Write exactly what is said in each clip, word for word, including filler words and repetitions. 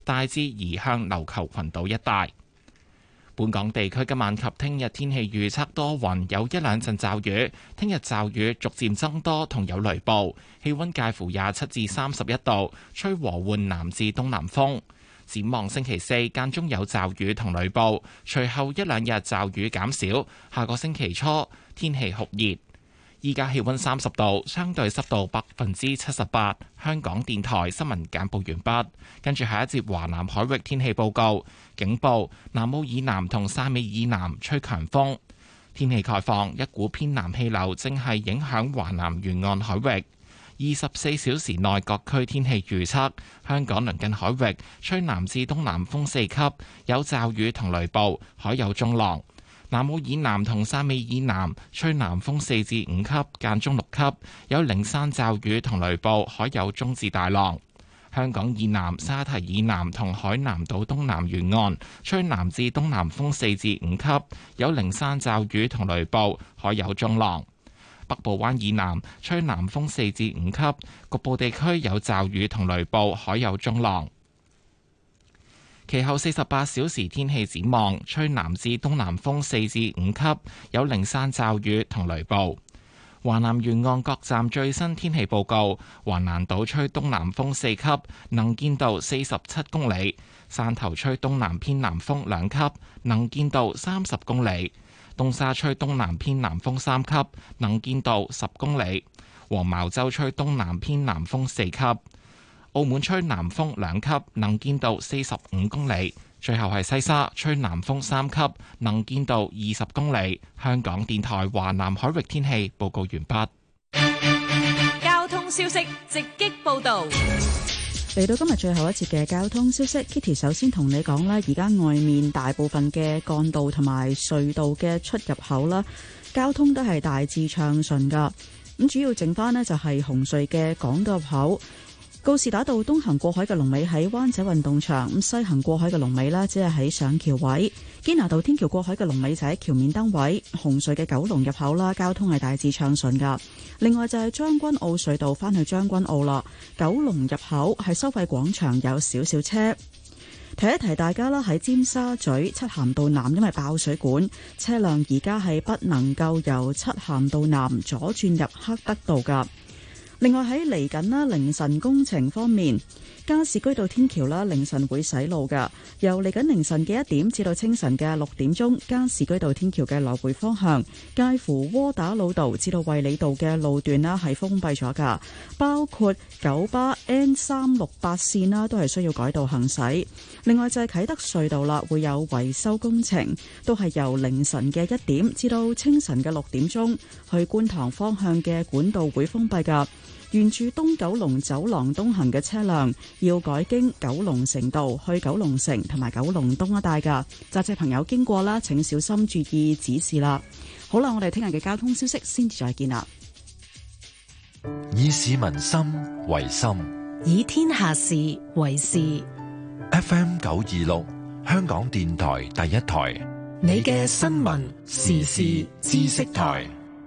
大致移向琉球群島一帶。本港地區今晚及聽日天氣預測多雲，有一兩陣驟雨。聽日驟雨逐漸增多，同有雷暴。氣溫介乎廿七至三十一度，吹和緩南至東南風。展望星期四間中有驟雨同雷暴，隨後一兩日驟雨減少。下個星期初天氣酷熱。依家氣溫三十度，相對濕度百分之七十八。香港電台新聞簡報完畢，跟住下一節華南海域天氣報告。警報：南澳以南同汕尾以南吹強風。天氣概況：一股偏南氣流正係影響華南沿岸海域。二十四小時內各區天氣預測：香港鄰近海域吹南至東南風四級，有驟雨同雷暴，海有中浪。南澳以南同汕尾以南吹南風四至五級，間中六級，有零散驟雨同雷暴，海有中至大浪。香港以南、沙堤以南同海南島東南沿岸吹南至東南風四至五級，有零散驟雨同雷暴，海有中浪。北部灣以南吹南風四至五級，局部地區有驟雨同雷暴，海有中浪。其後四十八小時天氣展望，吹南至東南風四至五級，有零散驟雨同雷暴。華南沿岸各站最新天氣報告：橫瀾島吹東南風四級，能見度四十七公里；汕頭吹東南偏南風兩級，能見度三十公里；東沙吹東南偏南風三級，能見度十公里；黃茅洲吹東南偏南風四級。澳門吹南風兩級，能見度四十五公里。最後係西沙吹南風三級，能見度二十公里。香港電台華南海域天氣報告完畢。 交通消息直擊報道。 嚟到今日最後一節嘅交通消息 ，Kitty 首先同你講啦，而家外面大部分嘅幹道同埋隧道嘅出入口啦，交通都係大致暢順噶。咁主要剩翻呢，就係紅隧嘅港島入口。告士打道東行過海嘅龍尾喺灣仔運動場，咁西行過海嘅龍尾呢，只係喺上橋位。堅拿道天橋過海嘅龍尾就喺橋面燈位。紅隧嘅九龍入口啦，交通係大致暢順噶。另外就係將軍澳隧道翻去將軍澳啦，九龍入口係收費廣場有少少車。提一提大家啦，喺尖沙咀漆咸道南因為爆水管，車輛而家係不能夠由漆咸道南左轉入黑德道噶。另外喺嚟緊啦，凌晨工程方面，加士居道天橋啦，凌晨會洗路㗎。由嚟緊凌晨嘅一點至到清晨嘅六點鐘，加士居道天橋嘅來回方向，介乎窩打老道至到衛理道嘅路段啦，係封閉咗㗎。包括九巴 N 三六八線啦，都係需要改道行駛。另外就係啟德隧道啦，會有維修工程，都係由凌晨嘅一點至到清晨嘅六點鐘，去觀塘方向嘅管道會封閉㗎。沿住東九龍走廊東行嘅車輛要改經九龍城道去九龍城同埋九龍東一帶噶，揸車朋友經過啦，請小心注意指示啦。好啦，我哋聽日嘅交通消息先至再見啦。 以市民心為心， 以天下事為事。 F M 九二六，香港電台第一台， 你嘅新聞時事知識台。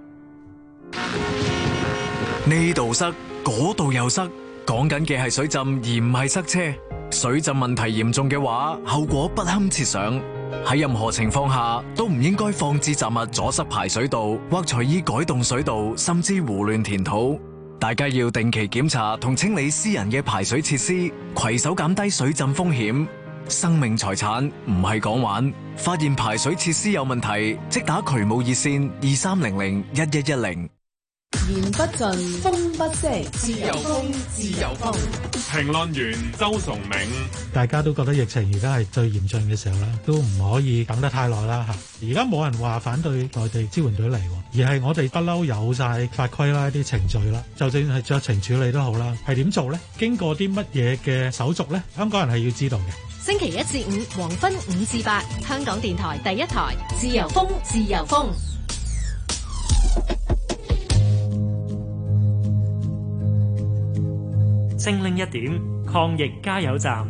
呢度塞，嗰度又塞，講緊嘅係水浸而唔係塞車。水浸問題嚴重嘅話，後果不堪設想。喺任何情況下都唔應該放置雜物阻塞排水道，或隨意改動水道，甚至胡亂填土。大家要定期檢查同清理私人嘅排水設施，攜手減低水浸風險。生命財產唔係講玩，發現排水設施有問題，即打渠務熱線二三零零一一一零。 言不盡，風不息，自由風，自由風。 評論員周崇明， 大家都覺得疫情而家係最嚴峻嘅時候啦，都唔可以等得太耐啦嚇。而家冇人話反對內地支援隊嚟，而係我哋不嬲有晒法規啦、啲程序啦，就算係酌情處理都好啦，係點做呢？經過啲乜嘢嘅手續呢？香港人係要知道嘅。 星期一至五黃昏五至八，香港電台第一台，自由風，自由風。 精靈一點，抗疫加油站。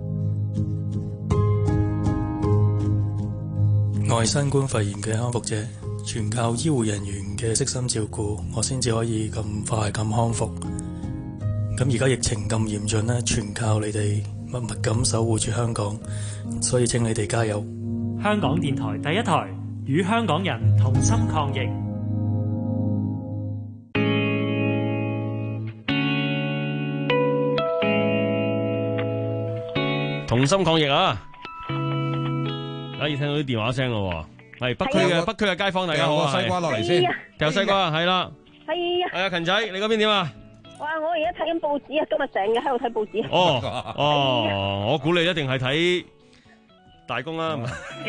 我係新冠肺炎嘅康復者，全靠醫護人員嘅悉心照顧，我先至可以咁快咁康復。咁而家疫情咁嚴峻咧，全靠你哋默默咁守護住香港，所以請你哋加油。 香港電台第一台，與香港人同心抗疫。 同心抗疫啊！可以聽到啲電話聲咯，係北區嘅北區嘅街坊，大家好啊！ 西瓜落嚟先， 掉西瓜係啦， 係啊， 係啊，勤仔，你嗰邊點啊？ 哇！我而家睇緊報紙啊，今日成日喺度睇報紙。 哦哦，我估你一定係睇大公啦。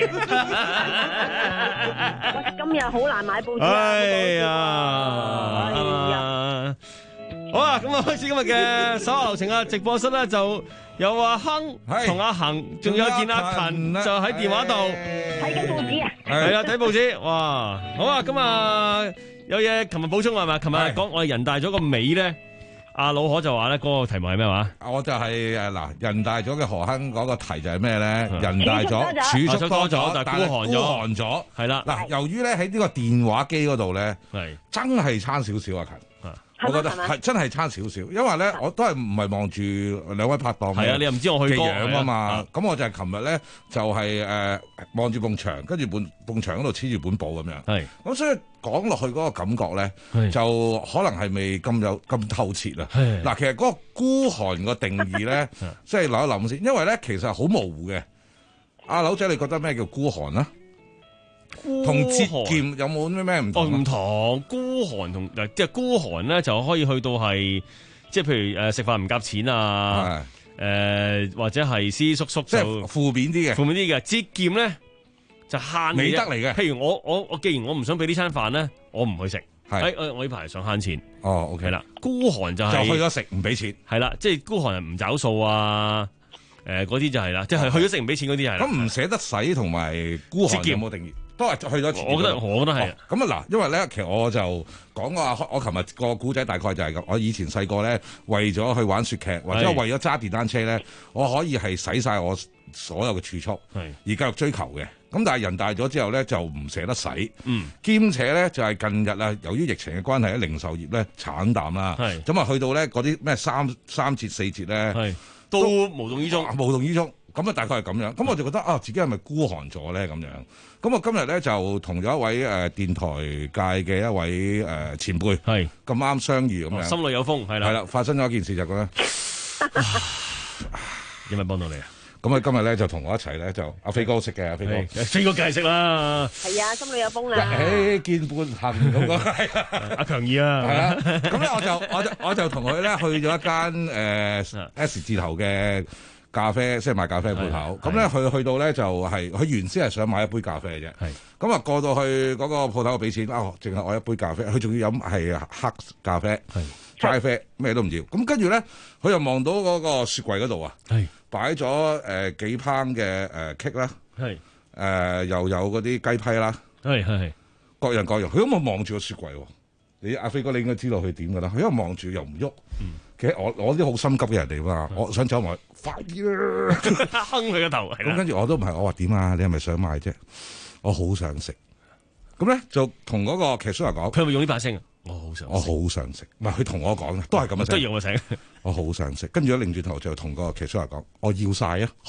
今日好難買報紙啊！ 哎呀，哎呀，好啊！咁啊，開始今日嘅手下留情啊！直播室咧就有阿亨同阿恒，仲有見阿勤就喺電話度睇緊報紙啊！ 係啊，睇報紙。哇！好啊！咁啊，有嘢琴日補充係咪？琴日講我哋人大咗個尾咧。阿老可就話咧，嗰個題目係咩話？ 我就係誒嗱，人大咗嘅何亨嗰個題就係咩咧？人大咗，儲蓄多咗，但係孤寒咗， 係啦。 嗱，由於咧喺呢個電話機嗰度咧，係真係差少少啊！勤，我覺得係真係差少少，因為咧我都係唔係望住兩位拍檔係啊，你又唔知我去過嘅樣啊嘛。咁我就係琴日咧就係誒望住埲牆，跟住本埲牆嗰度黐住本簿咁樣。係咁，所以講落去嗰個感覺咧，就可能係未咁有咁透徹啊。嗱，其實嗰個孤寒個定義咧，即係諗一諗先，因為咧其實好模糊嘅。阿柳仔，你覺得咩叫孤寒啊？同節儉有冇咩咩唔同？ 唔同，孤寒同即係孤寒咧，就可以去到係即係譬如誒食飯唔夾錢啊，誒或者係師叔叔就即係負面啲嘅， 負面啲嘅。節儉咧就慳美德嚟嘅。 譬如我我我既然我唔想俾呢餐飯咧，我唔去食。係誒，我呢排想慳錢。 哦 OK 啦，孤寒就係就去咗食唔俾錢。 係啦，即係孤寒係唔找數啊。誒嗰啲就係啦，即係去咗食唔俾錢嗰啲係啦。 咁唔捨得使同埋孤寒有冇定義？都係去咗錢。 我覺得我覺得係。 咁啊嗱，因為咧，其實我就講過，我琴日個古仔大概就係咁。我以前細個咧，為咗去玩雪劇，或者為咗揸電單車咧，我可以係使晒我所有嘅儲蓄，而繼續追求嘅。咁但係人大咗之後咧，就唔捨得使，嗯，兼且咧就係近日啊，由於疫情嘅關係咧，零售業咧慘淡啦，係咁啊，去到咧嗰啲咩三三折四折咧，係都無動於衷，無動於衷。咁啊，大概係咁樣。咁我就覺得啊，自己係咪孤寒咗咧？咁樣。咁我今日咧就同咗一位誒電台界嘅一位誒前輩，係咁啱相遇咁樣， 心裏有風係啦。 係啦，發生咗一件事就咁樣。 有冇幫到你啊？ 咁啊，今日咧就同我一齊咧，就阿飛哥識嘅，阿飛哥， 飛哥梗係識啦。 係啊，心裏有風啦。 誒，見半行咁講， 阿強義啊。係啊。 咁咧，我就我就我就同佢咧去咗一間誒 S 字頭嘅咖啡，即係賣咖啡鋪頭。咁咧，佢去到咧就係佢原先係想買一杯咖啡嘅啫。係。咁啊，過到去嗰個鋪頭度俾錢，啊，淨係我一杯咖啡，佢仲要飲係黑咖啡。係。齋啡咩都唔要，咁跟住咧，佢又望到嗰個雪櫃嗰度啊，擺咗誒幾烹嘅誒 cake 啦，係誒又有嗰啲雞批啦，係係各樣各樣，佢咁啊望住個雪櫃喎。你阿飛哥，你應該知道佢點噶啦，佢一望住又唔喐。其實我我啲好心急嘅人嚟嘛，我想走埋，快啲啦，哼佢個頭。咁跟住我都唔係，我話點啊？你係咪想買啫？我好想食。咁咧就同嗰個劇叔嚟講， 佢係咪用呢把聲啊？我好想， 我好想食。唔係佢同我講嘅，都係咁嘅聲。 都要我請。 我好想食，跟住咧，擰住頭就同個劇叔嚟講，我要晒啊！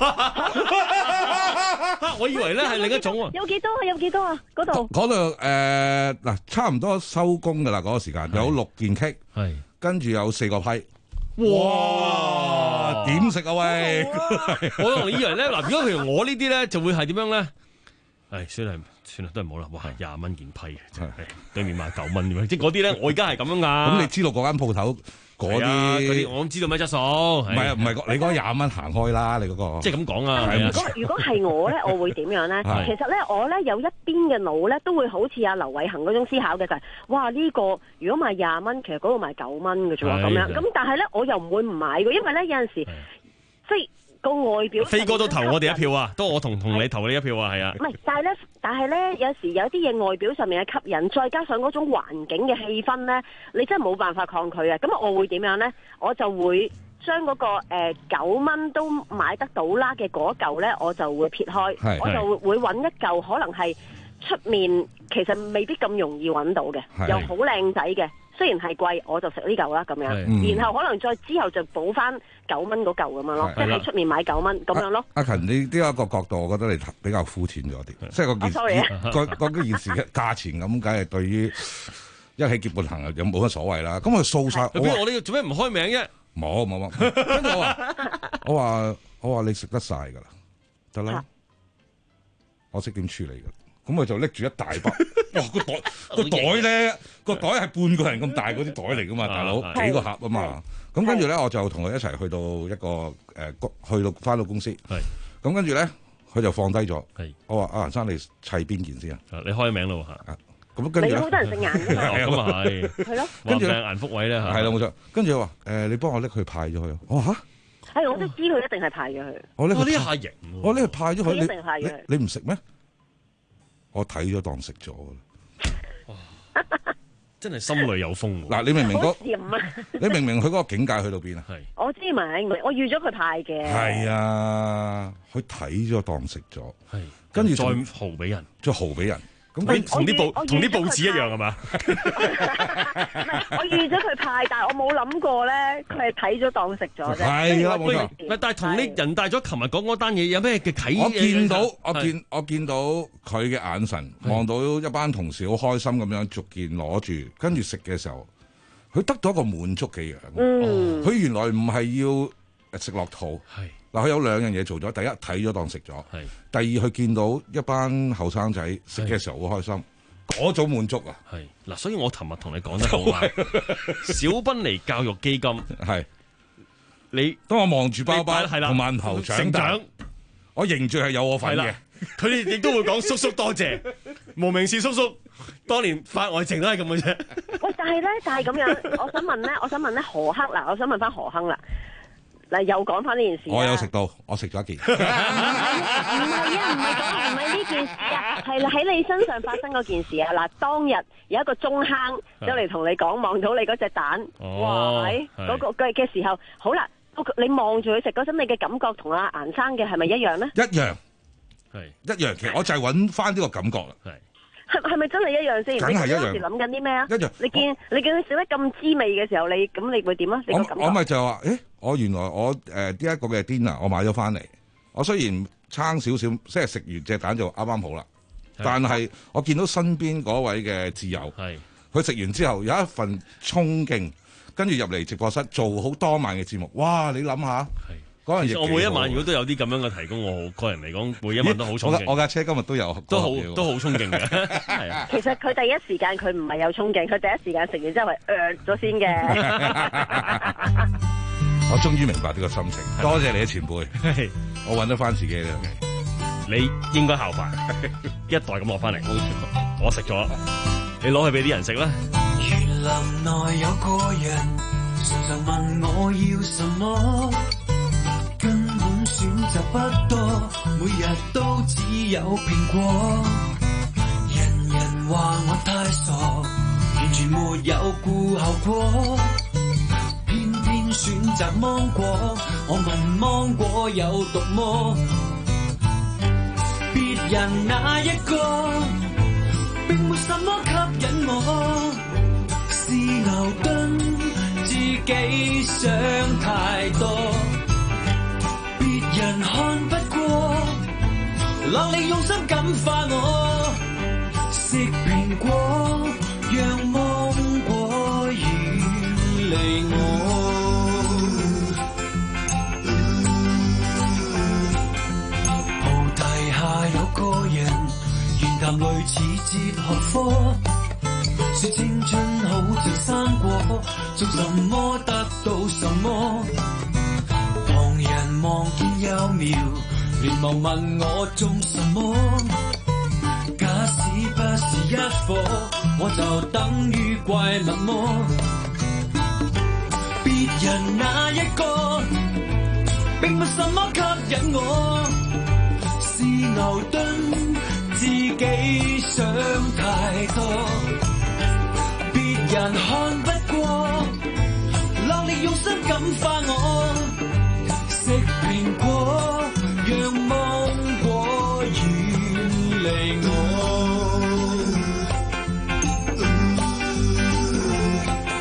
我以為咧係另一種喎。 有幾多啊？有幾多啊？嗰度嗰度誒嗱，差唔多收工噶啦，嗰個時間有六件 cake，係跟住有四個批。哇！點食啊喂？ 我仲以為咧嗱，如果譬如我呢啲咧，就會係點樣咧？係算係算啦，都係冇啦。哇，廿蚊件批嘅，真係對面賣九蚊點樣？即係嗰啲咧，我而家係咁樣噶。 咁你知道嗰間鋪頭嗰啲， 我知道咩質素。 唔係啊，唔係你嗰廿蚊行開啦，你嗰個。 即係咁講啊。 如果如果係我咧，我會點樣咧？其實咧，我咧有一邊嘅腦咧，都會好似阿劉偉恒嗰種思考嘅，就係哇呢個如果賣廿蚊，其實嗰度賣九蚊嘅啫喎，咁樣。咁但係咧，我又唔會唔買嘅，因為咧有陣時即係。個外表， 飛哥都投我哋一票啊，都我同同你投你一票啊，係啊。 唔係，但係咧，但係咧，有時有啲嘢外表上面嘅吸引，再加上嗰種環境嘅氣氛咧，你真係冇辦法抗拒啊！咁我會點樣咧？我就會將嗰、嗰個誒九蚊都買得到啦嘅嗰嚿咧，我就會撇開，我就會揾一嚿可能係出面其實未必咁容易揾到嘅，又好靚仔嘅。 雖然係貴，我就食呢嚿啦咁樣，然後可能再之後就補翻九蚊嗰嚿咁樣咯，即係喺出面買九蚊咁樣咯。 阿勤，你呢一個角度，我覺得你比較膚淺咗啲，即係個件個個嗰件事嘅價錢咁，梗係對於一起結伴行有冇乜所謂啦。咁佢掃晒， 我我呢做咩唔開名啫？ 冇冇冇，跟住我話我話我話你食得晒㗎啦，得啦，我識點處理㗎。咁佢就拎住一大包，哇！個袋個袋咧，個袋係半個人咁大嗰啲袋嚟噶嘛，大佬幾個盒啊嘛。咁跟住咧，我就同佢一齊去到一個誒，去到翻到公司。係。咁跟住咧，佢就放低咗。係。我話阿顏生，你砌邊件先啊？你開名咯嚇。咁跟住咧， 你好多人姓顏㗎嘛。 咁啊係。係咯。跟住顏福偉咧嚇。係啦，冇錯。跟住佢話誒，你幫我拎佢派咗佢。我話嚇。 係，我都知佢一定係派咗佢。 我呢呢下型。 我呢佢派咗佢。 一定派咗佢。 你唔食咩？我睇咗當食咗啦，真係心裏有風。 嗱，你明唔明嗰？ 啊、 你明唔明佢嗰個境界去到邊啊？係。 我知明，我預咗佢派嘅。 係啊，佢睇咗當食咗。係。 跟住再豪俾人， 再豪俾人。 咁同啲報同啲報紙一樣係嘛？ 我預咗佢派，但係我冇諗過咧，佢係睇咗當食咗啫。 係啦，冇錯。 唔但係同啲人帶咗琴日講嗰單嘢有咩嘅啟？ 我見到我見我見到佢嘅眼神，望到一班同事好開心咁樣逐件攞住，跟住食嘅時候，佢得到一個滿足嘅樣。嗯，佢原來唔係要食落肚。係。嗱，佢有兩樣嘢做咗，第一睇咗當食咗，第二佢見到一班後生仔食嘅時候好開心，嗰種滿足啊！ 係嗱，所以我琴日同你講得好啱，小賓尼教育基金係你當我望住包包同饅頭長大，我認住係有我份嘅， 佢哋亦都會講叔叔多謝，無名氏叔叔當年發愛情都係咁嘅啫。 喂，但係咧，但係咁樣，我想問咧，我想問咧何克嗱，我想問翻何亨啦。嗱，又講翻呢件事。 我有食到，我食咗一件。 唔係啊，唔係講唔係呢件事啊，係喺你身上發生嗰件事啊！嗱，當日有一個中坑走嚟同你講，望到你嗰隻蛋，哇！嗰個嘅嘅時候，好啦，你望住佢食嗰陣，你嘅感覺同阿顏生嘅係咪一樣咧？ 一樣，係一樣。其實我就係揾翻呢個感覺啦。係。 係係咪真係一樣先？ 梗係一樣。 你嗰時諗緊啲咩啊？ 一樣。 你見你見佢食得咁滋味嘅時候，你咁你會點啊？你個感覺？ 我咪就話，誒，我原來我誒呢一個嘅 dinner 我買咗翻嚟，我雖然撐少少，即係食完隻蛋就啱啱好啦。但係我見到身邊嗰位嘅摯友，係佢食完之後有一份衝勁，跟住入嚟直播室做好當晚嘅節目。哇！你諗下。嗰樣嘢， 我每一晚如果都有啲咁樣嘅提供，我個人嚟講，每一晚都好衝勁。 我架車今日都有， 都好都好衝勁嘅。係啊， 其實佢第一時間佢唔係有衝勁，佢第一時間食完之後係呃咗先嘅。 我終於明白呢個心情，多謝你嘅前輩。我揾得翻自己啦。 你應該效法一袋咁落翻嚟，我食咗，你攞去俾啲人食啦。 園林內有個人，常常問我要什麼。選擇不多，每日都只有蘋果。人人話我太傻，完全沒有顧後果。偏偏選擇芒果，我問芒果有毒麼？別人那一個並沒什麼吸引我，是牛頓自己想太多。人看不過，落力用心感化我，食蘋果，讓芒果遠離我。菩提下有個人，言談類似哲學科，說青春好像生果，做什麼得到什麼。人望見幼苗，連忙問我種什麼。假使不是一顆，我就等於怪物麼？別人那一個並沒什麼吸引我，是牛頓自己想太多。別人看不過，落力用心感化我。食蘋果，讓芒果遠離我。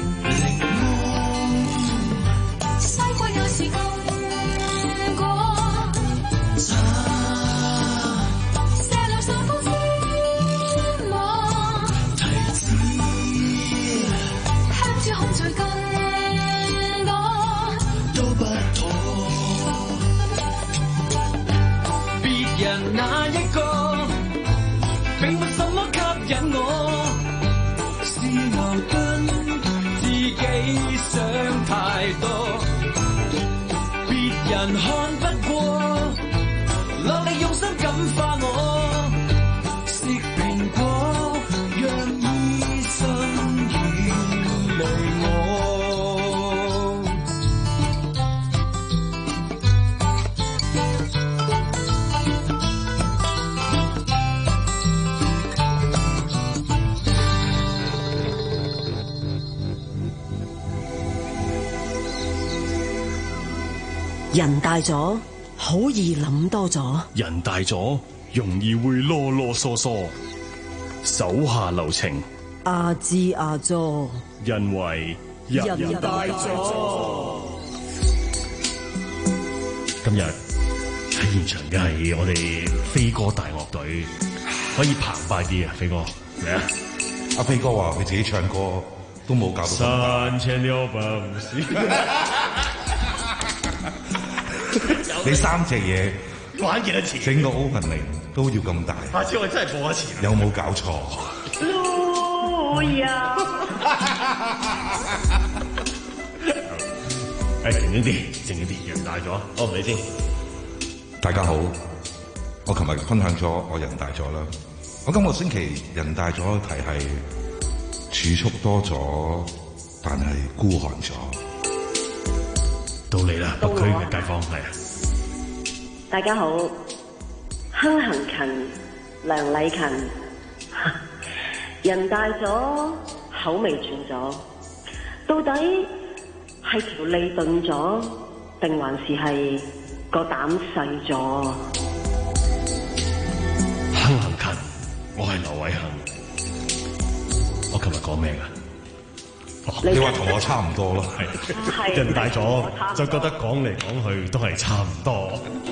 那一個，並沒什麼吸引我，是矛盾，自己想太多，別人看不過，落力用心感化我，食蘋果，讓醫生遠離我。 人大咗，好易諗多咗。 人大咗，容易會囉囉嗦嗦。手下留情， 阿支阿佐， 因為人大咗。 今日喺現場嘅係我哋飛哥大樂隊，可以澎湃啲啊！飛哥嚟啊！ 阿飛哥話佢自己唱歌都冇教到三千六百五十。 你三隻嘢玩幾多錢？ 整個 opening 都要咁大。 下次我真係播一次。 有冇搞錯？ 路呀！ 誒，靜啲啲，靜啲啲，人大咗。我同你先。 大家好，我琴日分享咗我人大咗啦。我今個星期人大咗嘅題係儲蓄多咗，但係孤寒咗。 到你啦，北區嘅街坊係啊。 大家好，亨行勤，梁禮勤，人大咗，口味轉咗，到底係條脷鈍咗，定還是係個膽細咗？ 亨行勤，我係劉偉恒，我琴日講咩㗎？ 你話同我差唔多咯， 係人大咗就覺得講嚟講去都係差唔多。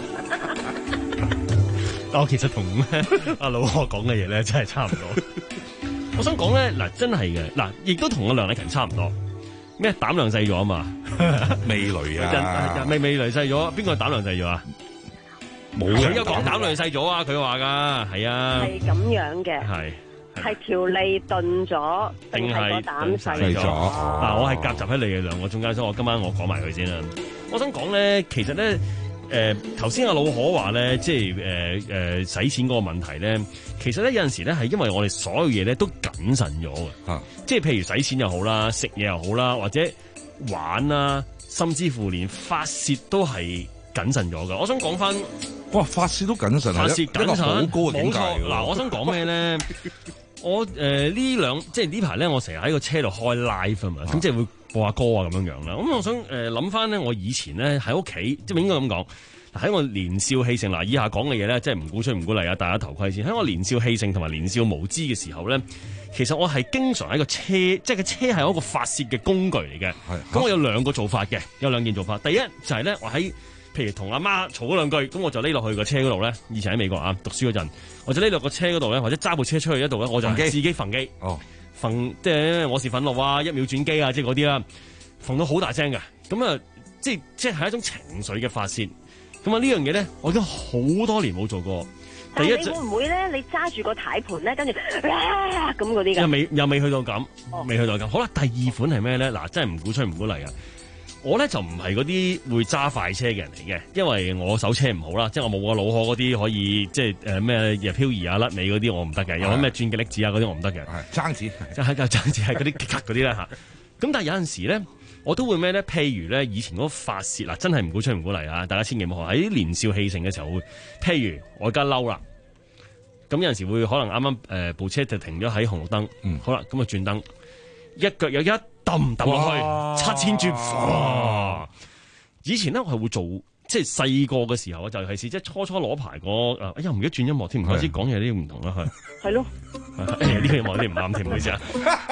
但我其實同阿老何講嘅嘢咧，真係差唔多。我想講咧，嗱，真係嘅，嗱，亦都同阿梁禮勤差唔多。咩膽量細咗啊嘛？ 味蕾啊， 味味蕾細咗，邊個膽量細咗啊？冇，佢有講膽量細咗啊！佢話噶，係啊， 係咁樣嘅，係。係條脷鈍咗，定係個膽細咗？ 嗱，我係夾雜喺你哋兩個中間，所以我今晚我講埋佢先啦。我想講咧，其實咧，誒頭先阿老可話咧，即係誒誒使錢嗰個問題咧，其實咧有陣時咧係因為我哋所有嘢咧都謹慎咗嘅，啊、即係譬如使錢又好啦，食嘢又好啦，或者玩啦，甚至乎連發泄都係謹慎咗嘅。我想講翻， 哇，發泄都謹慎， 發泄謹慎， 好高嘅境界。 嗱，我想講咩咧？我誒、呃、呢兩即係呢排咧，我成日喺個車度開 live 啊嘛，咁即係會播下歌啊咁樣樣啦。咁我想誒諗翻咧，我以前咧喺屋企，即係應該咁講，喺我年少氣盛嗱，以下講嘅嘢咧，即係唔鼓吹唔鼓勵啊，戴下頭盔先。喺我年少氣盛同埋年少無知嘅時候咧，其實我係經常喺個車，即係個車係一個發泄嘅工具嚟嘅。咁我有兩個做法嘅，有兩件做法。第一就係、是、咧，我喺譬如同阿媽嘈咗兩句，咁我就匿落去個車嗰度咧。以前喺美國啊讀書嗰陣，我就匿落個車嗰度咧，或者揸部車出去一度咧，我就自己揈機，哦，揈即係我是憤怒啊，一秒轉機啊，即係嗰啲啦，揈到好大聲嘅。咁啊，即係即係係一種情緒嘅發泄。咁啊呢樣嘢咧，我已經好多年冇做過。 但係你會唔會咧？你揸住個軚盤咧，跟住咁嗰啲㗎？ 又未又未去到咁，未去到咁。好啦，第二款係咩咧？嗱，真係唔鼓吹唔鼓勵啊！我咧就唔係嗰啲會揸快車嘅人嚟嘅，因為我手車唔好啦，即係我冇個老可嗰啲可以即係誒咩嘢漂移啊、甩尾嗰啲我唔得嘅，有咩轉嘅力子啊嗰啲我唔得嘅， 爭子即係爭子係嗰啲棘嗰啲啦嚇。咁但係有陣時咧，我都會咩咧？譬如咧，以前嗰個發泄嗱，真係唔鼓吹唔鼓勵啊！大家千祈唔好學喺年少氣盛嘅時候會，譬如我而家嬲啦，咁有陣時會可能啱啱誒部車就停咗喺紅綠燈，嗯，好啦，咁啊轉燈，一腳有一揼揼落去，七千轉，哇！以前咧我係會做，即係細個嘅時候啊，就係試即係初初攞牌嗰，哎呀唔記得轉音樂添，唔怪之講嘢啲唔同啦，係係咯， 呢個音樂啲唔啱添，唔好意思啊。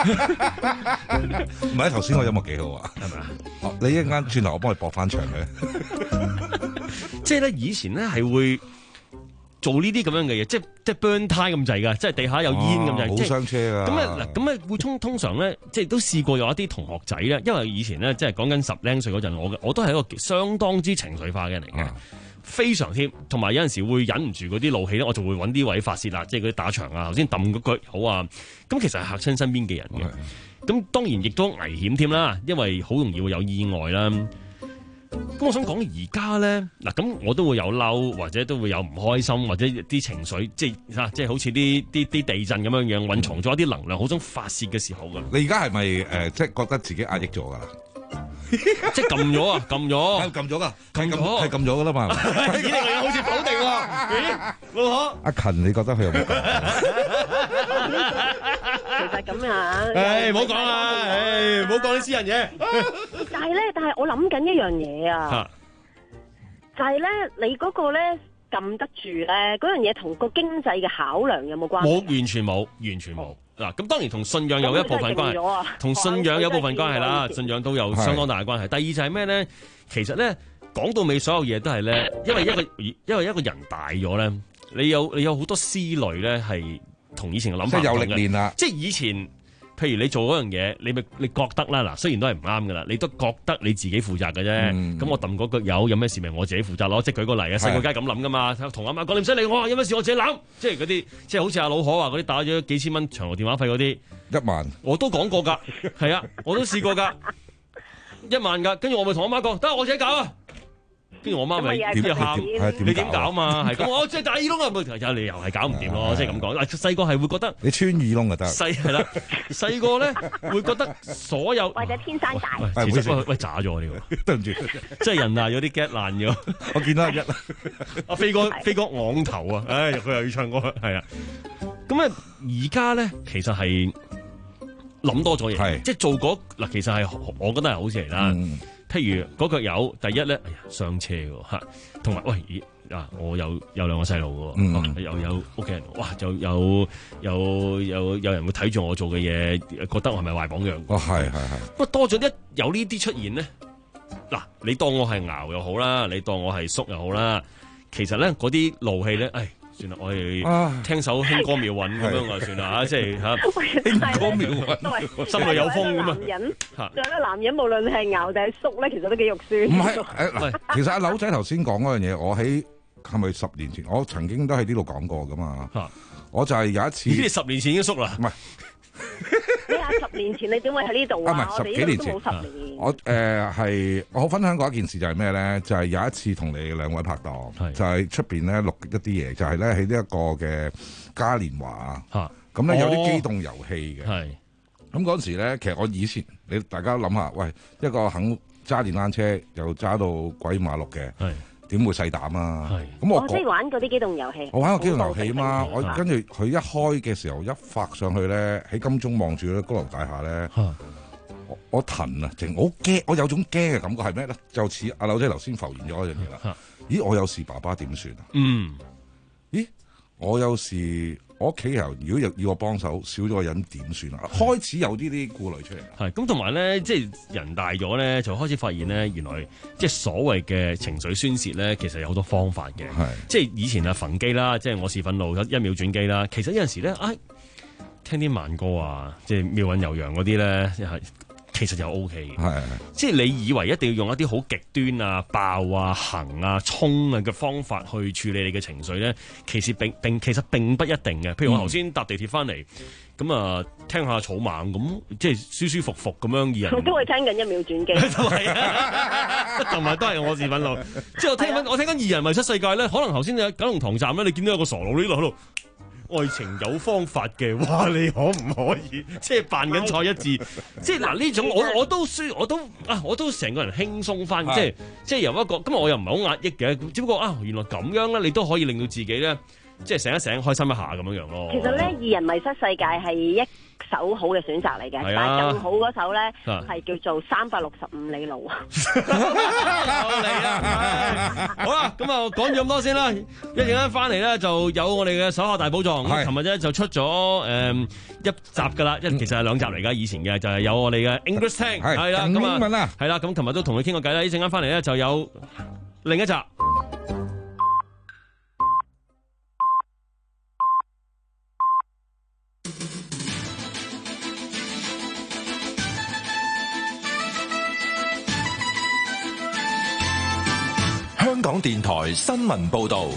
唔係頭先個音樂幾好啊，係咪啊？你一陣間轉頭我幫你駁翻場嘅。 即係咧以前咧係會做呢啲咁樣嘅嘢，即係即係 burn time 咁滯噶，即係地下有煙咁滯， 好傷車噶。 咁啊嗱，咁啊會通通常咧，即係都試過有一啲同學仔咧，因為以前咧即係講緊十零歲嗰陣，我我都係一個相當之情緒化嘅人嚟嘅。 非常添，同埋有陣時會忍唔住嗰啲怒氣咧，我就會揾啲位發泄啦，即係嗰啲打牆啊，頭先揼嗰句好啊，咁其實係嚇親身邊嘅人嘅。咁當然亦都危險添啦，因為好容易會有意外啦。咁我想講而家咧，嗱咁我都會有嬲，或者都會有唔開心，或者啲情緒，即係啊，即係好似啲啲啲地震咁樣樣，蘊藏咗一啲能量，好想發泄嘅時候噶。 你而家係咪誒，即係覺得自己壓抑咗噶啦？ 即係撳咗啊，撳咗， 撳咗噶， 撳咗， 係撳咗噶啦嘛。 咦，你又好似否定喎？咦，老婆？ 阿勤，你覺得佢有冇講？ 其實咁樣， 誒，唔好講啦，誒，唔好講啲私人嘢。 但係咧，但係我諗緊一樣嘢啊，就係咧，你嗰個咧撳得住咧，嗰樣嘢同個經濟嘅考量有冇關係？ 冇，完全冇，完全冇。嗱，咁當然同信仰有一部分關係，同信仰有部分關係啦，信仰都有相當大嘅關係。第二就係咩咧？其實咧講到尾，所有嘢都係咧，因為一個因為一個人大咗咧，你有你有好多思慮咧係同以前嘅諗法唔同嘅。 即係有歷練啦。 即係以前，譬如你做嗰樣嘢，你咪你覺得啦，嗱，雖然都係唔啱噶啦，你都覺得你自己負責嘅啫。咁、嗯、我揼嗰腳油有咩事咪我自己負責咯。即係舉個例啊，細個梗係咁諗噶嘛。同阿媽講你唔使理我，有咩事我自己諗。即係嗰啲，即係好似阿老可話嗰啲打咗幾千蚊長途電話費嗰啲， 一萬，我都講過㗎。係啊，我都試過㗎，一萬㗎。跟住我咪同阿媽講，得我自己搞啊。跟住我媽咪點喊？你點搞嘛？係咁，我即係大耳窿啊！有你又係搞唔掂咯，即係咁講。嗱，細個係會覺得你穿耳窿就得。 細係啦，細個咧會覺得所有或者天生大。 喂，其實喂喂渣咗呢個，對唔住，即係人啊有啲 get 爛咗。 我見到一阿飛哥飛哥昂頭啊！唉，佢又要唱歌，係啊。咁啊，而家咧其實係諗多咗嘢，即係做嗰嗱，其實係我覺得係好事嚟啦。譬如嗰腳友，第一咧，哎呀，上車喎嚇，同埋喂，咦啊，我有有兩個細路喎，嗯啊、又有屋企人，哇，就有有有有人會睇住我做嘅嘢，覺得我係咪壞榜樣？ 哦，係係係。 不過多咗一有呢啲出現咧，嗱，你當我係熬又好啦，你當我係叔又好啦，其實咧嗰啲怒氣咧，唉。算啦，我哋聽首輕歌妙韻咁樣啊，算啦嚇，即係嚇輕歌妙韻，心裏有風咁啊。 男人，仲有個男人，無論係熬定係叔咧，其實都幾肉酸。 唔係誒嗱，其實阿柳仔頭先講嗰樣嘢，我喺係咪十年前，我曾經都喺呢度講過噶嘛。我就係有一次， 呢啲十年前已經縮啦。 唔係。 你話十年前你點會喺呢度啊？ 唔係十幾年前，我誒係我好分享過一件事，就係咩咧？就係、是、有一次同你兩位拍檔，就係出邊咧錄一啲嘢，就係咧喺呢一個嘅嘉年華啊。咁咧有啲機動遊戲嘅。係咁嗰陣時咧，其實我以前你大家諗下，喂，一個肯揸電單車又揸到鬼馬六嘅。點會細膽啊？咁我我識玩嗰啲機動遊戲。 我玩過機動遊戲啊嘛！我跟住佢一開嘅時候一發上去咧，喺金鐘望住咧高樓大廈咧，我我騰啊，淨我好驚，我有種驚嘅感覺係咩咧？就似阿柳姐頭先浮現咗一樣嘢啦。咦！我有事爸爸點算啊？嗯。咦！我有事。我屋企人如果要我幫手，少咗個人點算啊？開始有啲啲顧慮出嚟。 係咁，同埋咧，即係人大咗咧，就開始發現咧，原來即係所謂嘅情緒宣泄咧，其實有好多方法嘅。係即係以前啊，焚機啦，即係我是憤怒一秒轉機啦。其實有陣時咧，唉、哎，聽啲慢歌啊，即係妙韻悠揚嗰啲咧，係。其實就 O K 嘅，係即係你以為一定要用一啲好極端啊、爆啊、行啊、衝啊嘅方法去處理你嘅情緒咧，其實並並其實並不一定嘅。譬如我頭先搭地鐵翻嚟，咁啊聽下草蜢咁，即係舒舒服服咁樣二人。 我都會聽緊一秒轉機， 係啊，同埋都係我是憤怒。即係我聽緊我聽緊二人迷失世界咧，可能頭先你喺九龍塘站咧，你見到有個傻佬呢度喺度。愛情有方法嘅，哇！你可唔可以即係扮緊蔡一智？即係嗱呢種我我都舒我都啊我都成個人輕鬆翻，即係即係由一個咁我又唔係好壓抑嘅，只不過啊原來咁樣咧，你都可以令到自己咧即係醒一醒，開心一下咁樣樣咯。 其實咧，二人迷失世界係一首好嘅選擇嚟嘅，但係更好嗰首咧係叫做三百六十五里路。 好嚟啊！好啦，咁啊講咗咁多先啦，一陣間翻嚟咧就有我哋嘅手下大寶藏。咁琴日咧就出咗誒一集噶啦，因為其實係兩集嚟噶，以前嘅就係有我哋嘅 English 聽係啦，咁啊係啦，咁琴日都同佢傾過偈啦，一陣間翻嚟咧就有另一集。 香港港電台新聞報道。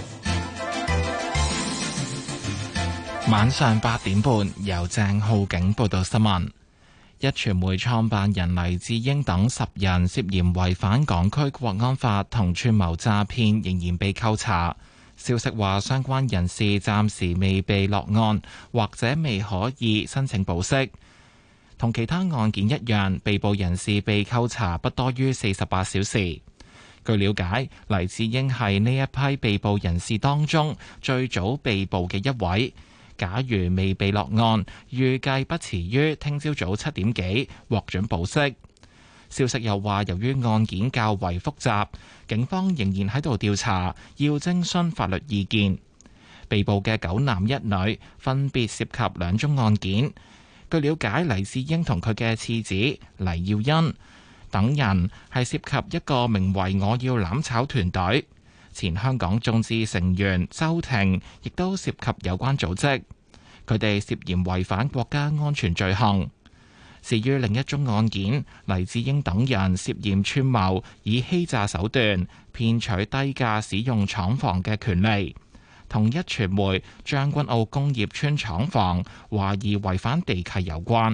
晚上八點半，由鄭浩景報道新聞。一傳媒創辦人黎智英等十人涉嫌違反港區國安法同串謀詐騙，仍然被扣查。消息話，相關人士暫時未被落案，或者未可以申請保釋。同其他案件一樣，被捕人士被扣查不多於四十八小時。據了解，黎智英係呢一批被捕人士當中最早被捕嘅一位。假如未被落案，預計不遲於聽朝早七點幾獲准保釋。消息又話，由於案件較為複雜，警方仍然喺度調查，要徵詢法律意見。被捕嘅九男一女分別涉及兩宗案件。據了解，黎智英同佢嘅次子黎耀欣等人係涉及一個名為我要攬炒團隊。前香港眾志成員周庭亦都涉及有關組織，佢哋涉嫌違反國家安全罪行。至於另一宗案件，黎智英等人涉嫌串謀以欺詐手段騙取低價使用廠房嘅權利，同一傳媒將軍澳工業村廠房懷疑違反地契有關。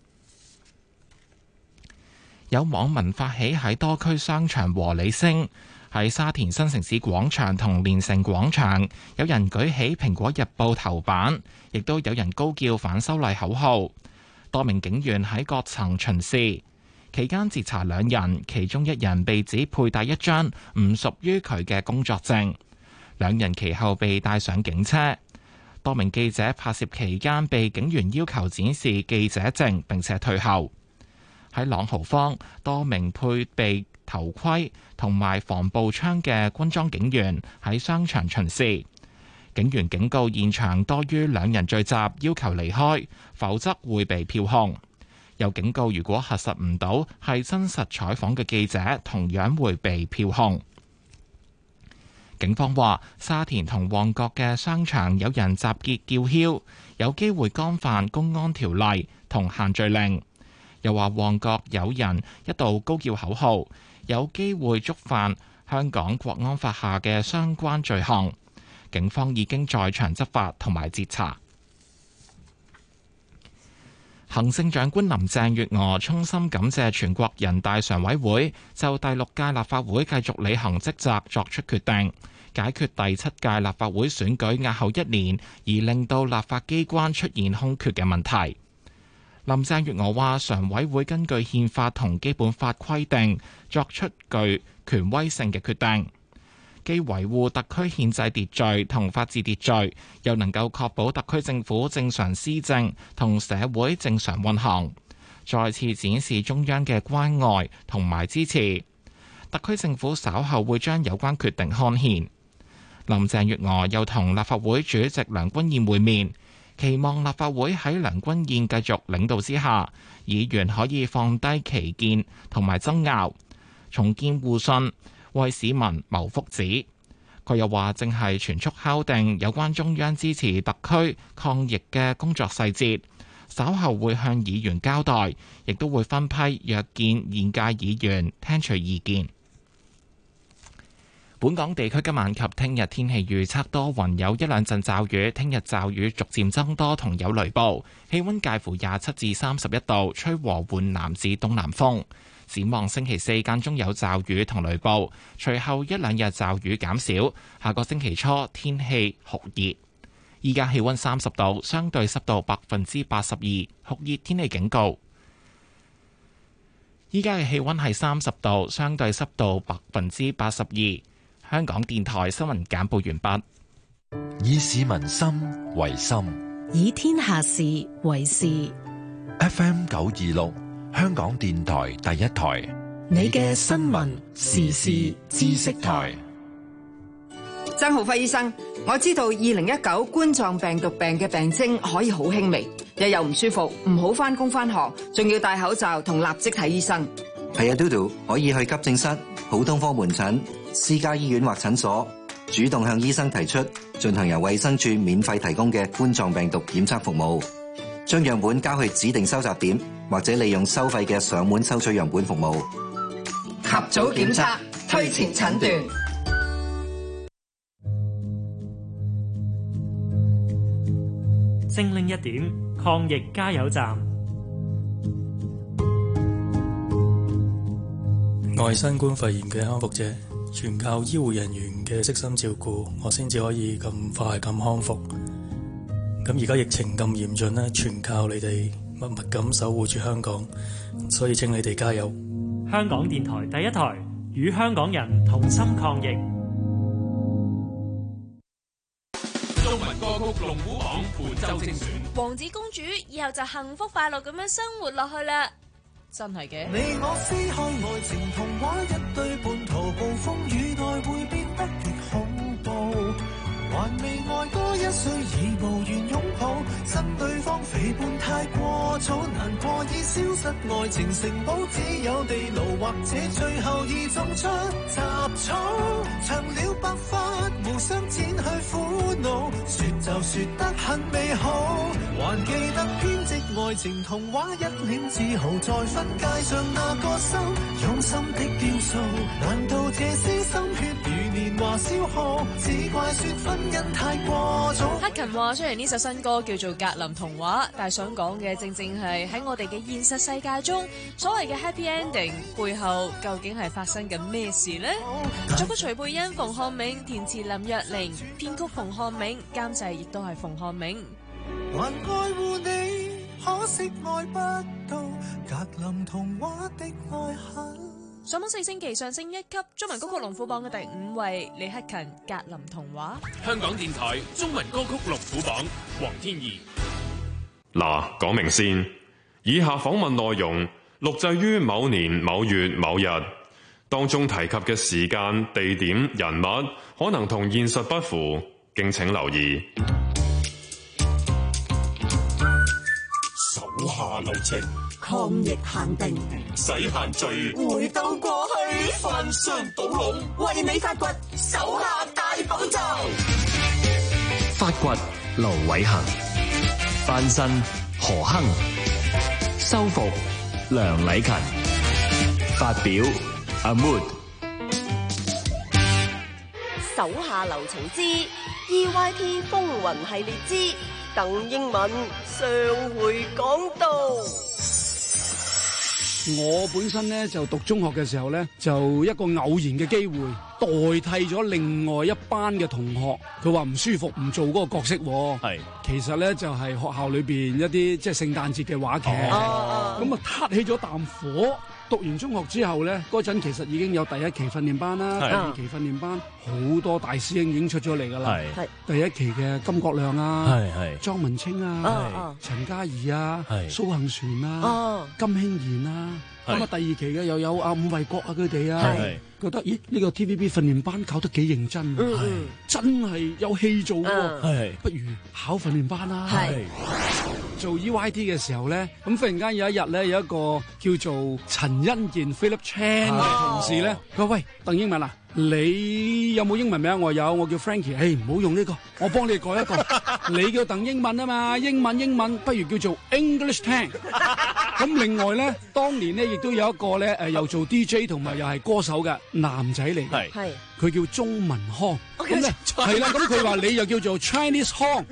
有網民發起喺多區商場和理聲。喺沙田新城市廣場同連城廣場，有人舉起《蘋果日報》頭版，亦都有人高叫反修例口號。多名警員喺各層巡視，期間截查兩人，其中一人被指佩戴一張唔屬於佢嘅工作證，兩人其後被帶上警車。多名記者拍攝期間被警員要求展示記者證並且退後。喺朗豪坊，多名配備頭盔同埋防步槍嘅軍裝警員喺商場巡視，警員警告現場多於兩人聚集，要求離開，否則會被票控。又警告如果核實唔到係真實採訪嘅記者，同樣會被票控。警方話，沙田同旺角嘅商場有人集結叫囂，有機會干犯公安條例同限聚令。又話旺角有人一度高叫口號，有機會觸犯香港國安法下嘅相關罪行。警方已經在場執法同埋截查。行政長官林鄭月娥衷心感謝全國人大常委會就第六屆立法會繼續履行職責作出決定，解決第七屆立法會選舉押後一年而令到立法機關出現空缺嘅問題。林鄭月娥話，常委會根據憲法同基本法規定作出具權威性嘅決定，既維護特區憲制秩序同法治秩序，又能夠確保特區政府正常施政同社會正常運行，再次展示中央嘅關愛同埋支持。特區政府稍後會將有關決定刊憲。林鄭月娥又同立法會主席梁君彥會面，期望立法會喺梁君彥繼續領導之下，議員可以放低歧見同埋爭拗，重建互信，為市民謀福祉。佢又話，正係全速敲定有關中央支持特區抗疫嘅工作細節，稍後會向議員交代，亦都會分批約見現屆議員，聽取意見。本港地區今晚及聽日天氣預測多雲，有一兩陣驟雨。聽日驟雨逐漸增多，同有雷暴。氣溫介乎廿七至三十一度，吹和緩南至東南風。展望星期四間中有驟雨同雷暴，隨後一兩日驟雨減少。下個星期初天氣酷熱。依家氣溫三十度，相對濕度百分之八十二，酷熱天氣警告。依家嘅氣溫係三十度，相對濕度百分之八十二。香港電台新聞簡報完畢。 以市民心為心， 以天下事為事。 F M 九二六，香港電台第一台， 你嘅新聞時事知識台。 曾浩輝醫生，我知道二零一九冠狀病毒病嘅病徵可以好輕微，日又唔舒服，唔好返工返學，仲要戴口罩同立即睇醫生。 係啊，嘟嘟可以去急症室、普通科門診、私家醫院或診所，主動向醫生提出進行由衛生署免費提供嘅冠狀病毒檢測服務，將樣本交去指定收集點，或者利用收費嘅上門收取樣本服務。 及早檢測，推前診斷。 精靈一點抗疫加油站。 我係新冠肺炎嘅康復者，全靠醫護人員嘅悉心照顧，我先至可以咁快咁康復。咁而家疫情咁嚴峻咧，全靠你哋默默咁守護住香港，所以請你哋加油。 香港電台第一台，與香港人同心抗疫。 中文歌曲龍虎榜本周精選， 王子公主以後就幸福快樂咁樣生活落去啦。真係嘅。 你我撕開愛情童話，一對半途暴風雨內會變得越恐怖。還未愛多一歲已無緣擁抱，心對方肥胖太過早，難過已消失愛情城堡，只有地牢或者最後已種出雜草，長了白髮互相剪去苦惱，說就說得很美好，還記得編織愛情童話一臉自豪，在分界上那個心用心的雕塑，難道這些心血如年華消耗，只怪說分太過早。 克勤話雖然呢首新歌叫做《格林童話》，但係想講嘅正正係喺我哋嘅現實世界中，所謂嘅 happy ending 背後究竟係發生緊咩事呢？作曲徐佩欣、馮漢銘，填詞林若寧，編曲馮漢銘，監製亦都係馮漢銘。 還愛護你，可惜愛不到格林童話的愛恨。 上榜四星期上升一級，中文歌曲龍虎榜嘅第五位，李克勤《格林童話》。 香港電台中文歌曲龍虎榜，黃天怡。 嗱，講明先，以下訪問內容錄製於某年某月某日，當中提及嘅時間、地點、人物可能同現實不符，敬請留意。 手下留情， 抗疫限定， 使限聚， 回到過去， 翻箱倒籠， 為你發掘手下大寶藏。 發掘盧偉恒，翻身何亨，修復梁禮勤，發表阿 Mood。 手下留情之 E Y T 風雲系列之鄧英文上回講到。 我本身咧就讀中學嘅時候咧，就一個偶然嘅機會代替咗另外一班嘅同學，佢話唔舒服唔做嗰個角色。係，其實咧就係、是、學校裏邊一啲即係聖誕節嘅話劇，咁啊撻起咗啖火。讀完中學之後咧，嗰陣其實已經有第一期訓練班啦，第二期訓練班好多大師兄已經出咗嚟㗎啦。係第一期嘅金國亮啊，係莊文清啊，陳嘉怡啊，蘇杏璇啊，金興賢啊。咁啊，第二期嘅又有阿伍衛國啊，佢哋啊，覺得咦呢個 T V B 訓練班搞得幾認真，真係有戲做喎，不如考訓練班啦。做 E Y T 嘅時候咧，咁忽然間有一日咧，有一個叫做陳欣健 Philip Chan 嘅同事咧，佢話喂，鄧英文啊，你有冇英文名？我有，我叫 Frankie。誒，唔好用呢個，我幫你改一個。你叫鄧英文啊嘛，英文英文，不如叫做 English Tang。咁另外咧，當年咧亦都有一個咧，誒又做 D J 同埋又係歌手嘅男仔嚟，係係，佢叫鍾文康。咁咧係啦，咁佢話你又叫做 Chinese Hong。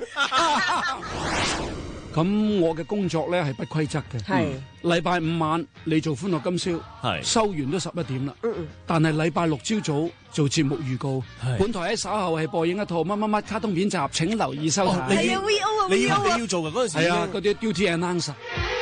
咁我嘅工作咧係不規則嘅，係禮拜五晚你做歡樂今宵，係收完都十一點啦。嗯嗯。但係禮拜六朝早做節目預告，本台喺稍後係播映一套乜乜乜卡通片集，請留意收睇。係啊 ，V O 啊 ，V O 啊，你要做嘅嗰陣時。係啊，嗰啲 duty announcer。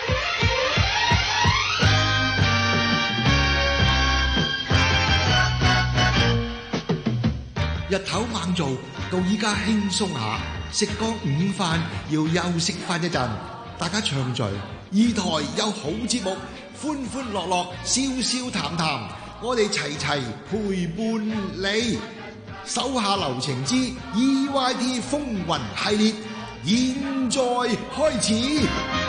日頭猛做，到依家輕鬆下。食過午飯要休息翻一陣，大家暢聚。二台有好節目，歡歡樂樂，笑笑談談，我哋齊齊陪伴你。手下留情之 E Y T 風雲系列，現在開始。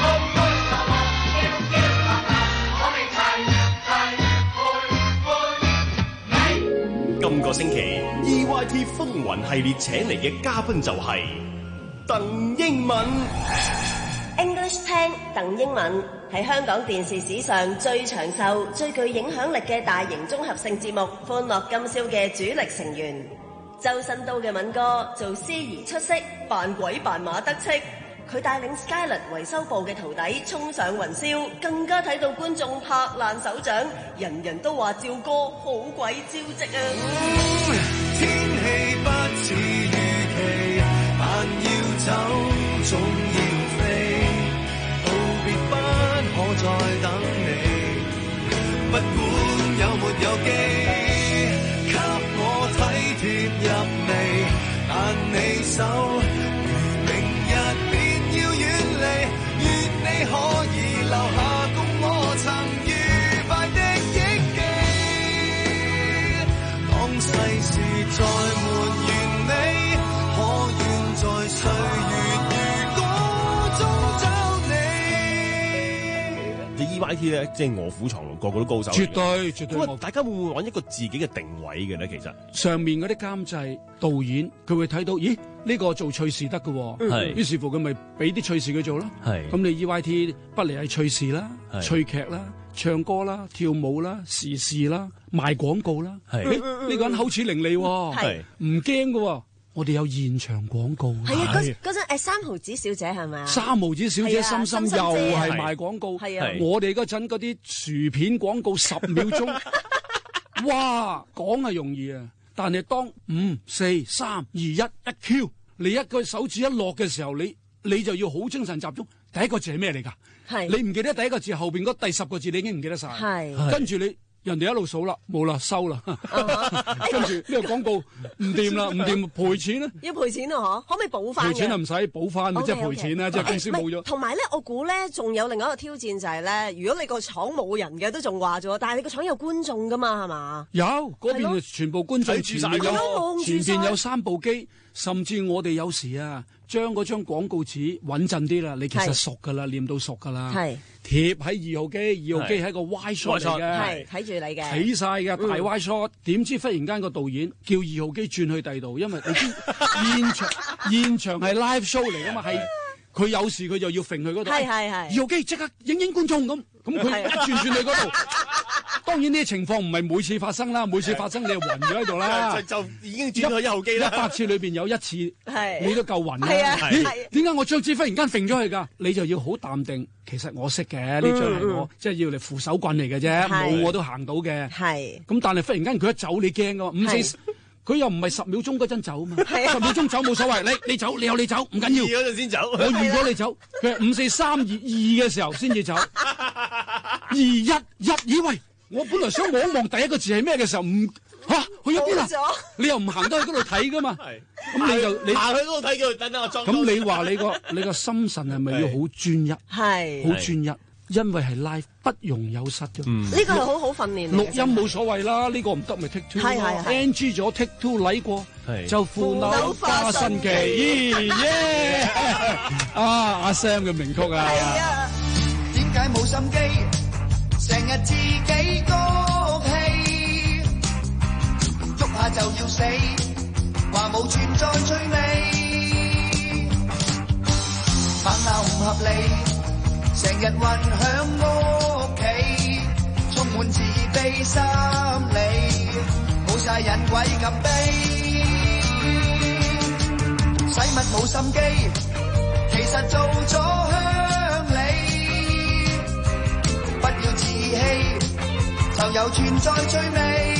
今個星期 E Y T 風雲系列請嚟嘅嘉賓就係鄧英文。 English Tang 鄧英文係香港電視史上最長壽、最具影響力嘅大型綜合性節目《歡樂今宵》嘅主力成員。周身刀嘅敏哥做司儀出色，扮鬼扮馬得戚， 佢帶領 Skylet 維修部嘅徒弟衝上雲霄，更加睇到觀眾拍爛手掌，人人都話趙哥好鬼招積啊！ 天氣不似預期，但要走總要飛，道別不可再等你，不管有沒有機，給我體貼入微，但你手如明日便要遠離，願你可以留下共我曾愉快的憶記，當世事再沒完美，可願在歲月如歌中找你。 你 E Y T 咧，即係臥虎藏龍，個個都高手嚟嘅。 絕對絕對咁啊，大家會唔會揾一個自己嘅定位嘅咧？其實上面嗰啲監製、導演，佢會睇到，咦？呢、個做趣事得嘅喎， 係於是乎佢咪俾啲趣事佢做啦。 係咁你 E Y T 不離係趣事啦、 係趣劇啦、唱歌啦、跳舞啦、時事啦、賣廣告啦。 係誒呢個人口齒伶俐喎， 係唔驚嘅喎。我哋有現場廣告。 係啊，嗰嗰陣誒三毫子小姐係咪啊？ 三毫子小姐係啊心心心心又姐啊係賣廣告， 係啊我哋嗰陣嗰啲薯片廣告十秒鐘，哇講係容易啊，但係當五四三二一一 Q， 你一個手指一落嘅時候，你你就要好精神集中。第一個字係咩嚟㗎？ 係你唔記得第一個字，後邊嗰第十個字你已經唔記得晒。 係跟住你。人哋一路數啦，冇啦，收啦，跟住呢個廣告唔掂啦，唔掂賠錢啦， 要賠錢啊！嗬，可唔可以補翻嘅？ 賠錢就唔使補翻，即係 OK，OK 賠錢啦，即係公司冇咗。 同埋咧，我估咧，仲有另外一個挑戰就係咧，如果你個廠冇人嘅都仲話咗，但係你個廠有觀眾噶嘛，係嘛？ 有嗰邊就全部觀眾， 睇住晒前邊㗎有前邊有三部機，甚至我哋有時啊，將嗰張廣告紙穩陣啲啦，你其實係熟噶啦，念到熟噶啦， 係貼喺二號機，二號機係一個 wide shot 嚟嘅， 係睇住你嘅， 睇晒嘅大嗯 wide shot，點知忽然間個導演叫二號機轉去第度，因為你知現場現場係 live show 嚟噶嘛，係佢有事佢就要揈去嗰度， 係係係二號機即刻影影觀眾咁，咁佢一轉轉去嗰度。當然呢啲情況唔係每次發生啦，每次發生你就暈咗喺度啦， 就就已經轉去一號機啦。 一百次裏邊有一次係你都夠暈係啊啦。 係咦點解我張紙忽然間揈咗去㗎？你就要好淡定。其實我識嘅呢張係我即係要嚟扶手棍嚟嘅啫， 係冇我都行到嘅。 係咁但係忽然間佢一走你驚㗎嘛？五係四佢又唔係十秒鐘嗰陣走嘛， 係啊十秒鐘走冇所謂，你你走你有你走唔緊要。 二嗰陣先走， 我預咗你走，佢係五四三二二嘅時候先至走，二一一以為。我本來想望一望第一個字係咩嘅時候，唔嚇去咗邊啊？你又唔行得去嗰度睇噶嘛？咁你就你行去嗰度睇佢，等等我裝。 咁你話你個你個心神係咪要好專一？ 係好專一，因為係 live 不容有失嘅。 呢個係好好訓練嚟嘅。 錄音冇所謂啦，呢個唔得咪 take two 咯係係係 ，N G 咗 take two 禮過就扶扭花新奇，咦耶！啊阿 Sam 嘅名曲啊！ 點解冇心機？成日自己谷氣，喐下就要死，話冇存在趣味，猛鬧唔合理，成日混響屋企，充滿自卑心理，冇晒隱鬼及悲，使乜冇心機？其實做咗鄉里。不要自欺，就有存在趣味。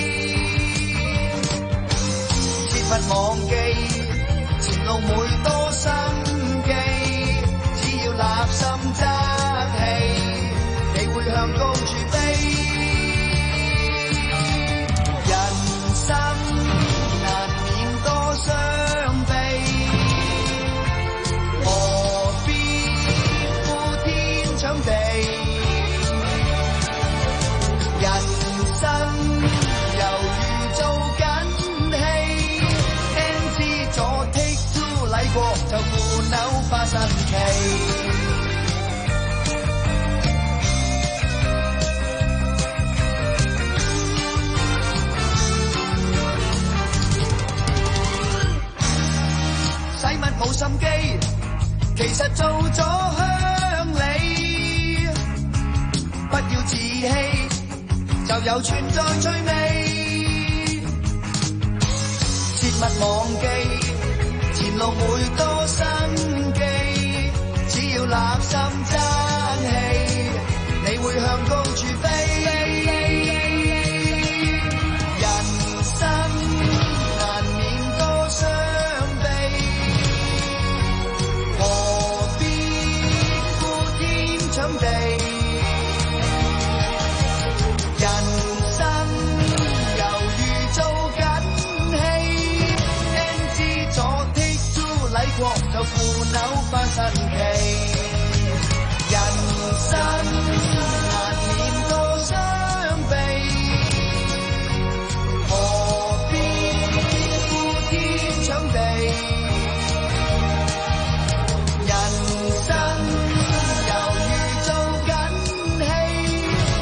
切勿忘記，前路每多生機，只要立心爭氣，你會向高處飛。人生難免多傷悲，何必呼天搶地？人生猶如做緊戲 ，N G 咗 take two 禮過就扶扭花神奇。使乜冇心機？其實做咗鄉里，不要自欺。就有存在趣味，切勿忘記，前路每多生機， 過就腐朽化神奇。人生難免多傷悲，何必呼天搶地？人生猶如做緊戲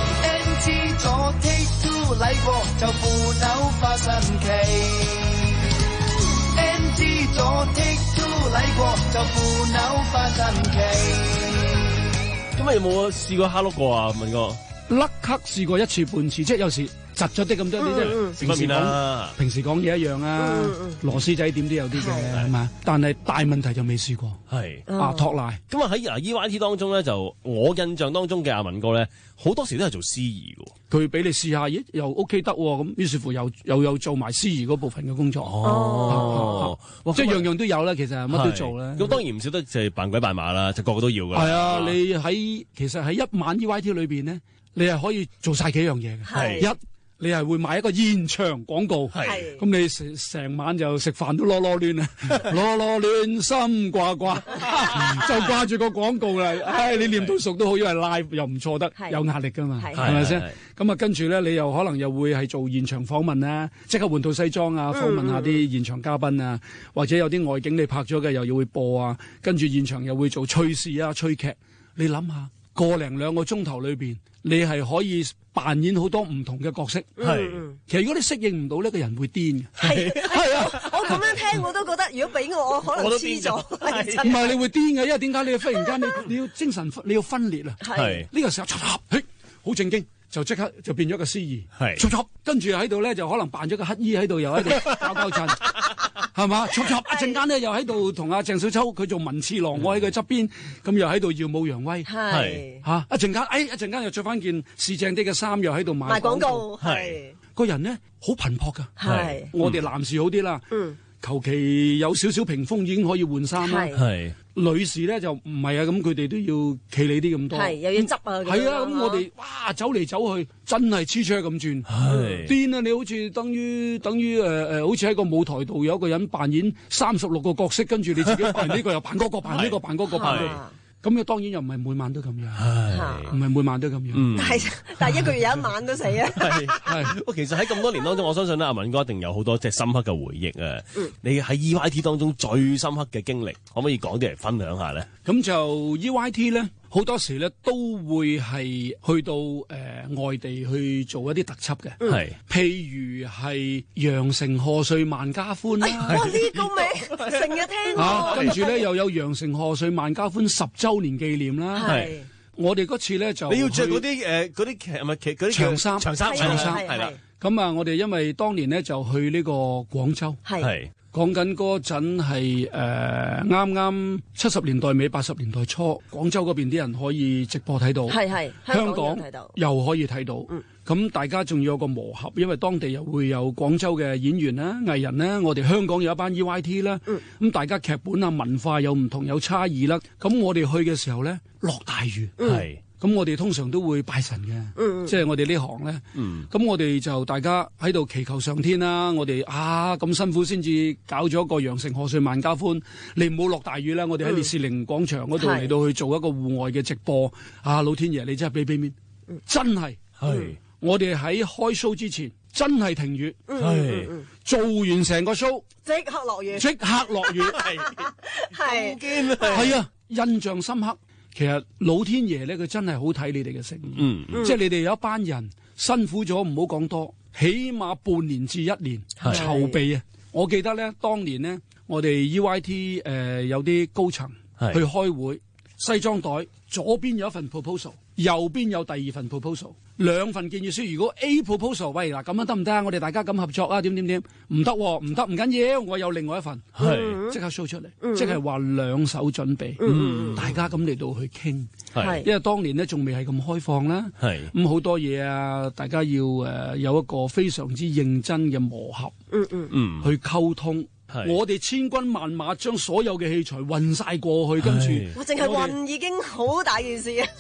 ，N G 咗 take two 禮過就腐朽化神奇。N G 咗 take two 禮過就腐朽化神奇。 咁啊有冇試過蝦碌過啊？文哥， 甩咳試過一次半次，即係有時窒咗啲咁多啲，即係平時講平時講嘢一樣啊，螺絲仔點都有啲嘅係嘛，但係大問題就未試過。 係啊托賴。 咁啊喺啊 E Y T 當中咧，就我印象當中嘅阿文哥咧，好多時都係做司儀嘅。 佢俾你試下，咦又 OK 得喎，咁於是乎又又有做埋司儀嗰部分嘅工作。 哦， 即係樣樣都有啦，其實乜都做啦。 咁當然唔少得就係扮鬼扮馬啦，就個個都要㗎。 係啊，你喺其實喺一晚 E Y T 裏邊咧，你係可以做晒幾樣嘢嘅。一你係會買一個現場廣告，咁你成成晚就食飯都囉囉攣啊，囉囉攣心掛掛，就掛住個廣告啦。唉，你念到熟都好，因為 live 又唔錯得，有壓力噶嘛，係咪先？咁啊，跟住咧，你又可能又會係做現場訪問啦，即刻換套西裝啊，訪問下啲現場嘉賓啊，或者有啲外景你拍咗嘅又要會播啊，跟住現場又會做趣事啊、趣劇。你諗下，個零兩個鐘頭裏邊，你係可以扮演好多唔同嘅角色。係，其實如果你適應唔到呢個人會癲嘅。係係啊， 我咁樣聽我都覺得，如果俾我，我可能黐咗。 唔係你會癲嘅，因為點解你忽然間你你要精神你要分裂啊？係呢個時候，嘿，好正經。就即刻就變咗個司儀，撮撮，跟住喺度咧就可能扮咗個乞衣喺度，又喺度搞搞震，係嘛？撮撮一陣間咧又喺度同阿鄭少秋佢做文次郎，我喺佢側邊，咁又喺度耀武揚威，係嚇一陣間，哎一陣間又着翻件試正啲嘅衫，又喺度賣廣告，係個人咧好頻撲㗎，係我哋男士好啲啦，嗯。求其有少少屏風已經可以換衫啦，係女士咧就唔係啊，咁佢哋都要企理啲咁多， 係又要執啊， 係啊，咁我哋哇走嚟走去，真係黐車咁轉，癲啊！你好似等於等於誒誒，好似喺個舞台度有一個人扮演三十六個角色，跟住你自己扮呢個又扮嗰個，扮呢個扮嗰個扮嗰個。咁啊，當然又唔係每晚都咁樣，唔係每晚都咁樣。 嗯、 但係但係一個月有一晚都死啊！ 係係，其實喺咁多年當中，我相信咧，阿文哥一定有好多即係深刻嘅回憶啊！嗯、你喺 E Y T 當中最深刻嘅經歷，可唔可以講啲嚟分享下咧？ 咁就 E Y T 咧，好多時咧都會係去到誒、呃、外地去做一啲特輯嘅，係、嗯、譬如係羊城賀歲萬家歡啦、啊， 哇呢、呢個名成日聽喎、 啊，跟住咧又有羊城賀歲萬家歡十週年紀念啦，係我哋嗰次咧就你要着嗰啲誒嗰啲劇係咪劇嗰啲長衫長衫長衫係啦， 咁啊我哋因為當年咧就去呢個廣州係。講緊嗰陣係誒啱啱七十年代尾八十年代初，廣州嗰邊啲人可以直播睇到， 係係香港又可以睇到，咁、嗯、大家仲要有個磨合，因為當地又會有廣州嘅演員啦、藝人啦，我哋香港有一班 E Y T 啦，咁、嗯、大家劇本啊文化有唔同有差異啦，咁我哋去嘅時候咧落大雨，係、嗯。咁我哋通常都會拜神嘅，嗯、即係我哋呢行咧。咁、嗯、我哋就大家喺度祈求上天啦。我哋啊咁辛苦先至搞咗個羊城賀歲萬家歡，你唔好落大雨啦。我哋喺烈士陵廣場嗰度嚟到去做一個戶外嘅直播。啊，老天爺，你真係俾俾面，嗯、真係。係、嗯、我哋喺開 show 之前真係停雨，係、嗯嗯、做完成個 show 即刻落雨， 即刻落雨，係係驚啊！係啊，印象深刻。其實老天爺咧，佢真係好睇你哋嘅誠意，嗯嗯、即係你哋有一班人辛苦咗，唔好講多，起碼半年至一年籌備啊！我記得咧，當年呢，我哋 E Y T 誒、呃、有啲高層去開會，西裝袋左邊有一份 proposal， 右邊有第二份 proposal， 兩份建議書。如果 A proposal， 喂嗱咁樣得唔得啊？我哋大家咁合作啊？點點點唔得，唔得唔緊要，我有另外一份，係即刻 show 出嚟，嗯、即係話兩手準備，嗯、大家咁嚟到去傾，係因為當年咧仲未係咁開放啦，係咁好多嘢啊，大家要誒、呃、有一個非常之認真嘅磨合，嗯嗯嗯，去溝通。我哋千軍萬馬將所有嘅器材運晒過去，跟住我淨係運已經好大件事啊！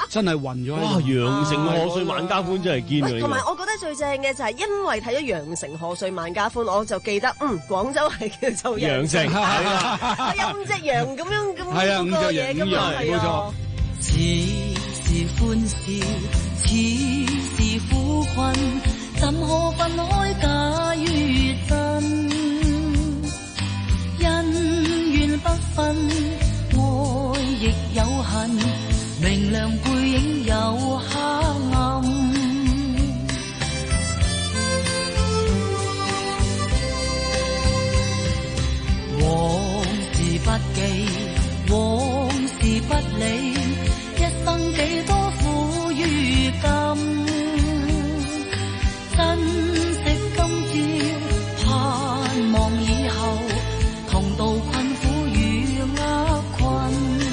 真係暈咗。 哇！羊城賀歲萬家歡真係堅㗎。 同埋我覺得最正嘅就係因為睇咗羊城賀歲萬家歡，我就記得嗯廣州係叫做羊城，係啦， 有五隻羊咁樣咁係啊，五隻嘢咁樣， 冇錯。 似是歡笑，似是苦困，怎可分開假與真？恩怨不分，愛亦有恨，明亮背影有黑暗。往事不記，往事不理，一生幾多苦與甘，珍惜今朝，盼望以後，同渡困苦與厄困。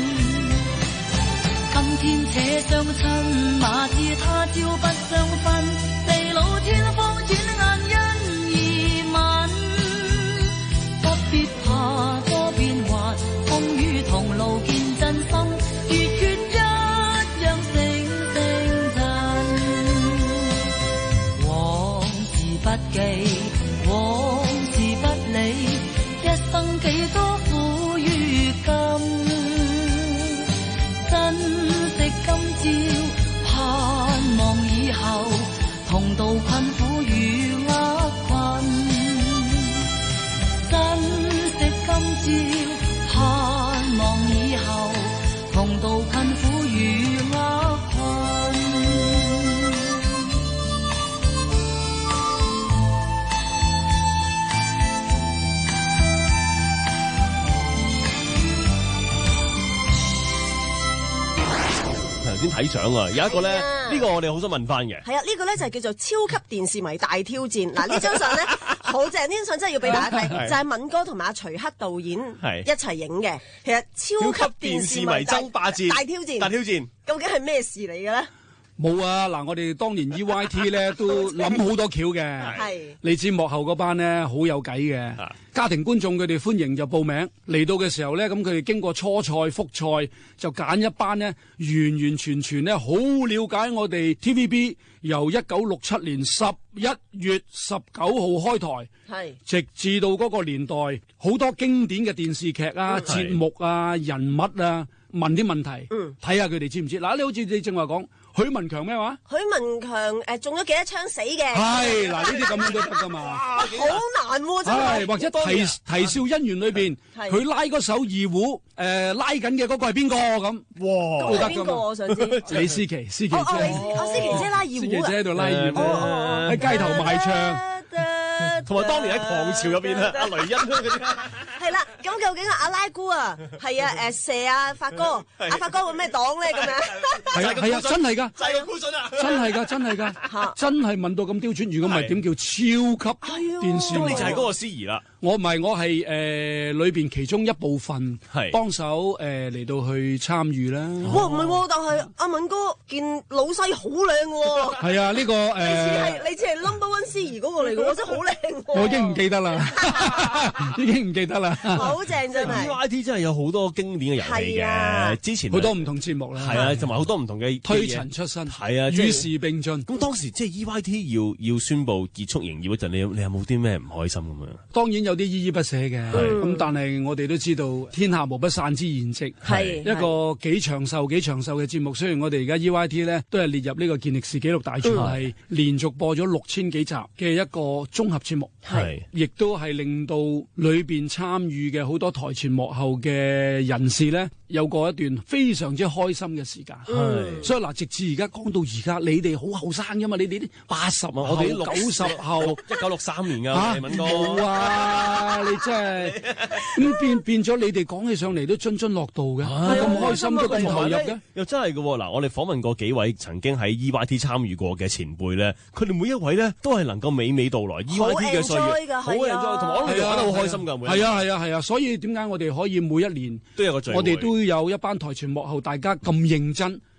今天且相親，哪知他朝不相分，地老天荒轉眼因而泯。不必怕多變幻，風雨同路見真心，熱血一樣誠誠真。往事不記，往事不理，一生幾多苦與甘，珍惜今朝，盼望以後，同渡困苦與厄困。珍惜今朝，盼望以後，同渡困苦與厄困。 頭先睇相啊，有一個咧，呢個我哋好想問翻嘅。 係啊，呢個咧就係叫做超級電視迷大挑戰。嗱，呢張相咧好正，呢張相真係要俾大家睇，就係敏哥同埋阿徐克導演一齊影嘅。其實超級電視迷爭霸戰大挑戰， 大挑戰， 究竟係咩事嚟嘅咧？ 冇啊！嗱，我哋當年 E Y T 咧都諗好多橋嘅， 係你知幕後嗰班咧好有計嘅，家庭觀眾佢哋歡迎就報名嚟到嘅時候咧，咁佢哋經過初賽、複賽，就揀一班呢完完全全咧好了解我哋 T V B 由一九六七年十一月十九號開台， 係直至到嗰個年代好多經典嘅電視劇啊、節目啊、人物啊，問啲問題，睇下佢哋知唔知？嗱，你好似你正話講。許文強咩話？ 許文強誒中咗幾多槍死嘅？ 係嗱，呢啲咁樣都得噶嘛？ 好難喎，真係。 或者啼啼笑姻緣裏邊，佢拉嗰首二胡誒拉緊嘅嗰個係邊個咁？哇，都得噶嘛？ 我想知。 李思琪，思琪姐。 哦，思琪姐拉二胡。 思琪姐喺度拉二胡，喺街頭賣唱。 同埋當年喺狂潮入邊啊，阿雷欣嗰啲。 係啦，咁究竟阿拉姑啊，係啊誒射啊發哥，阿發哥會咩黨咧咁樣？ 係啊係啊，真係㗎， 就係個咕筍啊！ 真係㗎，真係㗎，真係問到咁刁鑽。如果唔係點叫超級電視？ 咁你就係嗰個司儀啦。 我唔係，我係誒裏邊其中一部分，係幫手誒嚟到去參與啦。 哇，唔係喎，但係阿敏哥見老西好靚喎。 係啊，呢個誒， 你似係你似係 number one 司儀嗰個嚟嘅喎，真係好靚喎。 我已經唔記得啦，已經唔記得啦。 好正真係。 E Y T 真係有好多經典嘅遊戲嘅，之前好多唔同節目啦。 係啊，同埋好多唔同嘅推陳出新。 係啊， 與時並進。 咁當時即係 E Y T 要要宣布結束營業嗰陣，你你有冇啲咩唔開心咁樣？ 當然有啲依依不捨嘅，咁但係我哋都知道天下無不散之筵席，係一個幾長壽幾長壽嘅節目。雖然我哋而家 E Y T 咧都係列入呢個健力士紀錄大全，係連續播咗六千幾集嘅一個綜合節目，係亦都係令到裏邊參與嘅好多台前幕後嘅人士咧，有過一段非常之開心嘅時間。係，所以嗱，直至而家講到而家，你哋好後生噶嘛？你哋啲八十啊，我哋啲九十後， 一九六三年噶，敏哥冇啊！你真係咁變變咗，你哋講起上嚟都津津樂道嘅，咁開心都咁投入嘅， 又真係嘅喎。嗱，我哋訪問過幾位曾經喺 E Y T 參與過嘅前輩咧，佢哋每一位咧都係能夠娓娓道來 E Y T 嘅歲月，好 enjoy，同埋我哋玩得好開心㗎。 係啊係啊係啊，所以點解我哋可以每一年都有個聚會， 我哋都有一班台前幕後大家咁認真。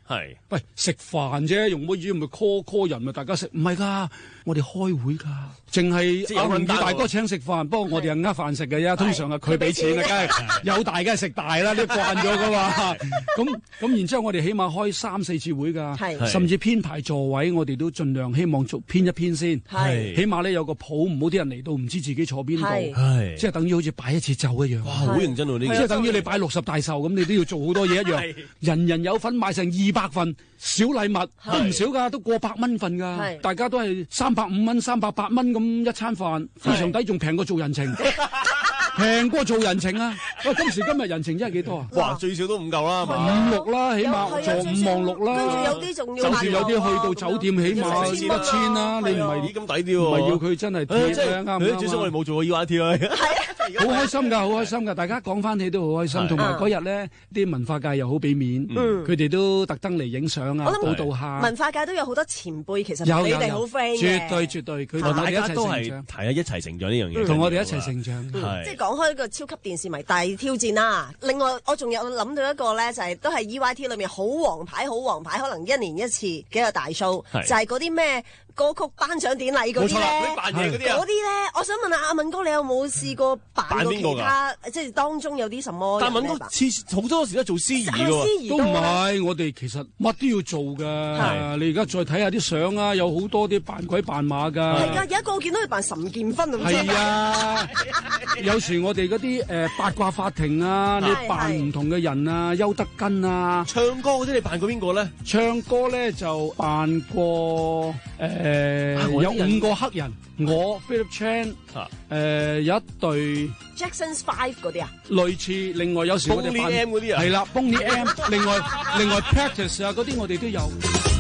係， 喂食飯啫，用乜嘢咪 call call 人咪大家食？唔係㗎，我哋開會㗎，淨係阿榮宇大哥請食飯，不過我哋係呃飯食嘅啫。通常係佢俾錢啊，梗係有大梗係食大啦，都慣咗㗎嘛。咁咁然之後，我哋起碼開三四次會㗎，甚至編排座位，我哋都盡量希望做編一編先，起碼咧有個譜，唔好啲人嚟到唔知自己坐邊度，即係等於好似擺一次酒一樣。 哇，好認真喎呢個， 即係等於你擺六十大壽咁，你都要做好多嘢一樣。人人有份買成二百份小禮物都唔少㗎，都過百蚊份㗎。大家都係三百五蚊、三百八蚊咁一餐飯，非常抵，仲平過做人情。平過做人情啊！喂，今時今日人情真係幾多啊？ 哇，最少都五嚿啦， 五六啦，起碼坐五望六啦。 跟住有啲仲要， 就算有啲去到酒店，起碼一千啦。你唔係咦咁抵啲喎？ 唔係要佢真係貼嘅，啱唔啱？ 最少我哋冇做過 E Y T 啦。 好開心㗎，好開心㗎！大家講翻起都好開心，同埋嗰日咧，啲文化界又好俾面，佢哋都特登嚟影相啊，報道下。 文化界都有好多前輩，其實有你哋好 friend 嘅。 絕對絕對，佢大家都係係啊，一齊成長呢樣嘢， 同我哋一齊成長。 即係講開一個超級電視迷大挑戰啦。另外，我仲有諗到一個咧，就係都係 E Y T 裏面好王牌、好王牌，可能一年一次嘅一個大 show，就係嗰啲咩歌曲頒獎典禮嗰啲咧， 扮嘢嗰啲啊， 嗰啲咧，我想問下阿敏哥，你有冇試過扮過其他？即係當中有啲什麼？ 但敏哥次好多時都做司儀嘅喎， 都唔係。我哋其實乜都要做㗎。你而家再睇下啲相啊，有好多啲扮鬼扮馬㗎。 係㗎，有一個我見到佢扮岑建勳咁。 係啊，有時我哋嗰啲誒八卦法庭啊，你扮唔同嘅人啊，邱德根啊， 唱歌嗰啲你扮過邊個咧？ 唱歌咧就扮過誒。誒，有五個黑人，我 Philip Chan，誒有一隊 Jackson's Five 嗰啲啊， 類似。另外有時我哋扮 Boney M 嗰啲啊， 係啦 ，Boney M。另外另外 Practice 啊嗰啲我哋都有。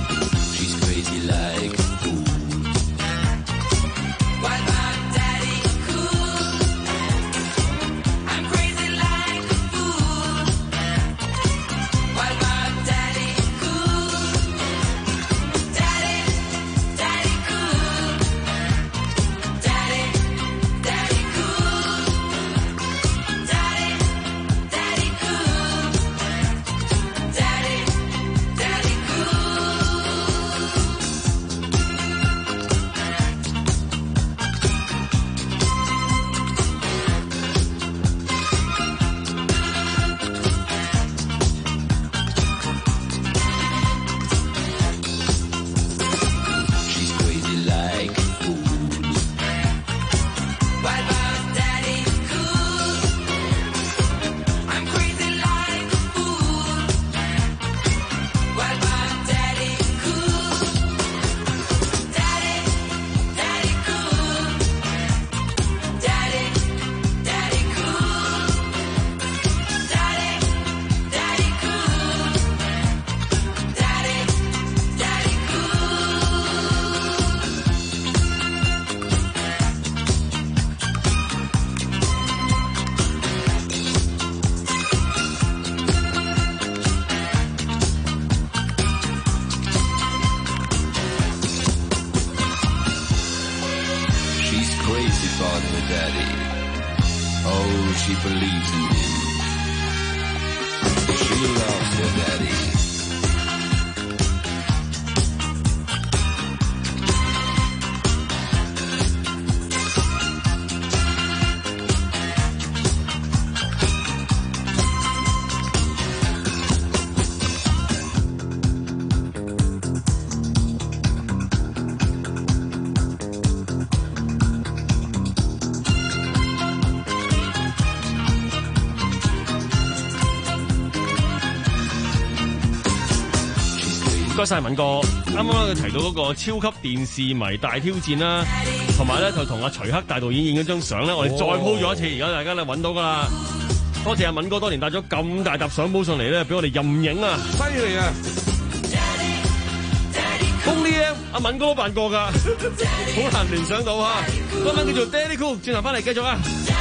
唔該晒敏哥，啱啱佢提到嗰個超級電視迷大挑戰啦，同埋咧就同阿徐克大導演影咗張相咧，我哋再 po 咗一次，而家大家咧揾到噶啦。多謝阿敏哥多年帶咗咁大沓相簿上嚟咧，俾我哋任影啊，犀利啊！Boney M 阿敏哥都扮過噶，好難聯想到啊！嗰班叫做 Daddy Cool， 轉頭翻嚟繼續啊！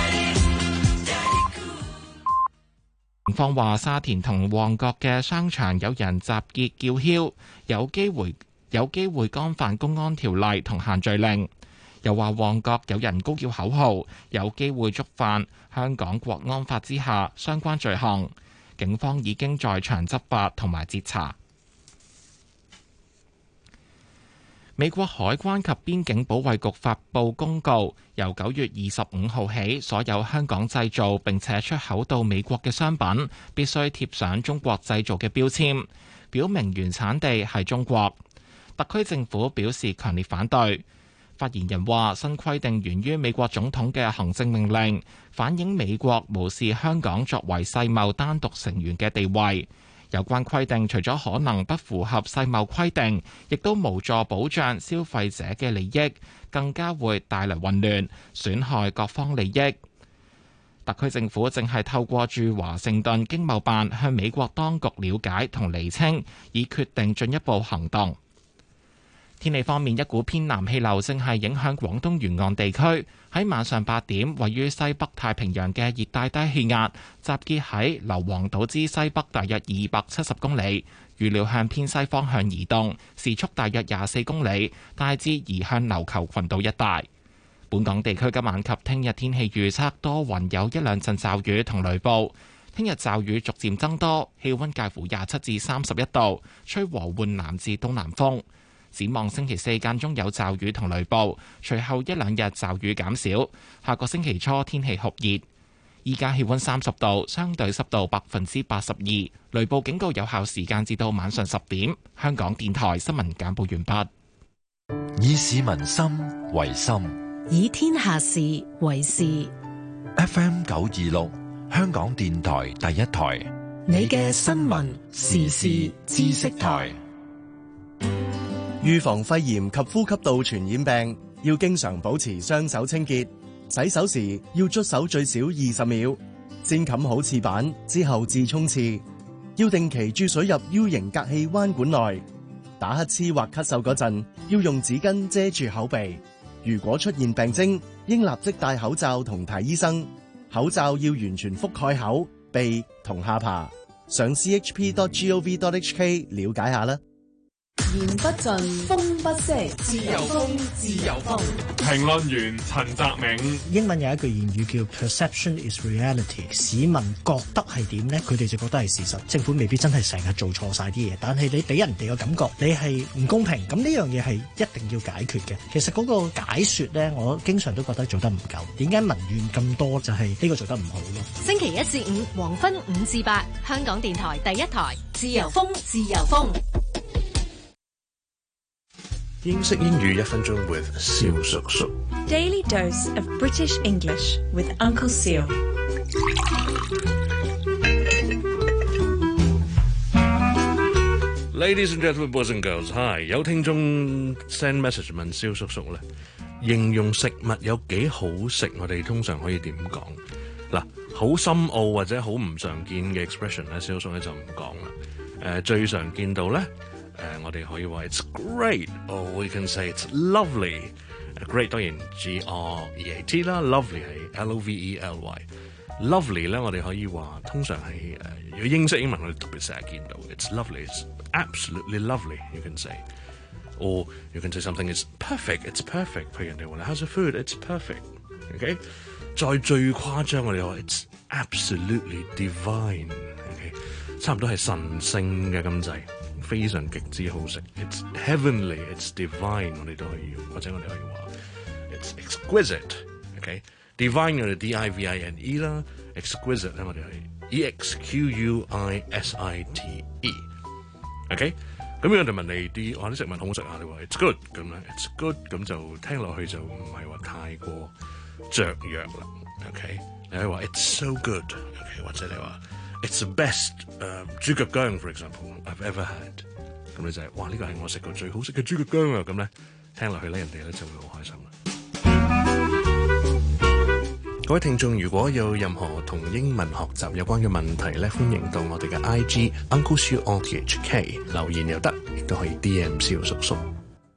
警方話沙田同旺角嘅商場有人集結叫囂，有機會有機會干犯公安條例同限聚令。又話旺角有人高叫口號，有機會觸犯香港國安法之下相關罪行。警方已經在場執法同埋截查。 美國海關及邊境保衛局發布公告，由九月二十五號起，所有香港製造並且出口到美國嘅商品必須貼上中國製造嘅標籤，表明原產地係中國。特區政府表示強烈反對。發言人話：新規定源於美國總統嘅行政命令，反映美國無視香港作為世貿單獨成員嘅地位。有關規定除咗可能不符合世貿規定，亦都無助保障消費者嘅利益，更加會帶嚟混亂，損害各方利益。特區政府正係透過駐華盛頓經貿辦向美國當局了解同釐清，以決定進一步行動。天氣方面，一股偏南氣流正係影響廣東沿岸地區。喺晚上八點，位於西北太平洋嘅熱帶低氣壓集結喺硫磺島之西北大約二百七十公里，預料向偏西方向移動，時速大約廿四公里，大致移向琉球群島一帶。本港地區今晚及聽日天氣預測多雲，有一兩陣驟雨同雷暴。聽日驟雨逐漸增多，氣溫介乎廿七至三十一度，吹和緩南至東南風。展望星期四間中有驟雨同雷暴，隨後一兩日驟雨減少。下個星期初天氣酷熱，依家氣溫三十度，相對濕度百分之八十二，雷暴警告有效時間至到晚上十點。香港電台新聞簡報完畢。 以市民心為心， 以天下事為事。 F M 九二六，香港電台第一台， 你嘅新聞時事知識台。 預防肺炎及呼吸道傳染病，要經常保持雙手清潔。洗手時要捽手最少二十秒，先冚好廁板之後至沖廁。要定期注水入 U 型隔氣彎管內。打乞嗤或咳嗽嗰陣，要用紙巾遮住口鼻。如果出現病徵，應立即戴口罩同睇醫生。口罩要完全覆蓋口、鼻同下巴。上 c h p dot gov dot h k 了解下啦。 言不盡，風不息，自由風，自由風。 評論員陳澤銘， 英文有一句言語叫 perception is reality， 市民覺得係點呢？佢哋就覺得係事實。政府未必真係成日做錯晒啲嘢，但係你俾人哋嘅感覺，你係唔公平。咁呢樣嘢係一定要解決嘅。其實嗰個解說呢，我經常都覺得做得唔夠。點解民怨咁多？就係呢個做得唔好咯。 星期一至五黃昏五至八，香港電台第一台，自由風，自由風。 英式英語一分鐘 with 蕭叔叔。 Daily dose of British English with Uncle Seal。 Ladies and gentlemen, boys and girls, hi！ 有聽眾 send message 問蕭叔叔咧，形容食物有幾好食，我哋通常可以點講？嗱，好深奧或者好唔常見嘅 expression 咧，蕭叔叔咧就唔講啦。誒、呃，最常見到咧。誒、uh, 我哋可以話 it's great， or we can say it's lovely。Great 當然 G R E A T 啦 ，lovely 係 L O V E L Y。Lovely 咧，我哋可以話通常係誒，如果英式英文我哋特別成日見到 ，it's lovely，it's absolutely lovely。You can say，or you can say something is perfect，it's perfect。譬如人哋話 how's the food？It's perfect。OK， 再最誇張我哋話 it's absolutely divine。OK， 差唔多係神聖嘅咁滯。非常極之好食 ，it's heavenly, it's divine， 我哋都可以用，或者我哋可以話 it's exquisite，OK，divine、okay? 我哋 D I V I N E 啦 ，exquisite 咧我哋係 E X Q U I S I T E，OK， 咁樣我哋問你啲，哇啲食物好唔好食啊？你話 it's good 咁咧 ，it's good 咁就聽落去就唔係話太過雀躍啦 ，OK， 你可以話 it's so good，OK， 或者你話。It's the best 誒、uh, 豬腳薑 for example I've ever had。咁你就係、是、哇呢個係我食過最好食嘅豬腳薑啊！咁咧聽落去咧人哋咧就會好開心啦。各位聽眾，如果有任何同英文學習有關嘅問題咧，歡迎到我哋嘅 I G Uncle Siu R T H K 留言又得，亦都可以 D M 蕭叔叔。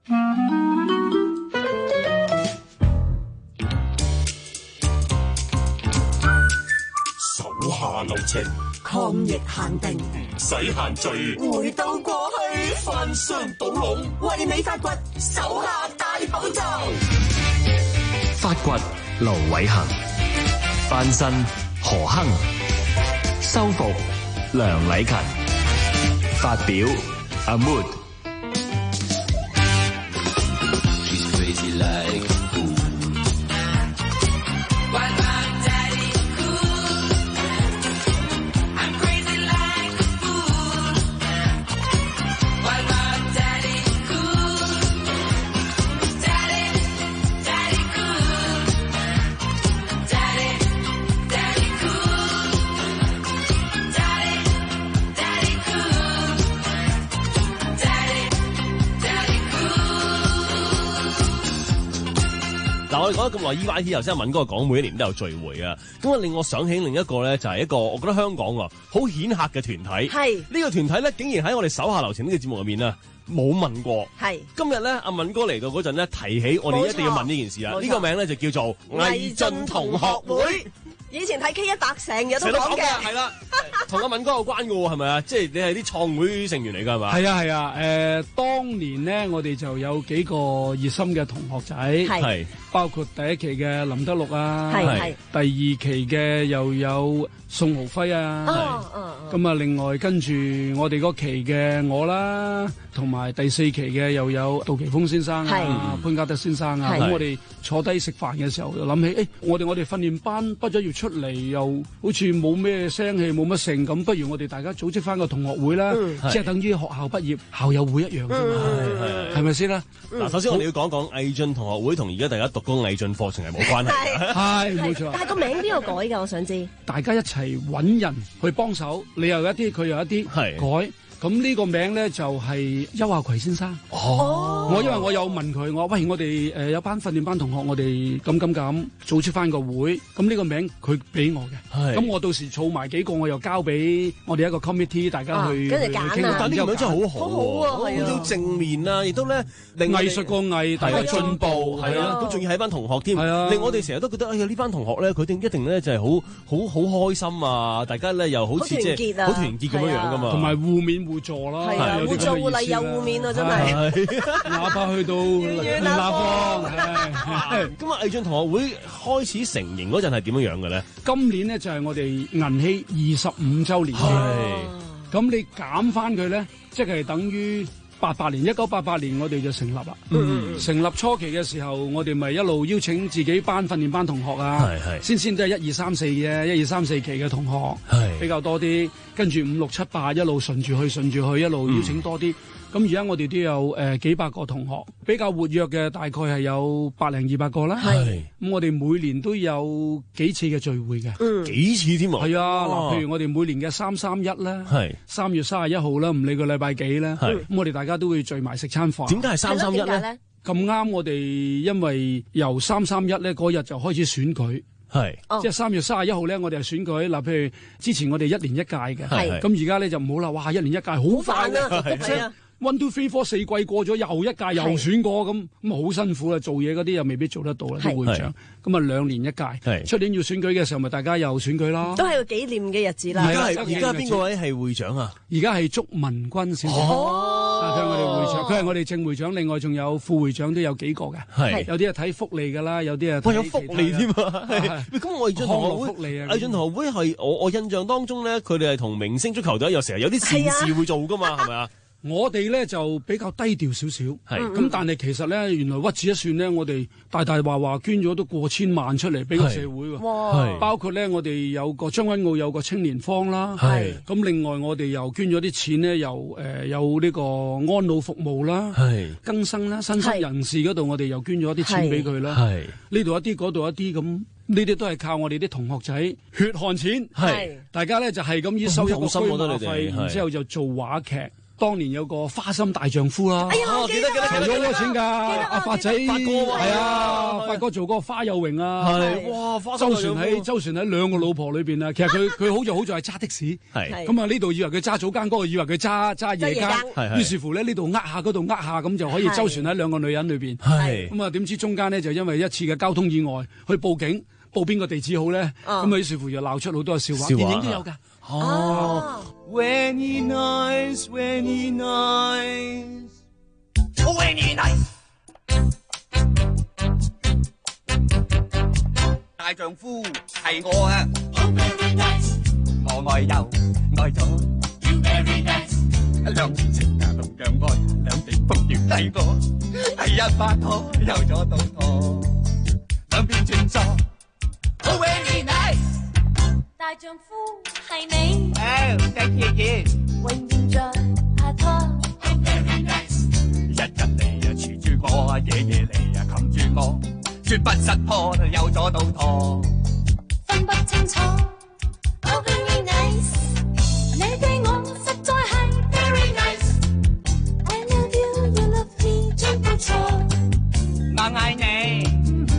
手下留情， 抗疫限定， 唔使限聚， 回到過去， 翻箱倒籠， 為你發掘手下大寶藏。 發掘盧偉恒，翻身何亨，修復梁禮勤，發表阿 Mood。 crazy like a fool. While my daddy cool, I'm crazy like a fool. While my daddy cool, daddy, daddy cool, daddy, daddy cool, daddy, daddy cool, daddy, daddy cool. 嗱，我哋講咗咁耐 E Y T， 頭先阿敏哥講每一年都有聚會啊，咁啊令我想起另一個咧，就係一個我覺得香港啊好顯赫嘅團體。 係呢個團體咧，竟然喺我哋手下留情呢個節目入面啊冇問過。 係今日咧，阿敏哥嚟到嗰陣咧，提起我哋一定要問呢件事啊。 冇錯呢個名咧就叫做毅進同學會。 以前睇 K 一百成日都成日都講嘅， 講嘅，係啦，同阿敏哥有關嘅喎，係咪啊？即係你係啲創會成員嚟㗎，係嘛？ 係啊係啊，誒、當年咧，我哋就有幾個熱心嘅同學仔， 係包括第一期嘅林德祿啊， 係係第二期嘅又有宋豪輝啊， 哦哦咁啊，另外跟住我哋嗰期嘅我啦，同埋第四期嘅又有杜琪峰先生係啊、潘家德先生啊， 係咁我哋坐低食飯嘅時候就諗起，誒、我哋我哋訓練班畢咗業出嚟，又好似冇咩聲氣，冇乜盛咁，不如我哋大家組織翻個同學會啦， 嗯即係等於學校畢業校友會一樣啫嘛， 係係咪先啦？ 嗱，首先我哋要講講毅進同學會同而家大家讀嗰個毅進課程係冇關係嘅。 係冇錯。 但係個名邊個改㗎？我想知。 大家一齊揾人去幫手，你又有一啲，佢又有一啲改。咁呢個名咧就係邱亞葵先生。 哦， 我因為我有問佢，我話喂，我哋誒有班訓練班同學，我哋咁咁咁組織翻個會，咁呢個名佢俾我嘅。 係咁我到時儲埋幾個，我又交俾我哋一個 committee，大家去跟住揀啊去傾但呢個名真係好好好好啊係啊好正面啊，亦都咧令我哋藝術個藝，大家進步係啊，咁仲要係班同學添，令我哋成日都覺得哎呀呢班同學咧，佢哋一定咧就係好好好開心啊！大家咧又好似即係好團結咁樣樣噶嘛， 同埋互勉互助啦。 係啊，互助互勵又互勉啊，真係。 哪怕去到遠那方。 係咁啊，毅進同學會開始成型嗰陣係點樣樣嘅咧？ 今年咧就係我哋銀禧二十五週年。咁你減翻佢咧，即係等於八八年，一九八八年我哋就成立啦。 嗯， 成立初期嘅時候，我哋咪一路邀請自己班訓練班同學啊， 係係先先都係一二三四嘅，一二三四期嘅同學係比較多啲，跟住五六七八一路順住去，順住去，一路邀請多啲。咁而家我哋都有誒、呃、幾百個同學，比較活躍嘅大概係有百零二百個啦。 係咁我哋每年都有幾次嘅聚會嘅， 嗯， 幾次添啊？ 係啊，嗱， 哇譬如我哋每年嘅三三一啦， 係三月三十一號啦，唔理個禮拜幾啦， 係咁我哋大家都會聚埋食餐飯。 點解係三三一咧？ 咁啱我哋因為由三三一咧嗰日就開始選舉。 係， 即係三月三十一號咧，我哋係選舉嗱，譬如之前我哋一年一屆嘅， 係咁而家咧就唔好啦，哇，一年一屆好快煩啊嘅， 係啊 one two three four 四季過咗，又一屆又選過，咁咁好辛苦啦，做嘢嗰啲又未必做得到啦，啲會長，咁啊兩年一屆，出年要選舉嘅時候，咪大家又選舉啦， 都係個紀念嘅日子啦。 而家係而家邊個位係會長啊？ 而家係祝文君先生， 哦， 佢係我哋會長，佢係我哋正會長，另外仲有副會長都有幾個嘅， 係有啲係睇福利㗎啦，有啲係哇有福利添啊！係咁我毅進同學會， 福利啊， 毅進同學會係我我印象當中咧，佢哋係同明星足球隊有成日有啲善事會做㗎嘛，係咪啊？ 我哋咧就比較低調少少， 係咁，但係其實咧，原來屈指一算咧，我哋大大話話捐咗都過千萬出嚟俾個社會喎， 係包括咧我哋有個將軍澳有個青年坊啦， 係， 咁另外我哋又捐咗啲錢咧，又誒、呃、有呢個安老服務啦， 係， 更生啦，新生人士嗰度我哋又捐咗啲錢俾佢啦， 係， 呢度一啲嗰度一啲咁，呢啲都係靠我哋啲同學仔血汗錢， 係， 大家咧就係咁依收一個居好有心我覺得馬費， 你哋然之後就做話劇。當年有個花心大丈夫啦， 哎呀，我記得記得籌咗好多錢㗎，阿發仔發哥係啊，發哥做嗰個花有榮啊， 係哇，花周旋喺周旋喺兩個老婆裏邊啊，其實佢佢好就好在係揸的士， 係咁啊呢度以為佢揸早間，嗰個以為佢揸揸夜間，於是乎咧呢度呃下嗰度呃下，咁就可以周旋喺兩個女人裏邊， 係咁啊點知中間呢，就因為一次嘅交通意外去報警，報邊個地址好咧？咁啊於是乎就鬧出好多嘅笑話，電影都有㗎。 哦。 When he nice, when he nice, when he nice， 大丈夫係我啊！ oh, very nice. 我愛右愛左兩次情啊同樣愛，兩地風搖低我，第一拍拖有咗到拖，兩邊轉左 ，Oh very nice， 大丈夫係你， Oh thank you again， 永遠在拍拖 ，Oh very nice， 日日嚟啊持住我，夜夜嚟啊擒住我，絕不失拖，有咗到拖， 分不清楚 ，Oh very nice， 你對我實在係 very nice，I love you you love me 真不錯， 我愛你。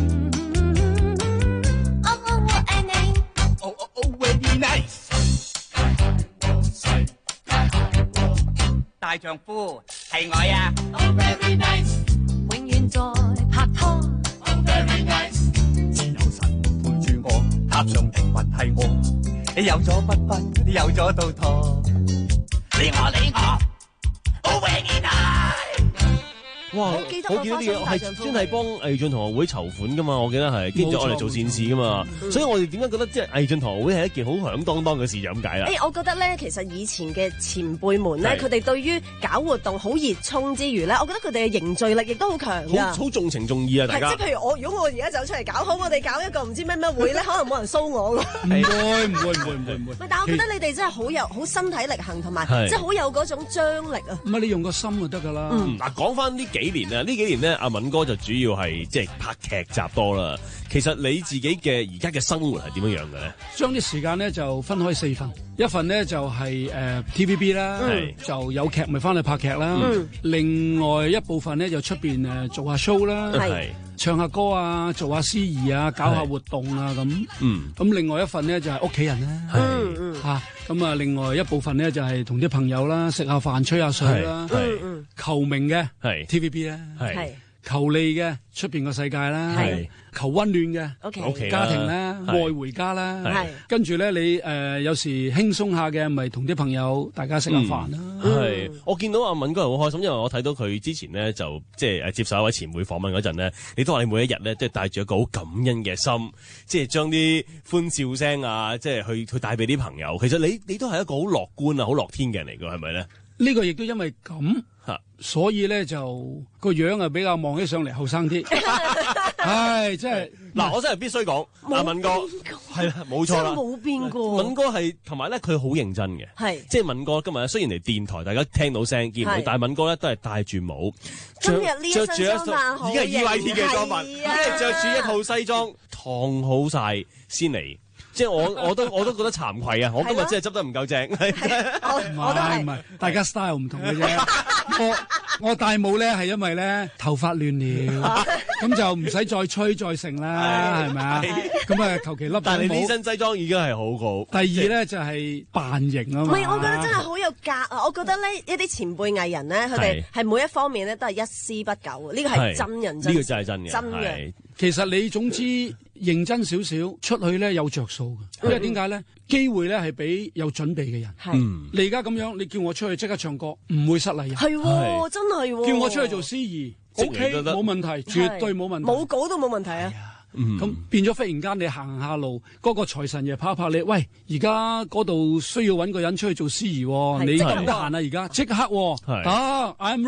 大丈夫係我呀 ，Oh very nice， 永遠在拍拖 ，Oh very nice， 自由神陪住我，塔上靈魂係我，你有咗不分，你有咗到拖，你我你我 ，Oh very nice。 哇！ 我記得我見到啲嘢係真係幫藝進同學會籌款噶嘛，我記得係跟住我哋做善事噶嘛，所以我哋點解覺得即係藝進同學會係一件好響當當嘅事就咁解啦。 誒，我覺得咧，其實以前嘅前輩們咧，佢哋對於搞活動好熱衷之餘咧，我覺得佢哋嘅凝聚力亦都好強㗎。 好好重情重義啊！大家即係譬如我，如果我而家走出嚟搞好，我哋搞一個唔知咩咩會咧，可能冇人騷我㗎。 唔會唔會唔會唔會唔會。 但係我覺得你哋真係好有好身體力行，同埋即係好有嗰種張力啊。 唔係你用個心就得㗎啦。 嗱，講翻呢幾年啊，呢幾年咧，阿敏哥就主要係即係拍劇集多啦。其實你自己嘅而家嘅生活係點樣樣嘅咧？ 將啲時間咧就分開四份，一份呢就係、是、誒、呃、T V B 啦， 嗯、 就有劇咪翻去拍劇啦。 嗯、 另外一部分呢就出邊誒做下 show 啦，唱下歌啊，做下司儀啊，搞下活動啊咁。嗯，咁另外一份呢就係屋企人啦。 嗯嗯， 嚇咁啊，另外一部分呢就係同啲朋友啦，食下飯，吹下水啦。 嗯嗯， 求名嘅係 T V B 啦。 係。 求利嘅出邊個世界啦，求溫暖嘅 ，OK， 家庭啦，愛回家啦，跟住咧你誒有時輕鬆下嘅，咪同啲朋友大家食下飯啦。 係，我見到阿敏哥係好開心，因為我睇到佢之前呢，就即係誒接受一位前輩訪問嗰陣呢，你都話你每一日咧即係帶住一個好感恩嘅心，即係將啲歡笑聲啊，即係去去帶俾啲朋友。其實你你都係一個好樂觀啊、好樂天嘅人嚟㗎，係咪咧？ 呢個亦都因為咁。所以咧就個樣啊比較望起上嚟後生啲，唉，真係嗱，我真係必須講，阿敏哥係啦，冇錯啦， 冇變過。 敏哥係同埋咧，佢好認真嘅， 係即係敏哥今日咧雖然嚟電台，大家聽到聲見唔到，但係敏哥咧都係戴住帽， 今日呢一身裝扮好， 而家係 E Y T 嘅裝扮，即係着住一套西裝，燙好晒先嚟。即係我我都我都覺得慚愧啊！我今日真係執得唔夠正， 唔係唔係，大家 style 唔同嘅啫。我我戴帽咧係因為咧頭髮亂了，咁就唔使再吹再成啦，係咪啊？咁啊求其笠頂帽。 但係你呢身西裝已經係好好。 第二咧就係扮型啊嘛。 唔係，我覺得真係好有格啊！我覺得咧一啲前輩藝人咧，佢哋係每一方面咧都係一絲不苟，呢個係真人真。 呢個真係真嘅。 真嘅。 其實你總之認真少少出去咧有着數嘅，因為點解咧？機會咧係俾有準備嘅人。 係。 你而家咁樣，你叫我出去即刻唱歌，唔會失禮人。 係喎，真係喎。 叫我出去做司儀 ，OK，冇問題，絕對冇問題。 冇稿都冇問題啊！ 咁變咗忽然間你行下路，嗰個財神爺拍一拍你，喂！而家嗰度需要揾個人出去做司儀，你得唔得閒啊？而家即刻啊 ！I'm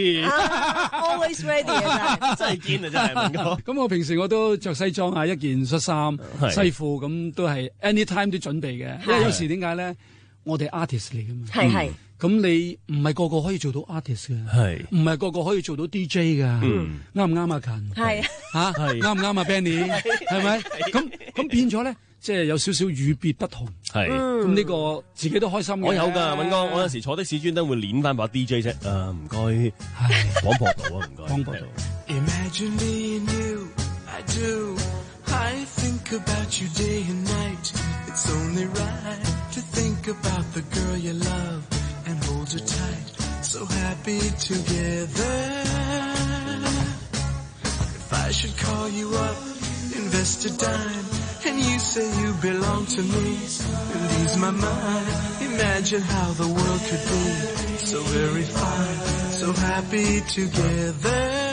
ready，always ready 啊！ 真係堅啊！真係。 咁我平時我都着西裝啊，一件恤衫、西褲咁都係 anytime 都準備嘅，因為有時點解咧？我哋 artist 嚟噶嘛。 係係。 咁你唔係個個可以做到 artist 嘅，係唔係個個可以做到 D J 噶？啱唔啱啊？勤係吓，啱唔啱啊 ？Benny 係咪？咁咁變咗咧，即係有少少與別不同。 係咁呢個自己都開心嘅。 我有噶，敏哥，我有時坐的士專登會捻翻把 D J 啫。啊，唔該，廣播道啊，唔該。廣播道。Imagine me and you, I do. I think about you day and night. It's only right to think about the girl you love. Hold her tight, so happy together. If I should call you up, invest a dime, and you say you belong to me, it ease my mind. Imagine how the world could be so very fine, so happy together.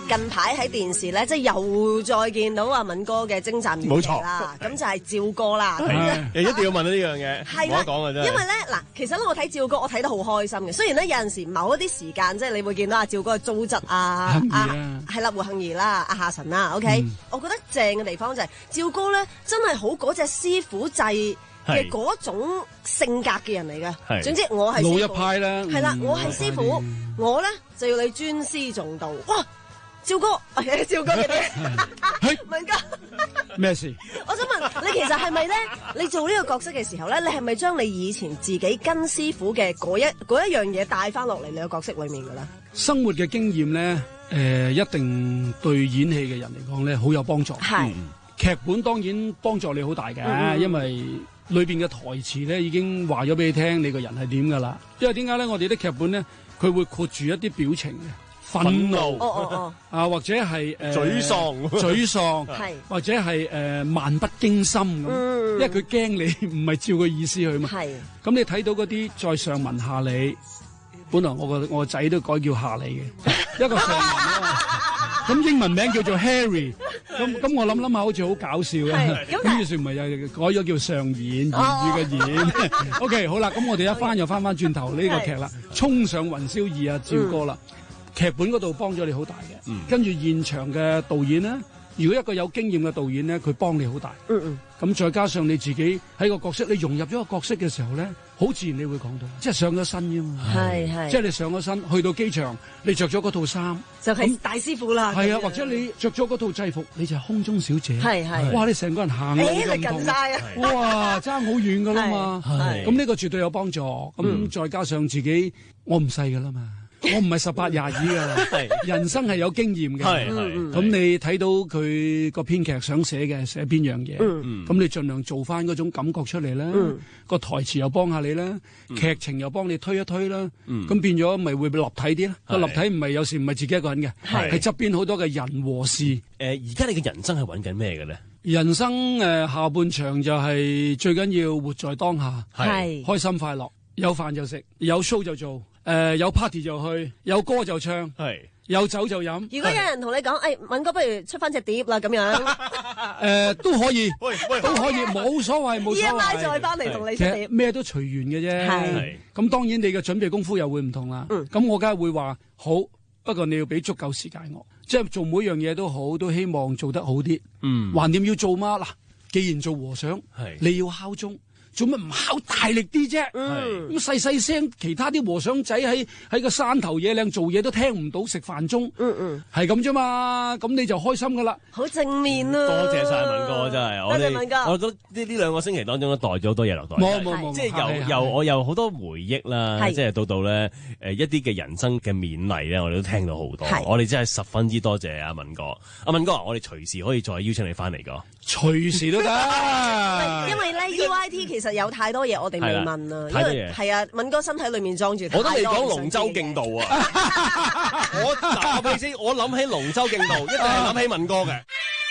近排喺電視咧，即係又再見到阿敏哥嘅精湛演技啦。咁就係趙哥啦。 係，一定要問到呢樣嘢， 係冇得講嘅真係。 因為咧嗱，其實咧我睇趙哥，我睇得好開心嘅。雖然咧有陣時某一啲時間，即係你會見到阿趙哥嘅糟質啊，啊係啦，胡杏兒啦，阿夏晨啦 ，OK，、嗯、我覺得正嘅地方就係、是、趙哥咧，真係好嗰隻師傅制嘅嗰種性格嘅人嚟嘅。總之我係老一派啦， 係啦，我係師傅，我咧就要你尊師重道。哇！趙哥，趙哥嘅啲，敏哥咩事？ 我想問你，其實係咪咧？你做呢個角色嘅時候咧，你係咪將你以前自己跟師傅嘅嗰一嗰一樣嘢帶翻落嚟你個角色裏面噶啦？ 生活嘅經驗咧，誒、呃，一定對演戲嘅人嚟講咧，好有幫助。係劇、嗯、本當然幫助你好大嘅、嗯，因為裏邊嘅台詞咧已經話咗俾你聽，你個人係點噶啦。因為點解咧？我哋啲劇本咧，佢會括住一啲表情嘅。憤怒，哦哦哦，啊或者係誒沮喪， 沮喪，係或者係誒漫不經心咁，嗯、因為佢驚你唔係照個意思去嘛。係，咁你睇到嗰啲再上文下理，本來我個我個仔都改叫下理嘅，一個上文啊，咁英文名叫做 Harry， 咁咁我諗諗下好似好搞笑啊，咁於是唔係又改咗叫上演，言語嘅演。OK， 好啦，咁我哋一翻又翻翻轉頭呢個劇啦，衝上雲霄二啊，趙哥啦。嗯劇本嗰度幫咗你好大嘅，嗯、跟住現場嘅導演咧，如果一個有經驗嘅導演咧，佢幫你好大。嗯嗯。咁再加上你自己喺個角色，你融入咗個角色嘅時候咧，好自然你會講到，即係上咗身啫嘛。係係。即係你上咗身，去到機場，你着咗嗰套衫， 就係大師傅啦。 係啊，或者你着咗嗰套制服，你就係空中小姐。係係。哇！你成個人行路咁唔同。 哇！爭好遠噶啦嘛。係。咁呢個絕對有幫助。咁、嗯、再加上自己，我唔細噶啦嘛。我唔係十八廿二噶，人生係有經驗嘅。係係，咁你睇到佢個編劇想寫嘅寫邊樣嘢，咁、嗯、你盡量做翻嗰種感覺出嚟啦。個、嗯、台詞又幫下你啦，劇、嗯、情又幫你推一推啦。咁、嗯、變咗咪會立體啲啦。個立體唔係有時唔係自己一個人嘅，係側邊好多嘅人和事。誒， 而家你嘅人生係揾緊咩嘅咧？ 人生誒、呃、下半場就係最緊要活在當下，係開心快樂，有飯就食，有 show 就做。誒、呃，有 party 就去，有歌就唱，係有酒就飲。 如果有人同你講，誒、哎，敏哥不如出翻隻碟啦，咁樣，誒、 呃，都可以，喂喂都可以，冇所謂，冇所謂。E M I 再翻嚟同你出碟，咩都隨緣嘅啫。係，咁當然你嘅準備功夫又會唔同啦。咁、嗯、我梗係會話好，不過你要俾足夠時間我，即係做每樣嘢都好，都希望做得好啲。嗯，橫掂要做嗎？嗱，既然做和尚，係你要敲鐘。做乜唔敲大力啲啫？咁細細聲，其他啲和尚仔喺喺個山頭野嶺做嘢都聽唔到，食飯鐘。嗯嗯，係咁啫嘛。咁你就開心噶啦。 好正面啊！ 多謝晒敏哥，真係。 多謝敏哥。 我覺得呢呢兩個星期當中都帶咗好多嘢落袋。 冇冇冇， 即係由由我有好多回憶啦，即係到到咧誒一啲嘅人生嘅勉勵咧，我哋都聽到好多。我哋真係十分之多謝阿敏哥。阿敏哥，我哋隨時可以再邀請你翻嚟噶。 隨時都得。 因為咧 E Y T 其實有太多嘢我哋未問啊，因為係啊，敏哥身體裏面裝住。 我都未講龍舟競渡啊！我嗱，我先，我諗起龍舟競渡，一定係諗起敏哥嘅。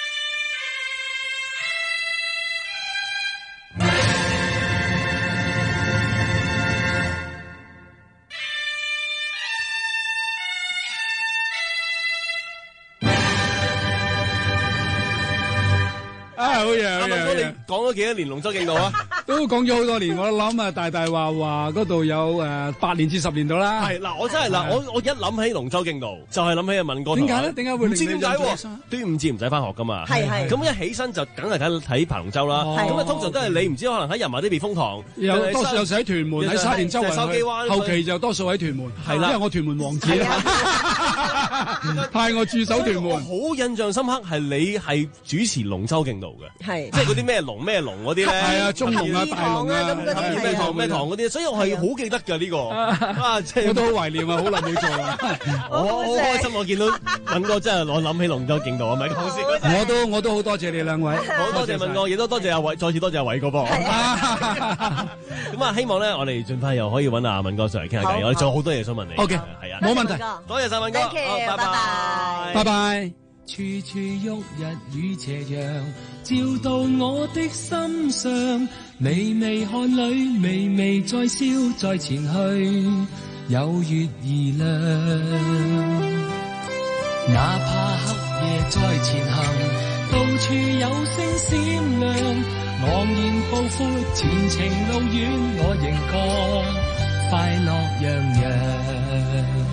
啊，好嘢！ 阿敏哥，你講咗幾多年龍舟競渡啊？ 都講咗好多年，我諗啊，大大話話嗰度有誒八年至十年度啦。 係嗱，我真係嗱，我我一諗起龍舟競渡，就係諗起阿敏哥。 點解咧？點解會？ 唔知點解喎？端午節唔使翻學噶嘛？係係。咁一起身就梗係睇睇爬龍舟啦。咁啊，通常都係你唔知可能喺油麻地避風塘， 有多數有時喺屯門，喺沙田周圍去。後期就多數喺屯門，係啦，因為我屯門王子啊，派我駐守屯門。 好印象深刻係你係主持龍舟競渡嘅，係即係嗰啲咩龍咩龍嗰啲咧？係啊， 中龍啊，大龍啊， 咩堂咩堂嗰啲，所以我係好記得㗎呢個啊，即係我都好懷念啊，好耐冇做啦。 我好開心，我見到敏哥真係我諗起龍舟競渡係咪講笑？ 我都我都好多謝你兩位， 好多謝敏哥，亦都多謝阿偉，再次多謝阿偉哥噃。咁啊，希望咧我哋盡快又可以揾阿敏哥上嚟傾下偈，我哋仲有好多嘢想問你。 OK，係啊，冇問題。 多謝晒敏哥，拜拜， 拜拜。 處處旭日與斜陽，照到我的心上，微微汗淚，微微再笑，再前去，有月兒亮。 哪怕黑夜在前行，到處有星閃亮，昂然步闊前程路遠，我仍覺快樂洋洋。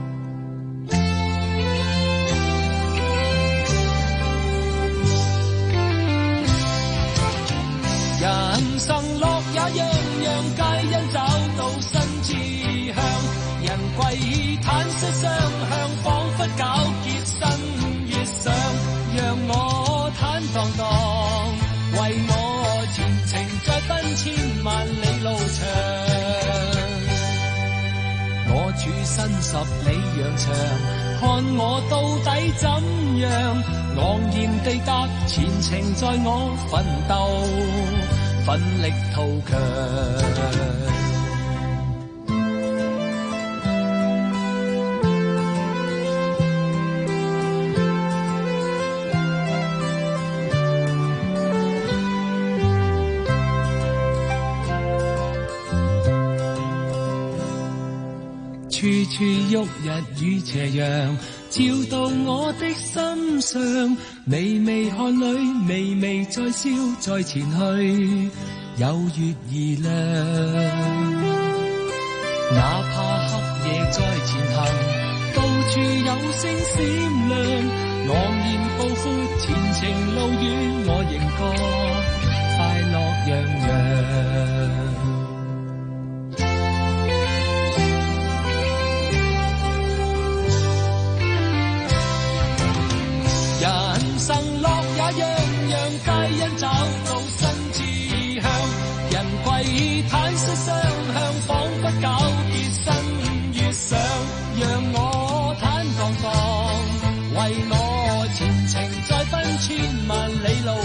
人生樂也樣樣，皆因找到新志向。人貴坦率雙向，彷彿皎潔新月上。讓我坦蕩蕩，為我前程再奔千萬里路長。我處身十里洋場，看我到底怎樣？昂然地踏前程，在我奮鬥，奮力圖強。處處旭日與斜陽，照到我的心上。微微汗淚，微微再笑，再前去，有月兒亮。哪怕黑夜在前行，到處有星閃亮。昂然步闊前程路遠，我仍覺快樂洋洋。人生樂也樣樣，皆因找到新志向。人貴坦率雙向，彷彿皎潔新月上。讓我坦蕩蕩，為我前程再奔千萬里路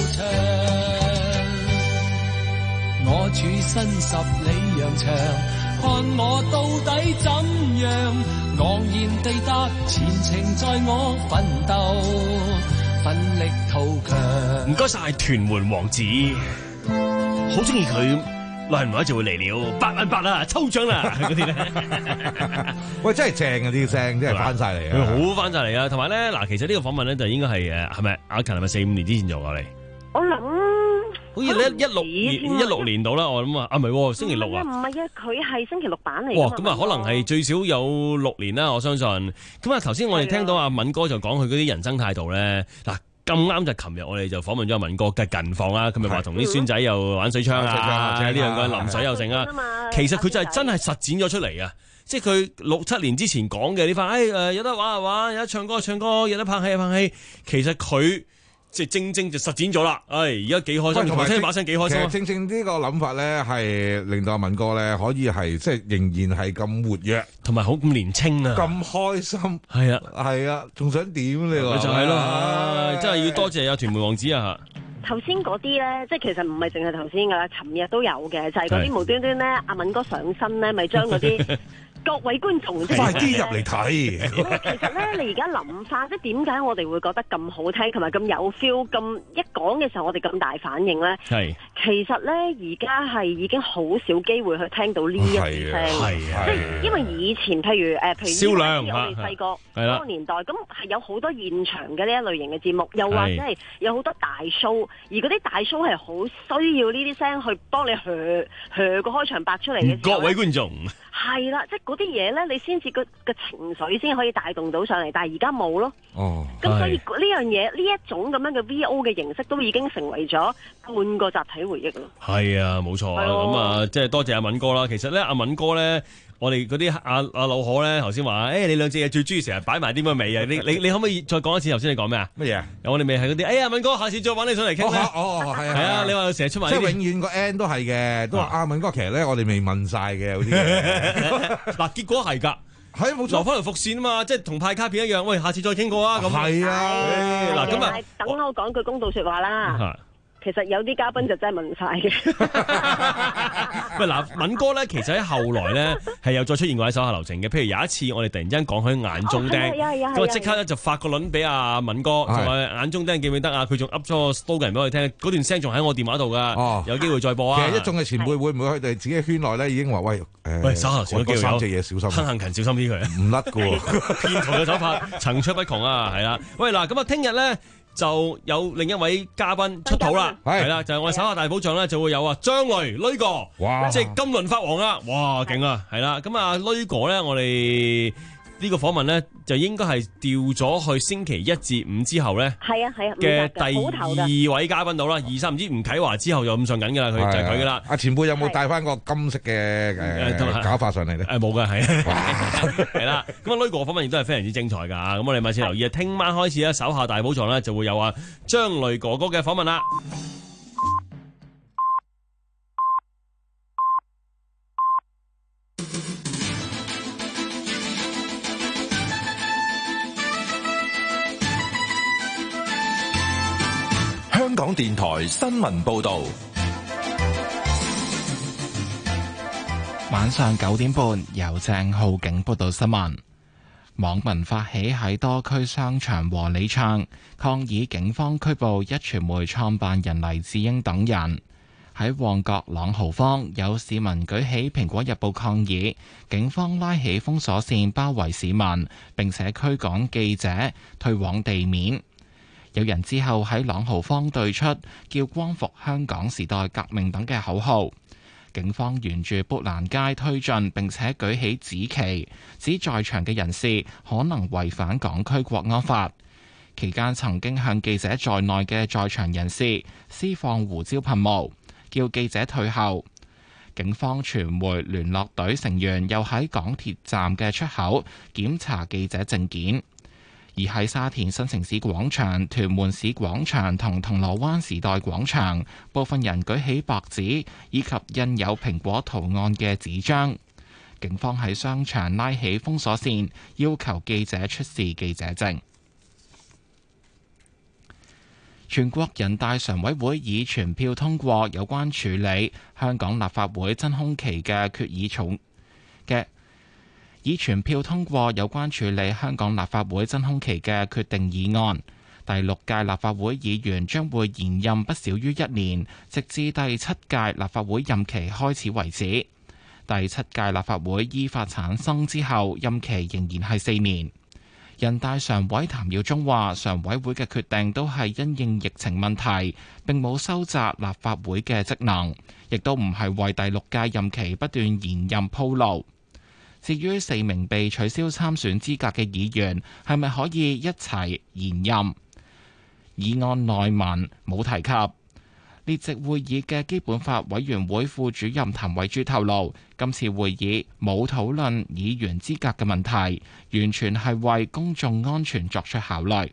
長。我處身十里洋場，看我到底怎樣？昂然地踏前程，在我奮鬥，奮力圖強。 唔該晒屯門王子，好中意佢，耐唔耐就會嚟了，八萬八啦，抽獎啦嗰啲咧。 喂，真係正啊！啲聲真係翻晒嚟啊， 好翻晒嚟啊！同埋咧，嗱，其實呢個訪問咧就應該係誒，係咪阿勤係咪四五年之前做過嚟？ 我諗。 好似咧一六年一六年到啦，我諗啊，啊唔係星期六啊， 唔係啊，佢係星期六版嚟。 哇，咁啊可能係最少有六年啦，我相信。咁啊頭先我哋聽到阿敏哥就講佢嗰啲人生態度咧，嗱咁啱就琴日我哋就訪問咗阿敏哥嘅近況啦，佢咪話同啲孫仔又玩水槍啊，呢兩個人淋水又成啊，其實佢就係真係實踐咗出嚟啊！即係佢六七年之前講嘅呢番，誒誒有得玩就玩，有得唱歌就唱歌，有得拍戲就拍戲，其實佢。即係正正就實踐咗啦，唉！而家幾開心，同埋聽把聲幾開心。 正正呢個諗法咧，係令到阿敏哥咧可以係即係仍然係咁活躍， 同埋好咁年青啊， 咁開心。 係啊， 係啊，仲想點你話？ 就係咯，真係要多謝阿屯門王子啊！ 頭先嗰啲咧，即係其實唔係淨係頭先噶啦，尋日都有嘅，就係嗰啲無端端咧，阿敏哥上身咧，咪將嗰啲。各位觀眾， 快啲入嚟睇。 其實咧，你而家諗翻，即係點解我哋會覺得咁好聽，同埋咁有 feel，咁一講嘅時候，我哋咁大反應咧？係。其實咧，而家係已經好少機會去聽到呢一啲聲， 係啊， 即係因為以前譬如誒，譬如銷量我哋細個嗰個年代，咁係有好多現場嘅呢一類型嘅節目，又或者係有好多大 show，而嗰啲大 show 係好需要呢啲聲去幫你噓噓個開場白出嚟嘅。 各位觀眾。 係啦，即係嗰啲嘢咧，你先至個個情緒先可以帶動到上嚟，但係而家冇咯。哦，咁所以呢樣嘢，呢一種咁樣嘅 V O 嘅形式，都已經成為咗半個集體回憶咯。 係啊，冇錯啊。咁啊，即係多謝阿敏哥啦。其實咧，阿敏哥咧，我哋嗰啲阿阿老可咧，頭先話，誒，你兩隻嘢最中意成日擺埋啲乜味啊？你你你可唔可以再講一次？頭先你講咩啊？乜嘢？我哋未係嗰啲，哎呀，敏哥，下次再揾你上嚟傾咧。 哦，係啊， 係啊，你話成日出埋， 即係永遠個 N 都係嘅，都話阿敏哥，其實咧，我哋未問晒嘅嗰啲嘢。 嗱，結果係㗎。係冇錯，留翻條伏線啊嘛，即係同派卡片一樣。喂，下次再傾過啊。咁係啊，嗱咁啊， 等我講句公道説話啦。 其實有啲嘉賓就真係問晒嘅。 喂嗱，敏哥咧，其實喺後來咧係有再出現過喺手下留情嘅。譬如有一次，我哋突然之間講佢眼中釘，咁啊即刻咧就發個輪俾阿敏哥，就話眼中釘記唔記得啊？佢仲噏咗個 slogan 俾我哋聽，嗰段聲仲喺我電話度噶。哦，有機會再播啊！ 其實一眾嘅前輩會唔會佢哋自己圈內咧已經話喂誒， 喂手下留情嗰三隻嘢小心， 坑行勤小心啲佢， 唔甩噶喎， 騙徒嘅手法層出不窮啊！係啦，喂嗱，咁啊聽日咧。就有另一位嘉賓出土啦，係啦，就係、是、我哋手下大寶藏咧，就會有啊張雷雷哥，哇，即係金輪法王啊，哇，勁啊，係啦，咁啊雷哥咧，我哋呢個訪問咧就應該係調咗去星期一至五之後咧， 係啊係啊嘅第二位嘉賓到啦，二三唔知吳啟華之後就咁上緊噶啦，佢就係佢噶啦。阿前輩有冇帶翻個金色嘅誒假髮上嚟咧？ 誒冇噶，係係啦。咁啊雷哥訪問亦都係非常之精彩噶，咁我哋密切留意啊，聽晚開始咧，手下大寶藏咧就會有啊張雷哥哥嘅訪問啦。 香港電台新聞報道， 晚上九點半由鄭浩景報道新聞。網民發起喺多區商場和理唱，抗議警方拘捕壹傳媒創辦人黎智英等人。喺旺角朗豪坊，有市民舉起蘋果日報抗議，警方拉起封鎖線包圍市民，並且驅趕記者退往地面。有人之後喺朗豪坊對出叫光復香港時代革命等嘅口號，警方沿住砵蘭街推進，並且舉起紫旗，指在場嘅人士可能違反港區國安法。期間曾經向記者在內嘅在場人士施放胡椒噴霧，叫記者退後。警方傳媒聯絡隊成員又喺港鐵站嘅出口檢查記者證件。而喺沙田新城市廣場、屯門市廣場同銅鑼灣時代廣場，部分人舉起白紙以及印有蘋果圖案嘅紙張。警方喺商場拉起封鎖線，要求記者出示記者證。全國人大常委會以全票通過有關處理香港立法會真空期嘅決議草嘅。以全票通過有關處理香港立法會真空期嘅決定議案。第六屆立法會議員將會延任不少於一年，直至第七屆立法會任期開始為止。第七屆立法會依法產生之後，任期仍然係四年。人大常委譚耀宗話，常委會嘅決定都係因應疫情問題，並冇收窄立法會嘅職能，亦都唔係為第六屆任期不斷延任鋪路。至於四名被取消參選資格嘅議員係咪可以一齊延任？議案內文冇提及。列席會議嘅基本法委員會副主任譚惠珠透露，今次會議冇討論議員資格嘅問題，完全係為公眾安全作出考慮。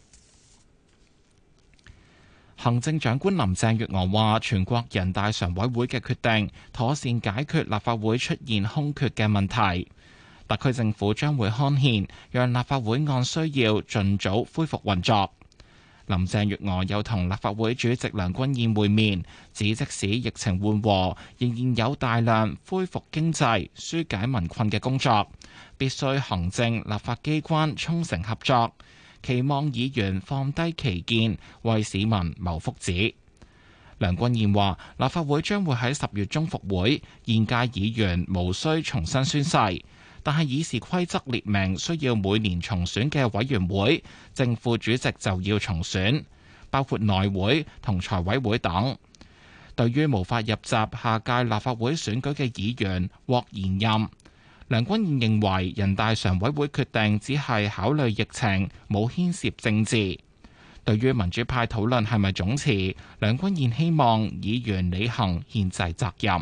行政長官林鄭月娥話，全國人大常委會嘅決定妥善解決立法會出現空缺嘅問題。特區政府將會刊憲，讓立法會按需要盡早恢復運作。林鄭月娥又同立法會主席梁君彥會面，指即使疫情緩和，仍然有大量恢復經濟、紓解民困嘅工作，必須行政立法機關衷誠合作。期望議員放低歧見，為市民謀福祉。梁君彥話：立法會將會喺十月中復會，現屆議員無需重新宣誓，但係議事規則列明需要每年重選嘅委員會，正副主席就要重選，包括內會同財委會等。對於無法入閘下屆立法會選舉嘅議員獲延任，梁君彥認為人大常委會決定只係考慮疫情，冇牽涉政治。對於民主派討論係咪總辭，梁君彥希望議員履行憲制責任。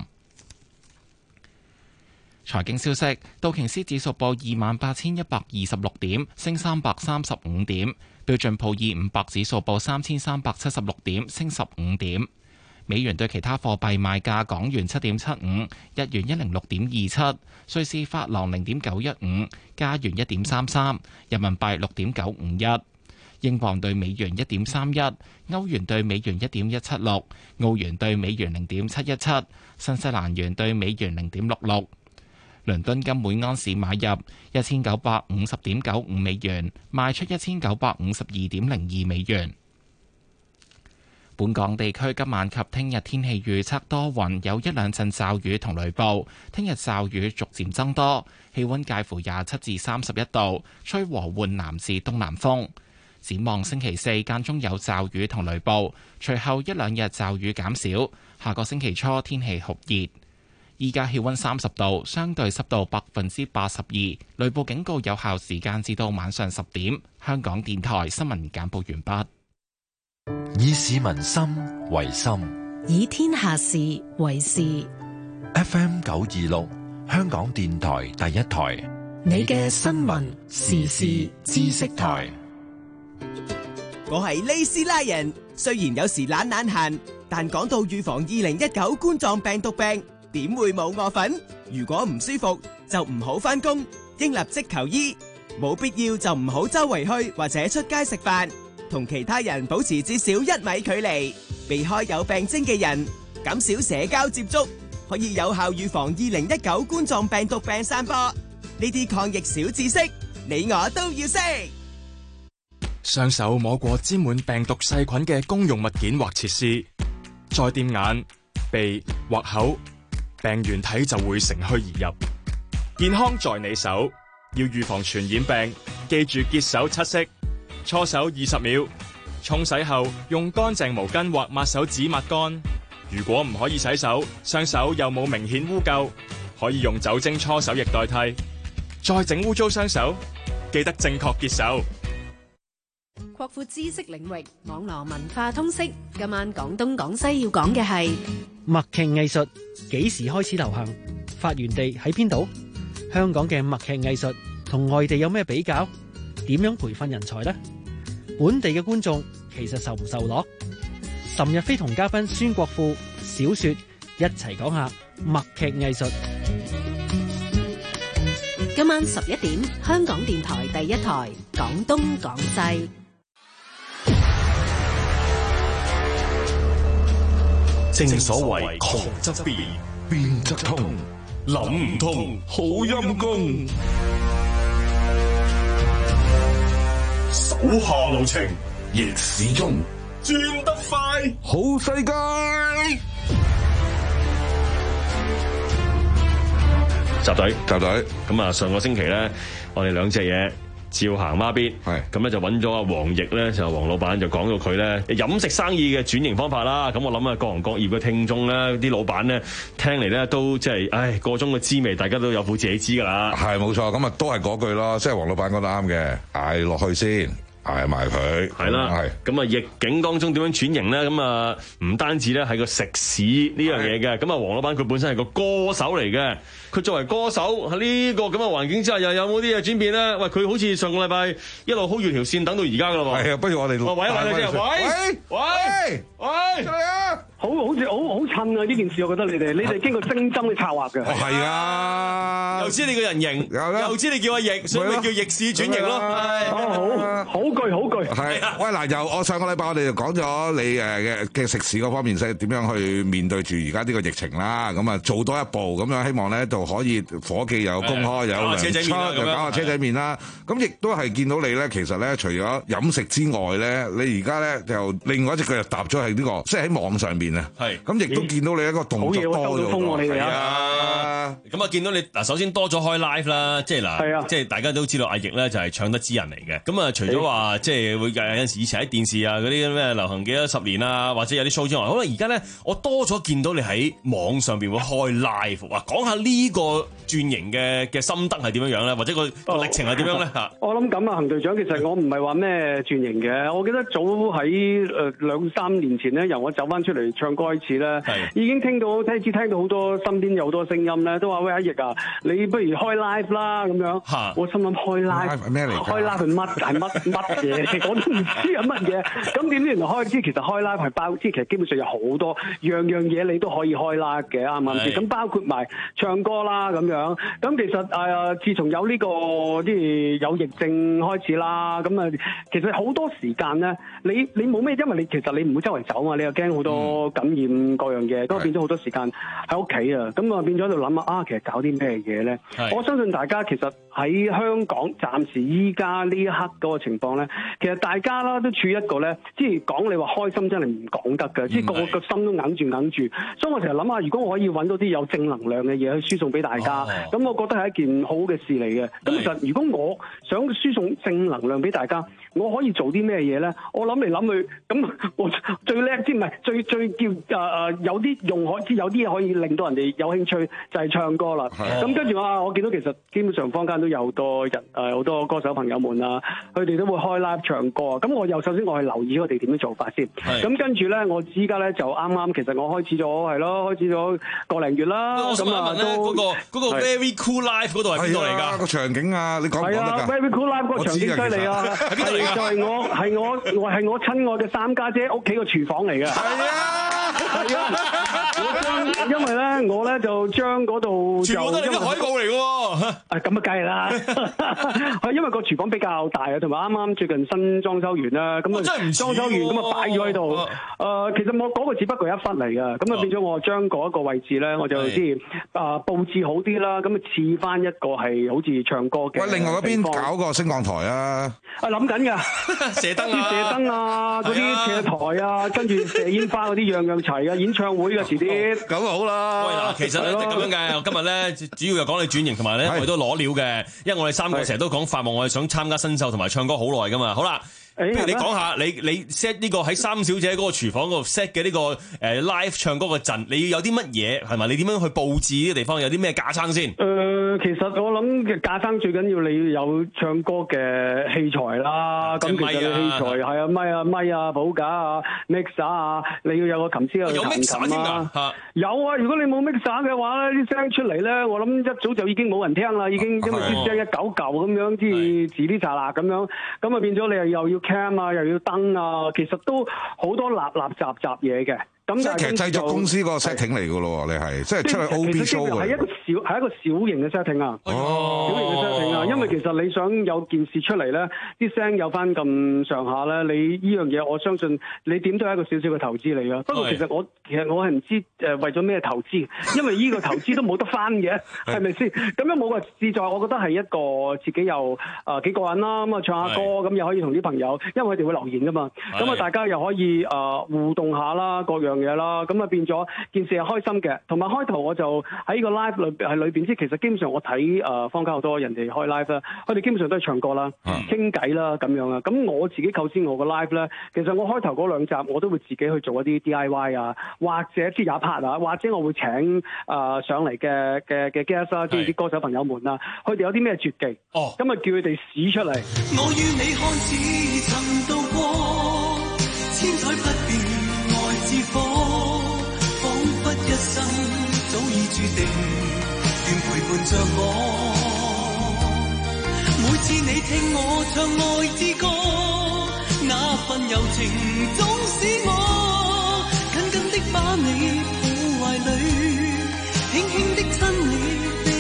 財經消息，道瓊斯指數報二萬八千一百二十六點，升三百三十五點；標準普爾五百指數報三千三百七十六點，升十五點。美元對其他貨幣賣價：港元七點七五，日元一零六點二七，瑞士法郎零點九一五，加元一點三三，人民幣六點九五一， 英鎊對美元一點三一，歐元對美元一點一七六，澳元對美元零點七一七，新西蘭元對美元零點六六。倫敦金每安士買入一千九百五十點九五美元，賣出一千九百五十二點零二美元。本港地區今晚及聽日天氣預測多雲，有一兩陣驟雨同雷暴。聽日驟雨逐漸增多，氣溫介乎廿七至三十一度，吹和緩南至東南風。展望星期四間中有驟雨同雷暴，隨後一兩日驟雨減少。下個星期初天氣酷熱。依家氣溫三十度，相對濕度百分之八十二，雷暴警告有效時間至到晚上十點。香港電台新聞簡報完畢。 以市民心為心， 以天下事為事。 F M 九二六，香港電台第一台， 你嘅新聞時事知識台。 我係利斯拉人，雖然有時懶懶閒，但講到預防二零一九冠狀病毒病，點會冇我份？如果唔舒服就唔好返工，應立即求醫，冇必要就唔好周圍去或者出街食飯。同其他人保持至少一米距離，避開有病徵嘅人，減少社交接觸，可以有效預防二零一九冠狀病毒病散播。呢啲抗疫小知識，你我都要識。 雙手摸過沾滿病毒細菌嘅公用物件或設施，再掂眼、鼻或口，病原體就會乘虛而入。健康在你手，要預防傳染病，記住潔手七式。搓手二十秒，沖洗後用乾淨毛巾或抹手紙抹乾。如果唔可以洗手，雙手又冇明顯污垢，可以用酒精搓手液代替。再整污糟雙手，記得正確潔手。 擴闊知識領域，網絡文化通識。今晚廣東廣西要講嘅係默劇藝術幾時開始流行？發源地喺邊度？香港嘅默劇藝術同外地有咩比較？點樣培訓人才呢？本地嘅觀眾其實受唔受落？岑日飛同嘉賓孫國富小說一齊講下默劇藝術。 今晚十一點，香港電台第一台廣東廣西。 正所謂窮則變，變則通，諗唔通好陰功。手下留情，逆市中轉得快，好世界。 集隊，集隊。咁啊，上個星期咧，我哋兩隻嘢照行孖咇，係咁咧就揾咗阿黃奕咧，就黃老闆就講到佢咧飲食生意嘅轉型方法啦。咁我諗啊，各行各業嘅聽眾咧，啲老闆咧聽嚟咧都即係，唉，個中嘅滋味，大家都有苦自己知噶啦。 係冇錯，咁啊都係嗰句咯，即係黃老闆講得啱嘅，嗌落去先。嗌埋佢， 係啦，咁啊逆境當中點樣轉型咧？咁啊唔單止咧係個食肆呢樣嘢嘅，咁啊黃老闆佢本身係個歌手嚟嘅，佢作為歌手喺呢個咁嘅環境之下，又有冇啲嘢轉變咧？喂，佢好似上個禮拜一路 hold 住條線等到而家噶啦喎。係啊， 不如我哋喂一喂你先，喂喂喂喂，出嚟啊！ 好好似好好襯啊！呢件事我覺得你哋，你哋經過精針嘅策劃嘅。 係啊， 又知你個人型，又知你叫阿奕，所以咪叫逆市轉型咯。 好好句好句。 係喂嗱，由我上個禮拜我哋就講咗你誒嘅嘅食肆嗰方面，即係點樣去面對住而家呢個疫情啦。咁啊做多一步，咁樣希望咧就可以伙計有公開有糧出，又搞下車仔麵啦。咁亦都係見到你咧，其實咧除咗飲食之外咧，你而家咧就另外一隻腳就踏咗喺呢個，即係喺網上邊。係，咁亦都見到你一個動作多咗。係啊， 咁啊見到你嗱，首先多咗開 live 啦，即係嗱，即係大家都知道阿奕咧就係唱得之人嚟嘅。咁啊，除咗話即係會有陣時以前喺電視啊嗰啲咩流行幾多十年啊，或者有啲 show 之外，可能而家咧我多咗見到你喺網上邊會開 live，話講下呢個轉型嘅嘅心得係點樣樣咧，或者個個歷程係點樣咧嚇？ 我諗咁啊，行隊長，其實我唔係話咩轉型嘅，我記得早喺誒兩三年前咧，由我走翻出嚟唱歌開始咧，已經聽到聽至聽到好多身邊有好多聲音咧， 咧，都話喂阿奕啊，你不如開 live 啦咁樣。我心諗開 live 咩嚟？ 開 live 係乜係乜乜嘢？我都唔知係乜嘢。咁點知原來開知其實開 live 係包，即係其實基本上有好多樣樣嘢你都可以開 live 嘅，啱唔啱先？咁包括埋唱歌啦咁樣。咁其實誒、呃，自從有呢、這個即係有疫症開始啦，咁啊，其實好多時間咧，你你冇咩，因為你其實你唔會周圍走嘛，你又驚好多感染各樣嘢，咁、嗯、變咗好多時間喺屋企啊，咁啊變咗喺度諗啊，其實搞啲咩嘢咧？我相信大家其實喺香港暫時依家呢一刻嗰個情況咧，其實大家啦都處於一個咧，即係講你話開心真係唔講得嘅，即係個個個心都硬住硬住，所以我成日諗下，如果我可以揾到啲有正能量嘅嘢去輸送俾大家，咁、哦、我覺得係一件好嘅事嚟嘅。咁其實如果我想輸送正能量俾大家，我可以做啲咩嘢咧？我諗嚟諗去，咁我最叻之唔係最最叫誒誒、呃、有啲用可之有啲嘢可以令到人哋有興趣，就係、是、唱歌啦。咁跟住啊，我見到其實基本上坊間都有好多人誒，好、呃、多歌手朋友們啊，佢哋都會開 live 唱歌。咁我又首先我係留意佢哋點樣做法先。咁跟住咧，我依家咧就啱啱其實我開始咗係咯，開始咗個零月啦。咁啊都嗰、那個嗰個 Very Cool Live 嗰度係邊度嚟㗎？ 個場景啊，你講唔講得㗎？ 係啊 Very Cool Live 嗰個場景犀利啊！ 喺邊度嚟㗎？ 就係我係我我係我親愛嘅三家姐屋企個廚房嚟嘅。係啊， 係啊，我將因為咧，我咧就將嗰度全部都係你嘅海報嚟嘅喎。 誒咁啊，梗係啦。係因為個廚房比較大啊，同埋啱啱最近新裝修完啦，咁啊裝修完咁啊擺咗喺度。誒，其實我嗰個只不過係一忽嚟嘅，咁啊變咗我將嗰一個位置咧，我就即係啊佈置好啲啦，咁啊似翻一個係好似唱歌嘅。 喂，另外嗰邊搞個升降台啊！ 啊諗緊㗎， 射燈啊， 射燈啊，嗰啲斜台啊，跟住射煙花嗰啲樣樣齊啊，演唱會嘅遲啲。 咁啊好啦。 喂嗱，其實咧即係咁樣嘅，今日咧主要就講你轉型同埋咧，我哋都攞料嘅，因為我哋三個成日都講發夢，我哋想參加新秀同埋唱歌好耐㗎嘛。好啦。不如你講下，你你 set 呢個喺三小姐嗰個廚房嗰度 set 嘅呢個誒 live 唱歌嘅陣，你要有啲乜嘢係咪？你點樣去佈置呢個地方？有啲咩架撐先？誒、 呃，其實我諗嘅架撐最緊要你要有唱歌嘅器材啦。咁、啊、其實器材係啊，咪啊，咪啊，譜架啊 ，mixer 啊，你要有個琴師去彈琴啊。有啊，如果你冇 mixer 嘅話咧，啲聲出嚟咧，我諗一早就已經冇人聽啦，已經因為啲聲一嚿嚿咁樣，即係自啲雜啦咁樣，咁啊變咗你又要 cam 啊，又要燈啊，其實都好多立立雜雜嘢嘅。咁即係其實製作公司嗰個 setting 嚟㗎咯，你係即係出去 O B show 係一個小係一個小型嘅 setting 啊， 哦、 小型嘅 setting 啊，因為其實你想有件事出嚟咧，啲聲有翻咁上下咧，你呢樣嘢我相信你點都係一個少少嘅投資嚟㗎。不過其實我其實我係唔知誒為咗咩投資，因為呢個投資都冇得翻嘅，係咪先？咁樣冇個志在，我覺得係一個自己又誒幾過癮啦，咁啊唱下歌，咁又可以同啲朋友，因為佢哋會留言㗎嘛，咁啊大家又可以誒、呃、互動下啦，各樣嘢啦，咁啊變咗件事係開心嘅。同埋開頭我就喺呢個 live 裏係裏邊，即係其實基本上我睇誒坊間好多人哋開 live 啦，佢哋基本上都係唱歌啦、傾偈啦咁樣啊。咁我自己構思我個 live 咧，其實我開頭嗰兩集我都會自己去做一啲 D I Y 啊，或者即係有 part 啊，或者我會請誒、呃、上嚟嘅嘅嘅 guest 啊，即係啲歌手朋友們啊，佢哋有啲咩絕技，哦，咁啊叫佢哋使出嚟。 我與你看似曾度過，千載不變愛之火，彷彿一生早已注定，願陪伴着我。每次你聽我唱愛之歌，那份柔情總使我緊緊的把你抱懷裡，輕輕的親你。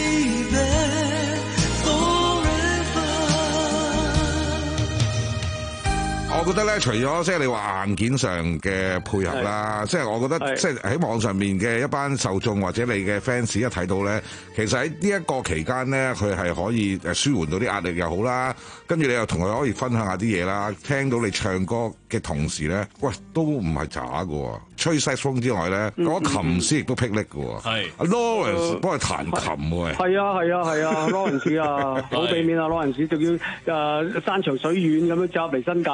我覺得咧，除咗即係你話硬件上嘅配合啦，即係我覺得即係喺網上面嘅一班受眾或者你嘅 fans 一睇到咧，其實喺呢一個期間咧，佢係可以誒舒緩到啲壓力又好啦，跟住你又同佢可以分享下啲嘢啦，聽到你唱歌嘅同時咧，喂都唔係渣㗎喎，吹 saxophone 之外咧，嗰、嗯、琴師亦都霹靂㗎喎，係阿 Lawrence 幫佢彈琴喎， 係啊係啊係啊 Lawrence 啊，好俾面啊 Lawrence，仲要誒山長水遠咁樣走入嚟新界咁樣。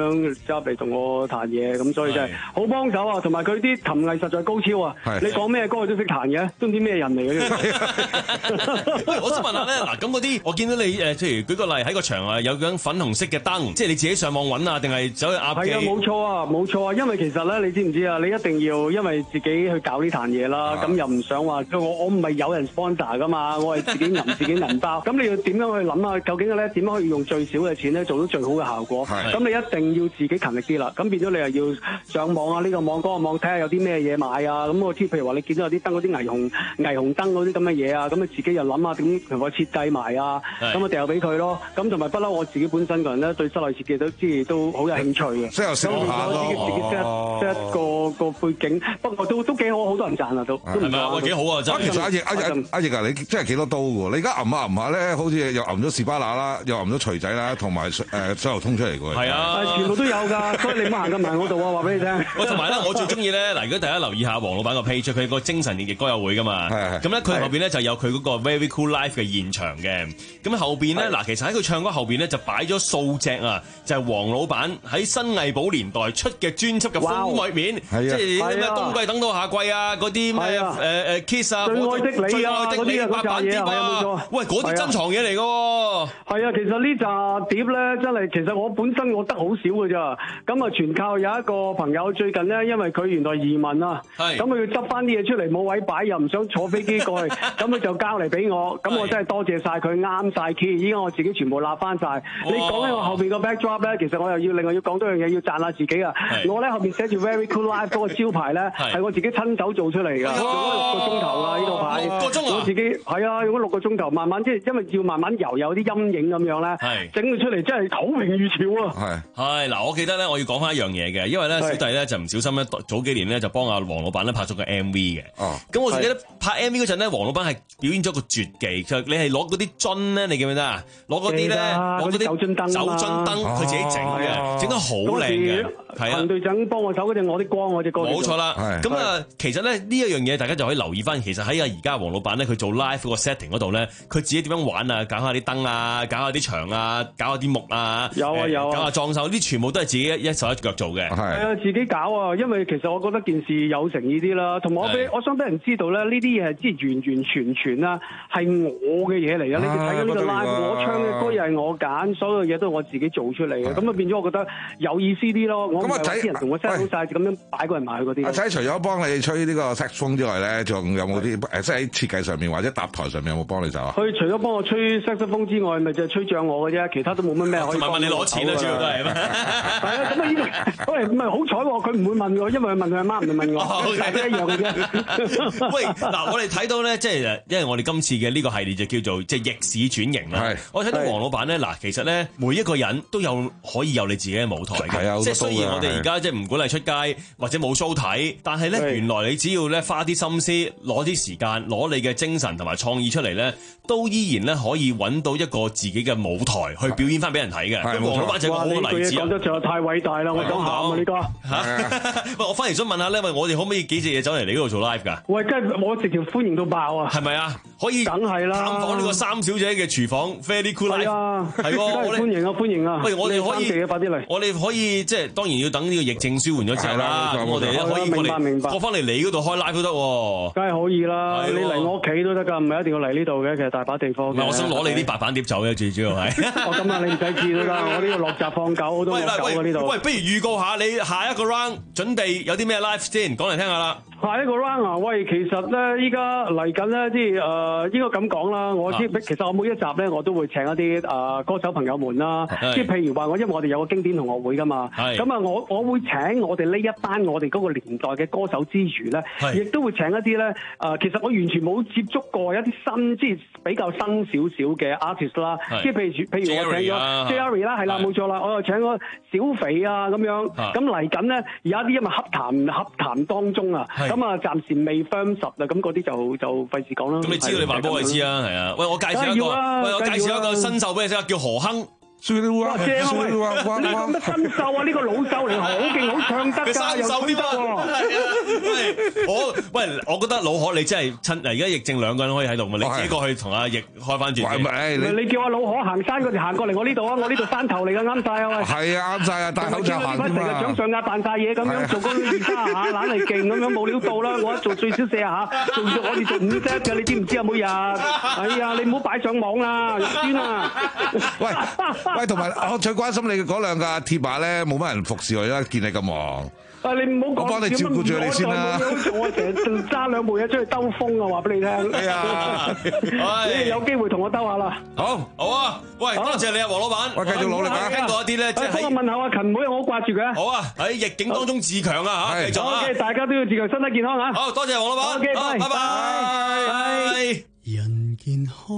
樣走入嚟同我彈嘢，咁所以真係好幫手啊！同埋佢啲琴藝實在高超啊！你講咩歌佢都識彈嘅，都唔知咩人嚟嘅。 喂，我想問下咧，嗱咁嗰啲，我見到你誒，譬如舉個例喺個場啊，有張粉紅色嘅燈，即係你自己上網揾啊，定係走去鴨記？ 係啊，冇錯啊，冇錯啊，因為其實咧，你知唔知啊？你一定要因為自己去搞呢壇嘢啦，咁又唔想話我我唔係有人 sponsor 噶嘛，我係自己揞自己銀包。咁你要點樣去諗啊？究竟咧點樣可以用最少嘅錢咧做到最好嘅效果？咁你一定要自己勤力啲啦。咁變咗你又要上網啊，呢個網嗰個網睇下有啲咩嘢買啊。咁我知譬如話你見到有啲燈嗰啲霓虹霓虹燈嗰啲咁嘅嘢啊，咁你自己又諗下點同我設計埋啊，咁啊掉俾佢咯。咁同埋不嬲我自己本身個人咧對室內設計都知都好有興趣嘅。 即係又識下咯。 自己自己 set set 個個背景，不過都都幾好，好多人讚啊都。 係咪啊？喂，幾好啊！真係。 其實阿奕阿奕阿奕啊，你真係幾多刀喎？你而家揞下揞下咧，好似又揞咗士巴拿啦，又揞咗錘仔啦，同埋誒水喉通出嚟㗎。 係啊， 全部都有㗎，所以你唔好行咁埋我度啊！話俾你聽。 我同埋咧，我最中意咧嗱，如果大家留意下黃老闆個 page，佢個精神演繹歌友會㗎嘛。咁咧，佢後邊咧就有佢嗰個 Very Cool Life 嘅現場嘅。咁後邊咧嗱，其實喺佢唱歌後邊咧就擺咗數隻啊，就係黃老闆喺新藝寶年代出嘅專輯嘅封面面，即係啲咩冬季等到夏季啊，嗰啲咩誒誒 Kiss 啊， 最愛的你啊，嗰啲啊嗰扎嘢係啊冇錯。 喂，嗰啲珍藏嘢嚟㗎喎。 係啊，其實呢扎碟咧真係，其實我本身我得好少㗎咋。咁啊，全靠有一個朋友最近咧，因為佢原來移民啊，咁佢要執翻啲嘢出嚟冇位擺，又唔想坐飛機過去，咁佢就交嚟俾我。咁我真係多謝晒佢，啱晒 key。依家我自己全部立翻晒。你講起我後邊個 backdrop 咧，其實我又要另外要講多樣嘢，要讚下自己啊。我咧後邊寫住 Very Cool Life 嗰個招牌咧，係我自己親手做出嚟㗎，用咗六個鐘頭啊呢個牌。六個鐘啊！我自己係啊，用咗六個鐘頭，慢慢即係因為要慢慢油，有啲陰影咁樣咧，整佢出嚟真係好榮譽潮啊！ 係係嗱，我記得咧，我要講翻一樣嘢嘅，因為咧小弟咧就唔小心咧，早幾年咧就幫阿黃老闆咧拍咗個 M V 嘅。哦，咁我記得拍 M V 嗰陣咧，黃老闆係表演咗個絕技，就你係攞嗰啲樽咧，你記唔記得啊？攞嗰啲咧，攞嗰啲酒樽燈， 酒樽燈佢自己整嘅，整得好靚嘅。係啊， 陳隊長幫我手嗰隻我啲光我隻歌。 冇錯啦。咁啊，其實咧呢一樣嘢，大家就可以留意翻。其實喺啊而家黃老闆咧，佢做 live 嗰個 setting 嗰度咧，佢自己點樣玩啊？搞下啲燈啊，搞下啲牆啊，搞下啲木啊， 有啊有啊， 搞下裝修，呢全部都係自己一手一腳做嘅。 係啊，自己搞啊，因為其實我覺得件事有誠意啲啦，同埋我俾我想俾人知道咧，呢啲嘢係即係完完全全啦，係我嘅嘢嚟嘅。你哋睇緊呢個 live，我唱嘅歌又係我揀，所有嘢都係我自己做出嚟嘅。咁啊變咗，我覺得有意思啲咯。我唔係啲人同我 set 好曬咁樣擺過嚟埋去嗰啲。阿仔除咗幫你吹呢個 saxophone 之外咧，仲有冇啲誒即係喺設計上面或者搭台上面有冇幫你手啊？ 佢除咗幫我吹 saxophone 之外，咪就係吹脹我嘅啫，其他都冇乜咩可以。 問問你攞錢啦，主要都係。 係啊，咁啊呢個喂唔係好彩喎，佢唔會問我，因為佢問佢阿媽唔係問我，大家一樣嘅啫。 喂，嗱，我哋睇到咧，即係因為我哋今次嘅呢個系列就叫做即係逆市轉型啦。係，我睇到黃老闆咧，嗱，其實咧每一個人都有可以有你自己嘅舞台嘅。係啊，即係雖然我哋而家即係唔鼓勵出街或者冇 show 睇，但係咧原來你只要咧花啲心思，攞啲時間，攞你嘅精神同埋創意出嚟咧，都依然咧可以揾到一個自己嘅舞台去表演翻俾人睇嘅。咁黃老闆就係個好嘅例子。 講得就太偉大啦！我想喊啊呢個嚇。喂，我反而想問下咧，喂，我哋可唔可以幾隻嘢走嚟你嗰度做 live 㗎？ 喂，真係我直情歡迎到爆啊！ 係咪啊？可以梗係啦！ 探訪呢個三小姐嘅廚房 ，Very Cool Life。係啊， 係喎，我哋歡迎啊，歡迎啊！ 喂，我哋可以快啲嚟！ 我哋可以即係當然要等呢個疫症舒緩咗之後啦。咁我哋咧可以明白明白， 過翻嚟你嗰度開 live 都得喎。 梗係可以啦！你嚟我屋企都得㗎，唔係一定要嚟呢度嘅，其實大把地方。 唔係，我想攞你啲白板碟走嘅，最主要係。 哦，咁啊，你唔使知都得，我呢度落閘放狗，好多落狗啊呢度。 喂，不如預告下你下一個 round 準備有啲咩 live 先，講嚟聽下啦。 下一個 round 啊，喂，其實咧依家嚟緊咧，即係誒應該咁講啦。我知，其實我每一集咧，我都會請一啲誒、呃、歌手朋友們啦。即係譬如話，我因為我哋有個經典同學會噶嘛。咁啊，我我會請我哋呢一班我哋嗰個年代嘅歌手之餘咧，亦都會請一啲咧誒，其實我完全冇接觸過一啲新，即係比較新少少嘅 artist 啦。即係譬如譬如我請咗 Jerry 啦，係啦，冇錯啦，我又請咗小肥啊咁樣。咁嚟緊咧，有一啲因為洽談洽談當中啊。咁啊，暫時未 firm 實啊，咁嗰啲就就費事講啦。 咁你知道你話俾我哋知啊，係啊。喂，我介紹一個，喂，我介紹一個新秀俾你識，叫何鏗。 哇正啊喂！你咁多新秀啊，呢個老秀嚟好勁，好唱得㗎，又吹得喎。 喂，我喂，我覺得老可你真係趁嗱，而家疫症兩個人可以喺度嘛，你自己過去同阿易開翻轉。 你你叫阿老可行山嗰時行過嚟我呢度啊，我呢度山頭嚟㗎，啱晒啊喂。 係啊，啱晒啊，戴口罩行㗎嘛。 成日掌上壓扮晒嘢咁樣，做嗰二三下懶係勁咁樣冇料到啦，我一做最少四下，做做我哋做五 set 㗎，你知唔知啊？每日，哎呀，你唔好擺上網啦，肉酸啊！ 喂喂，同埋我最關心你嗰兩個貼碼咧，冇乜人服侍我啦，見你咁忙。 啊！你唔好講， 我幫你照顧住你先啦。 我成日揸兩部嘢出去兜風啊！話俾你聽。係啊，你哋有機會同我兜下啦。 好，好啊！喂，多謝你啊，黃老闆。 我繼續努力啊！ 聽到一啲咧，即係幫我問候阿勤妹，我好掛住佢。 好啊！喺逆境當中自強啊！嚇，繼續啊！ 大家都要自強，身體健康啊！ 好多謝黃老闆。 OK， 拜拜。拜。 人健康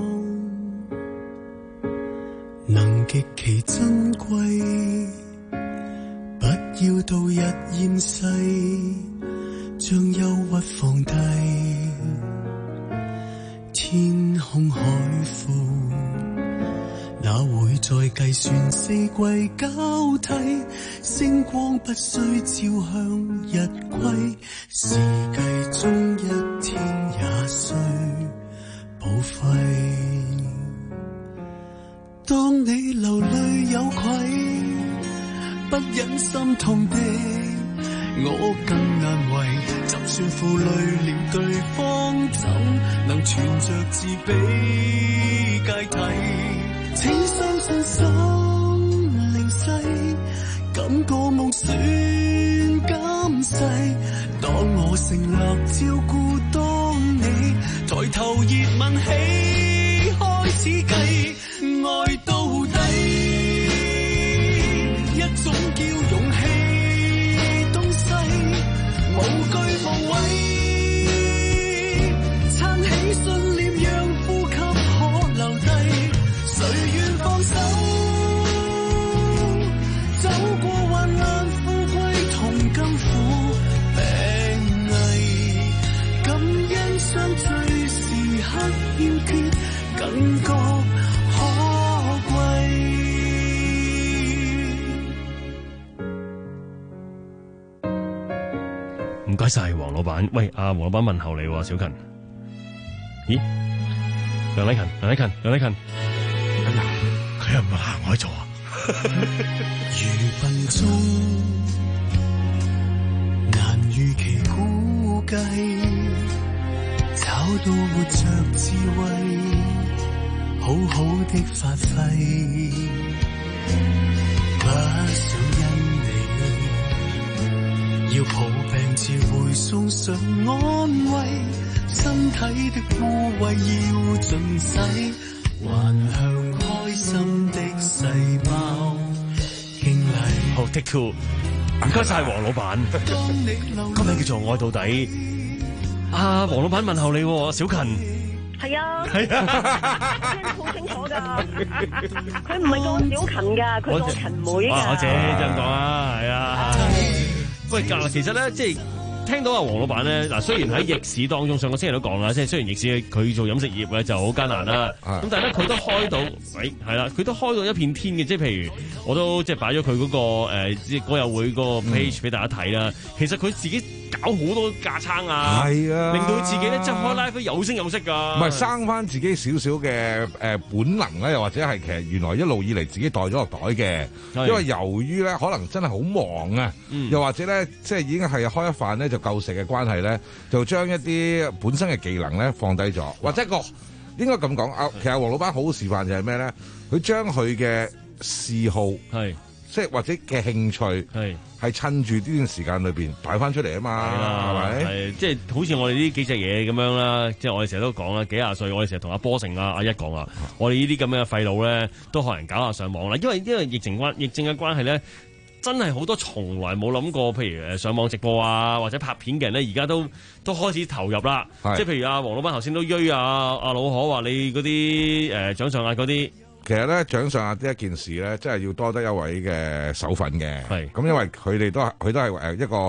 能極其珍貴。不要到日厭世，將憂鬱放低。天空海闊，哪會再計算四季交替？星光不需照向日歸，時計中一天也需報廢。當你流淚有愧，不忍心痛的，我更安慰。就算負累了對方，怎能存着自卑芥蒂？請相信心靈細，感覺夢算今世。當我承諾照顧，當你抬頭熱吻起，開始計愛到底。一種叫勇氣東西，無懼無畏，撐起信念，讓呼吸可留低。誰願放手？走過患難富貴同甘苦病危，感恩相聚時刻欠缺，感覺可貴。 唔該晒黃老闆，喂，阿黃老闆問候你，小勤。咦，梁禮勤，梁禮勤，梁禮勤，哎呀，佢又唔係行開咗啊！ 如笨中難預期估計，找到活着智慧，好好的發揮，不想因你要抱病至會送上安慰，身體的污穢要盡洗，還向開心的細胞敬禮。 好的 cool， 唔該晒黃老闆，個名叫做愛到底。啊，黃老闆問候你，小勤。 係啊， 係啊， 聽得好清楚噶。佢唔係個小勤噶，佢個勤妹噶。 我姐咁講啊，係啊。喂，嗱，其實咧，即係聽到阿黃老闆咧，嗱，雖然喺逆市當中，上個星期都講啦，即係雖然逆市佢做飲食業咧就好艱難啦，咁但係咧佢都開到，喂，係啦，佢都開到一片天嘅，即係譬如我都即係擺咗佢嗰個誒即係歌友會嗰個 page 俾大家睇啦。其實佢自己搞好多架撐啊， 係啊， 令到佢自己咧即係開 live 有聲有色㗎。 唔係生翻自己少少嘅誒本能咧，又或者係其實原來一路以嚟自己袋咗落袋嘅，因為由於咧可能真係好忙啊， 嗯、 又或者咧即係已經係開一飯咧就夠食嘅關係咧，就將一啲本身嘅技能咧放低咗，或者個應該咁講啊，其實黃老闆好示範就係咩咧？佢將佢嘅嗜好係。 即係或者嘅興趣係係趁住呢段時間裏邊擺翻出嚟啊嘛，係咪？ 係即係好似我哋呢幾隻嘢咁樣啦，即係我哋成日都講啦，幾廿歲我哋成日同阿波成啊、阿一講啊，我哋呢啲咁樣嘅廢佬咧，都學人搞下上網啦，因為因為疫情關疫症嘅關係咧，真係好多從來冇諗過，譬如誒上網直播啊，或者拍片嘅人咧，而家都都開始投入啦。即係譬如阿黃老闆頭先都約啊阿老可話你嗰啲誒掌上壓嗰啲。 其實咧，掌上壓呢一件事咧，真係要多得一位嘅手份嘅。係咁，因為佢哋都係佢都係誒一個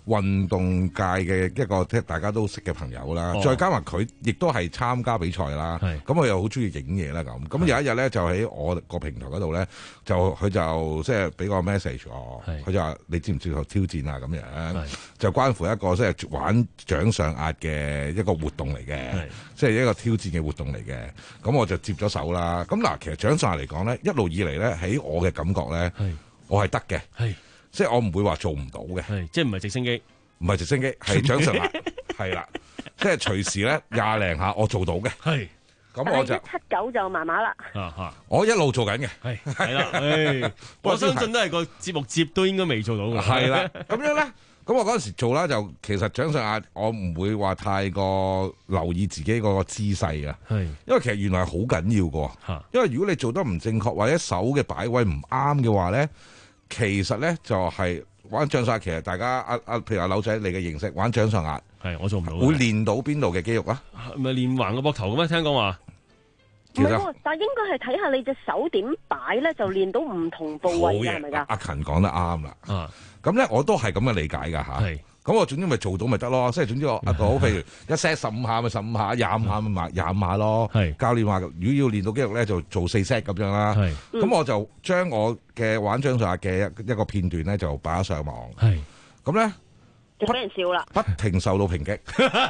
運動界嘅一個即係大家都識嘅朋友啦， 哦再加埋佢亦都係參加比賽啦。咁佢又好中意影嘢啦咁。咁有一日咧就喺我個平台嗰度咧，就佢就即係俾個 message 我，佢就話你知唔知道挑戰啊咁樣，就關乎一個即係玩掌上壓嘅一個活動嚟嘅，即係一個挑戰嘅活動嚟嘅。咁我就接咗手啦。咁嗱，其實掌上壓嚟講咧，一路以嚟咧喺我嘅感覺咧，我係得嘅。即係我唔會話做唔到嘅， 即係唔係直升機， 唔係直升機，係掌上壓，係啦，即係隨時咧廿零下我做到嘅， 係， 咁我就七九就麻麻啦， 我一路做緊嘅， 係係啦，誒，我相信都係個節目接都應該未做到嘅， 係啦，咁樣咧，咁我嗰陣時做啦，就其實掌上壓我唔會話太過留意自己嗰個姿勢啊， 係， 因為其實原來係好緊要嘅，因為如果你做得唔正確或者手嘅擺位唔啱嘅話咧。其實咧就係、是、玩掌上壓，其實大家阿阿譬如阿柳仔你嘅認識玩掌上壓， 係我做唔到， 會練到邊度嘅肌肉啊？ 咪練橫個膊頭嘅咩？聽講話， 唔係喎，但係應該係睇下你隻手點擺咧，就練到唔同部位㗎，係咪㗎？ 阿勤講得啱啦，咁咧、啊、我都係咁嘅理解㗎嚇。咁我總之咪做到咪得咯，即係總之我壓到，譬如一 set 十五下咪十五下，廿五下咪廿廿五下咯。教練話，如果要練到肌肉咧，就做四 set 咁樣啦。咁我就將我嘅玩掌上壓嘅一個片段咧，就擺咗上網。咁咧就俾人笑啦， 不停受到抨擊。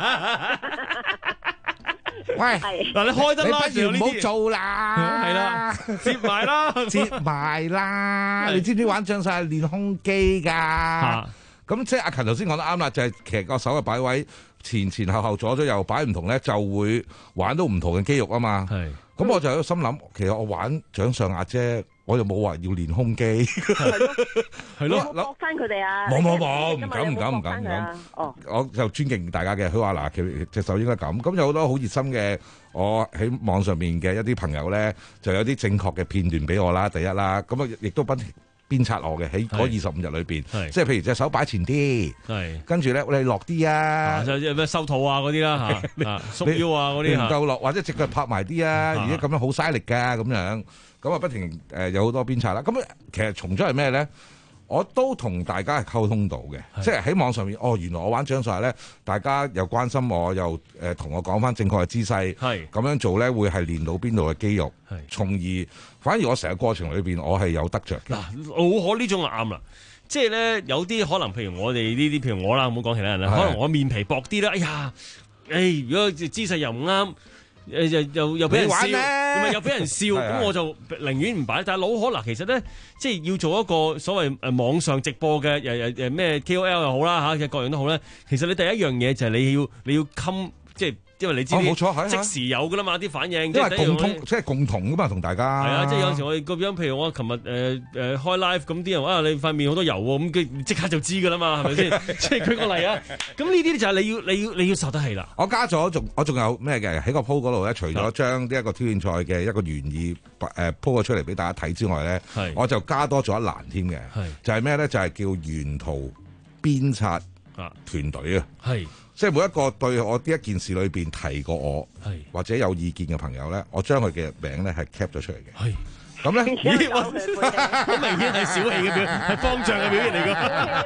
喂， 嗱你開得啦， 你不如唔好做啦， 係啦，接埋啦， 接埋啦。你知唔知玩掌上壓練胸肌㗎？咁即係阿勤頭先講得啱啦，就係、是、其實個手嘅擺位前前後後左左右擺唔同咧，就會玩到唔同嘅肌肉啊嘛。係，咁我就喺度心諗，其實我玩掌上壓啫，我又冇話要練胸肌。係咯，係咯， 搏翻佢哋啊！ 冇冇冇，唔敢唔敢唔敢唔敢。 哦， 我就尊敬大家嘅。佢話嗱，其實隻手應該咁。咁有好多好熱心嘅，我喺網上面嘅一啲朋友咧，就有啲正確嘅片段俾我啦。第一啦，咁啊亦都不停鞭策我嘅喺嗰二十五日裏邊，即係譬如隻手擺前啲，跟住咧你落啲啊， 即係咩收肚啊嗰啲啦嚇，縮腰啊嗰啲唔夠落，或者隻腳拍埋啲啊，而家咁樣好嘥力㗎咁樣，咁啊不停誒有好多鞭策啦。咁其實從咗係咩咧？我都同大家係溝通到嘅，即係喺網上面，哦，原來我玩掌上壓咧，大家又關心我，又誒同、呃、我講翻正確嘅姿勢，咁樣做咧會係練到邊度嘅肌肉，從而反而我成個過程裏邊我係有得着嘅。 嗱，老可呢種就啱啦，即係咧有啲可能，譬如我哋呢啲，譬如我啦，唔好講其他人啦，可能我面皮薄啲啦，哎呀，誒、哎、如果姿勢又唔啱。誒又又又俾人笑，咪又俾人笑，咁我就寧願唔擺。但係老可嗱，其實咧，即係要做一個所謂誒網上直播嘅誒誒誒咩 K O L 又好啦嚇嘅各樣都好咧。其實你第一樣嘢就係你要你要襟，即係因為你知冇錯，即時有噶啦嘛啲反應， 因為共通即係共同噶嘛，同大家。係啊，即係有時我哋咁樣，譬如我琴日誒誒開 live 咁，啲人話啊你塊面好多油喎，咁佢即刻就知噶啦嘛，係咪先？即係舉個例啊，咁呢啲就係你要你要你要受得氣啦。 我加咗仲我仲有咩嘅喺個 po 嗰度咧，除咗將呢一個挑戰賽嘅一個原意誒 po 咗出嚟俾大家睇之外咧，我就加多咗一欄添嘅，就係咩咧？就係叫沿途鞭策團隊啊。係。即係每一個對我呢一件事裏邊提過我，或者有意見嘅朋友咧，我將佢嘅名咧係 cap 咗出嚟嘅。係咁咧，咦？ 好明顯係小氣嘅表，係方丈嘅表現嚟㗎。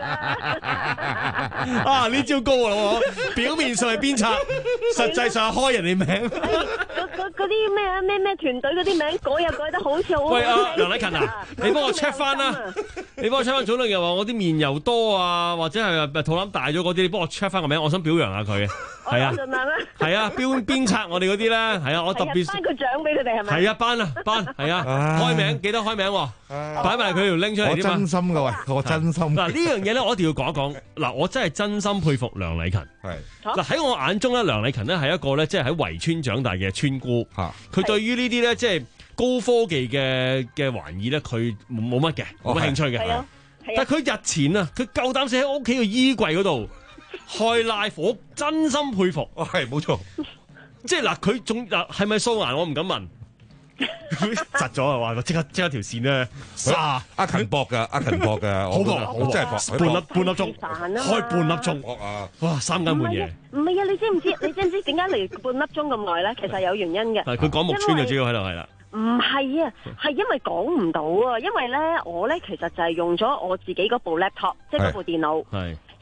啊！呢招高啊！表面上係鞭策，實際上係開人哋名。 嗰啲咩啊咩咩團隊嗰啲名改又改得好似好。 喂啊，梁禮勤啊，你幫我 check 翻啦，你幫我 check 翻早兩日話我啲面油多啊，或者係肚腩大咗嗰啲，你幫我 check 翻個名，我想表揚下佢。係啊，係啊，鞭鞭策我哋嗰啲咧，係啊，我特別頒個獎俾佢哋係咪？ 係啊，頒啊頒，係啊，開名記得開名喎，擺埋佢條拎出嚟。 我真心㗎喂，我真心。 嗱呢樣嘢咧，我一定要講一講。嗱，我真係真心佩服梁禮勤。係嗱喺我眼中咧，梁禮勤咧係一個咧，即係喺圍村長大嘅村姑。嚇，佢對於呢啲咧，即係高科技嘅嘅玩意咧，佢冇乜嘅，冇乜興趣嘅。係啊，但係佢日前啊，佢夠膽寫喺屋企嘅衣櫃嗰度開 live，我真心佩服。 哦，係冇錯。 即係嗱，佢仲嗱係咪素顏？我唔敢問。窒咗啊！話即刻即刻條線咧，沙阿勤搏噶，阿勤搏噶， 好搏，好真係搏，半粒半粒鐘，開半粒鐘，啊！哇，三更半夜。 唔係啊！你知唔知？你知唔知點解嚟半粒鐘咁耐咧？其實有原因嘅。 係佢講木村就主要喺度係啦。 唔係啊，係因為講唔到啊，因為咧我咧其實就係用咗我自己嗰部 laptop， 即係嗰部電腦。係。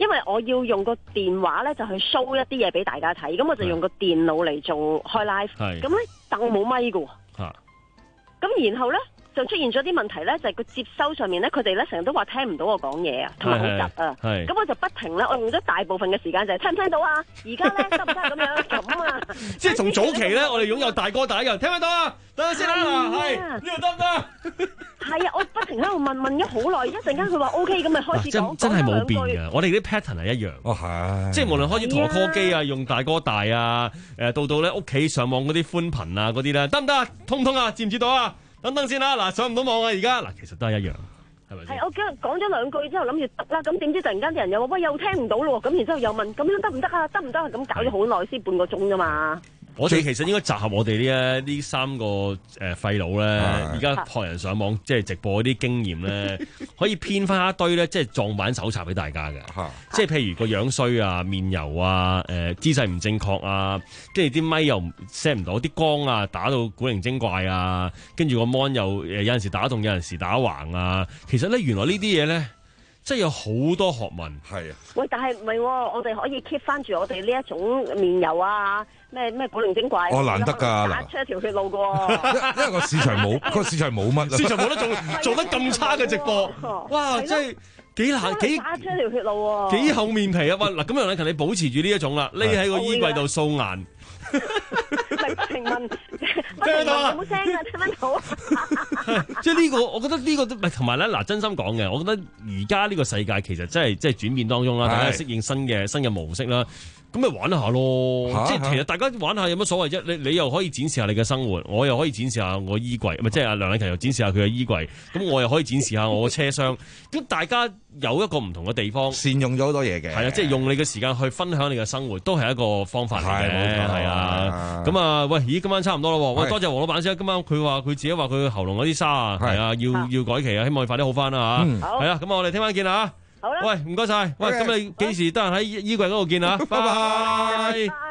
因為我要用個電話咧就去 show 一啲嘢俾大家睇，咁我就用個電腦嚟做開 live，咁咧但我冇咪噶，咁然後咧就出現咗啲問題咧，就係、是、個接收上面咧，佢哋咧成日都話聽唔到我講嘢啊，同埋好窒啊，咁我就不停咧，我用咗大部分嘅時間就係聽唔聽到啊？而家咧得唔得咁樣咁啊？ 即係從早期咧，我哋擁有大哥大嘅，聽唔聽到啊？等陣先啦，係呢度得唔得？ 係啊，我不停喺度問問咗好耐，一陣間佢話 O K， 咁咪開始講、 啊、真真係冇變嘅，我哋啲 pattern 係一樣。 哦，係。 即係無論開始陀 call 機啊，用大哥大啊，誒到到咧屋企上網嗰啲寬頻啊嗰啲咧，得唔得？通唔通啊？接唔接到啊？等等先啦，嗱上唔到網啊，而家嗱其實都係一樣，係咪先？ 係我今日講咗兩句之後諗住得啦，咁點知突然間啲人又話喂又聽唔到咯，咁然之後又問咁樣得唔得啊？得唔得啊？咁搞咗好耐先半個鐘啫嘛。 我哋其實應該集合我哋呢一呢三個誒廢佬咧，而家學人上網即係直播嗰啲經驗咧，可以編翻一堆咧，即係撞板手冊俾大家嘅。即係譬如個樣衰啊、面油啊、誒、呃、姿勢唔正確啊，跟住啲咪又 set 唔到，啲光啊打到古靈精怪啊，跟住個 mon 又誒有陣時打戙，有陣時打橫啊。其實咧，原來呢啲嘢咧，即係有好多學問。係啊。喂，但係唔係喎，我哋可以 keep 翻住我哋呢一種面油啊。咩咩古靈精怪？ 哦，難得㗎， 打出一條血路嘅喎。 因為個市場冇，個市場冇乜， 市場冇得做，做得咁差嘅直播，哇！真係幾難幾打出一條血路喎。 幾厚面皮啊！哇！嗱，咁楊禮勤你保持住呢一種啦，匿喺個衣櫃度掃顏。 咪請問聽得到啊？冇聲啊，聽得到啊！ 即係呢個，我覺得呢個都唔係同埋咧。嗱，真心講嘅，我覺得而家呢個世界其實真係即係轉變當中啦，大家適應新嘅新嘅模式啦。咁咪玩下咯，啊、即係其實大家玩下有乜所謂啫？你你又可以展示下你嘅生活，我又可以展示下我衣櫃，唔係即係阿梁禮勤又展示下佢嘅衣櫃，咁我又可以展示下我嘅車廂。咁大家有一個唔同嘅地方， 善用咗好多嘢嘅。 係啊，即係用你嘅時間去分享你嘅生活，都係一個方法嚟嘅。係係啊，咁啊，喂，咦，今晚差唔多啦，喂，多謝黃老闆先。今晚佢話佢自己話佢喉嚨嗰啲沙啊，係啊，要要改期啊，希望佢快啲好翻啦嚇。係啊，咁啊，我哋聽晚見啦嚇。好啦，喂，唔該晒，喂，咁你幾時得閒喺衣櫃嗰度見啊？拜拜。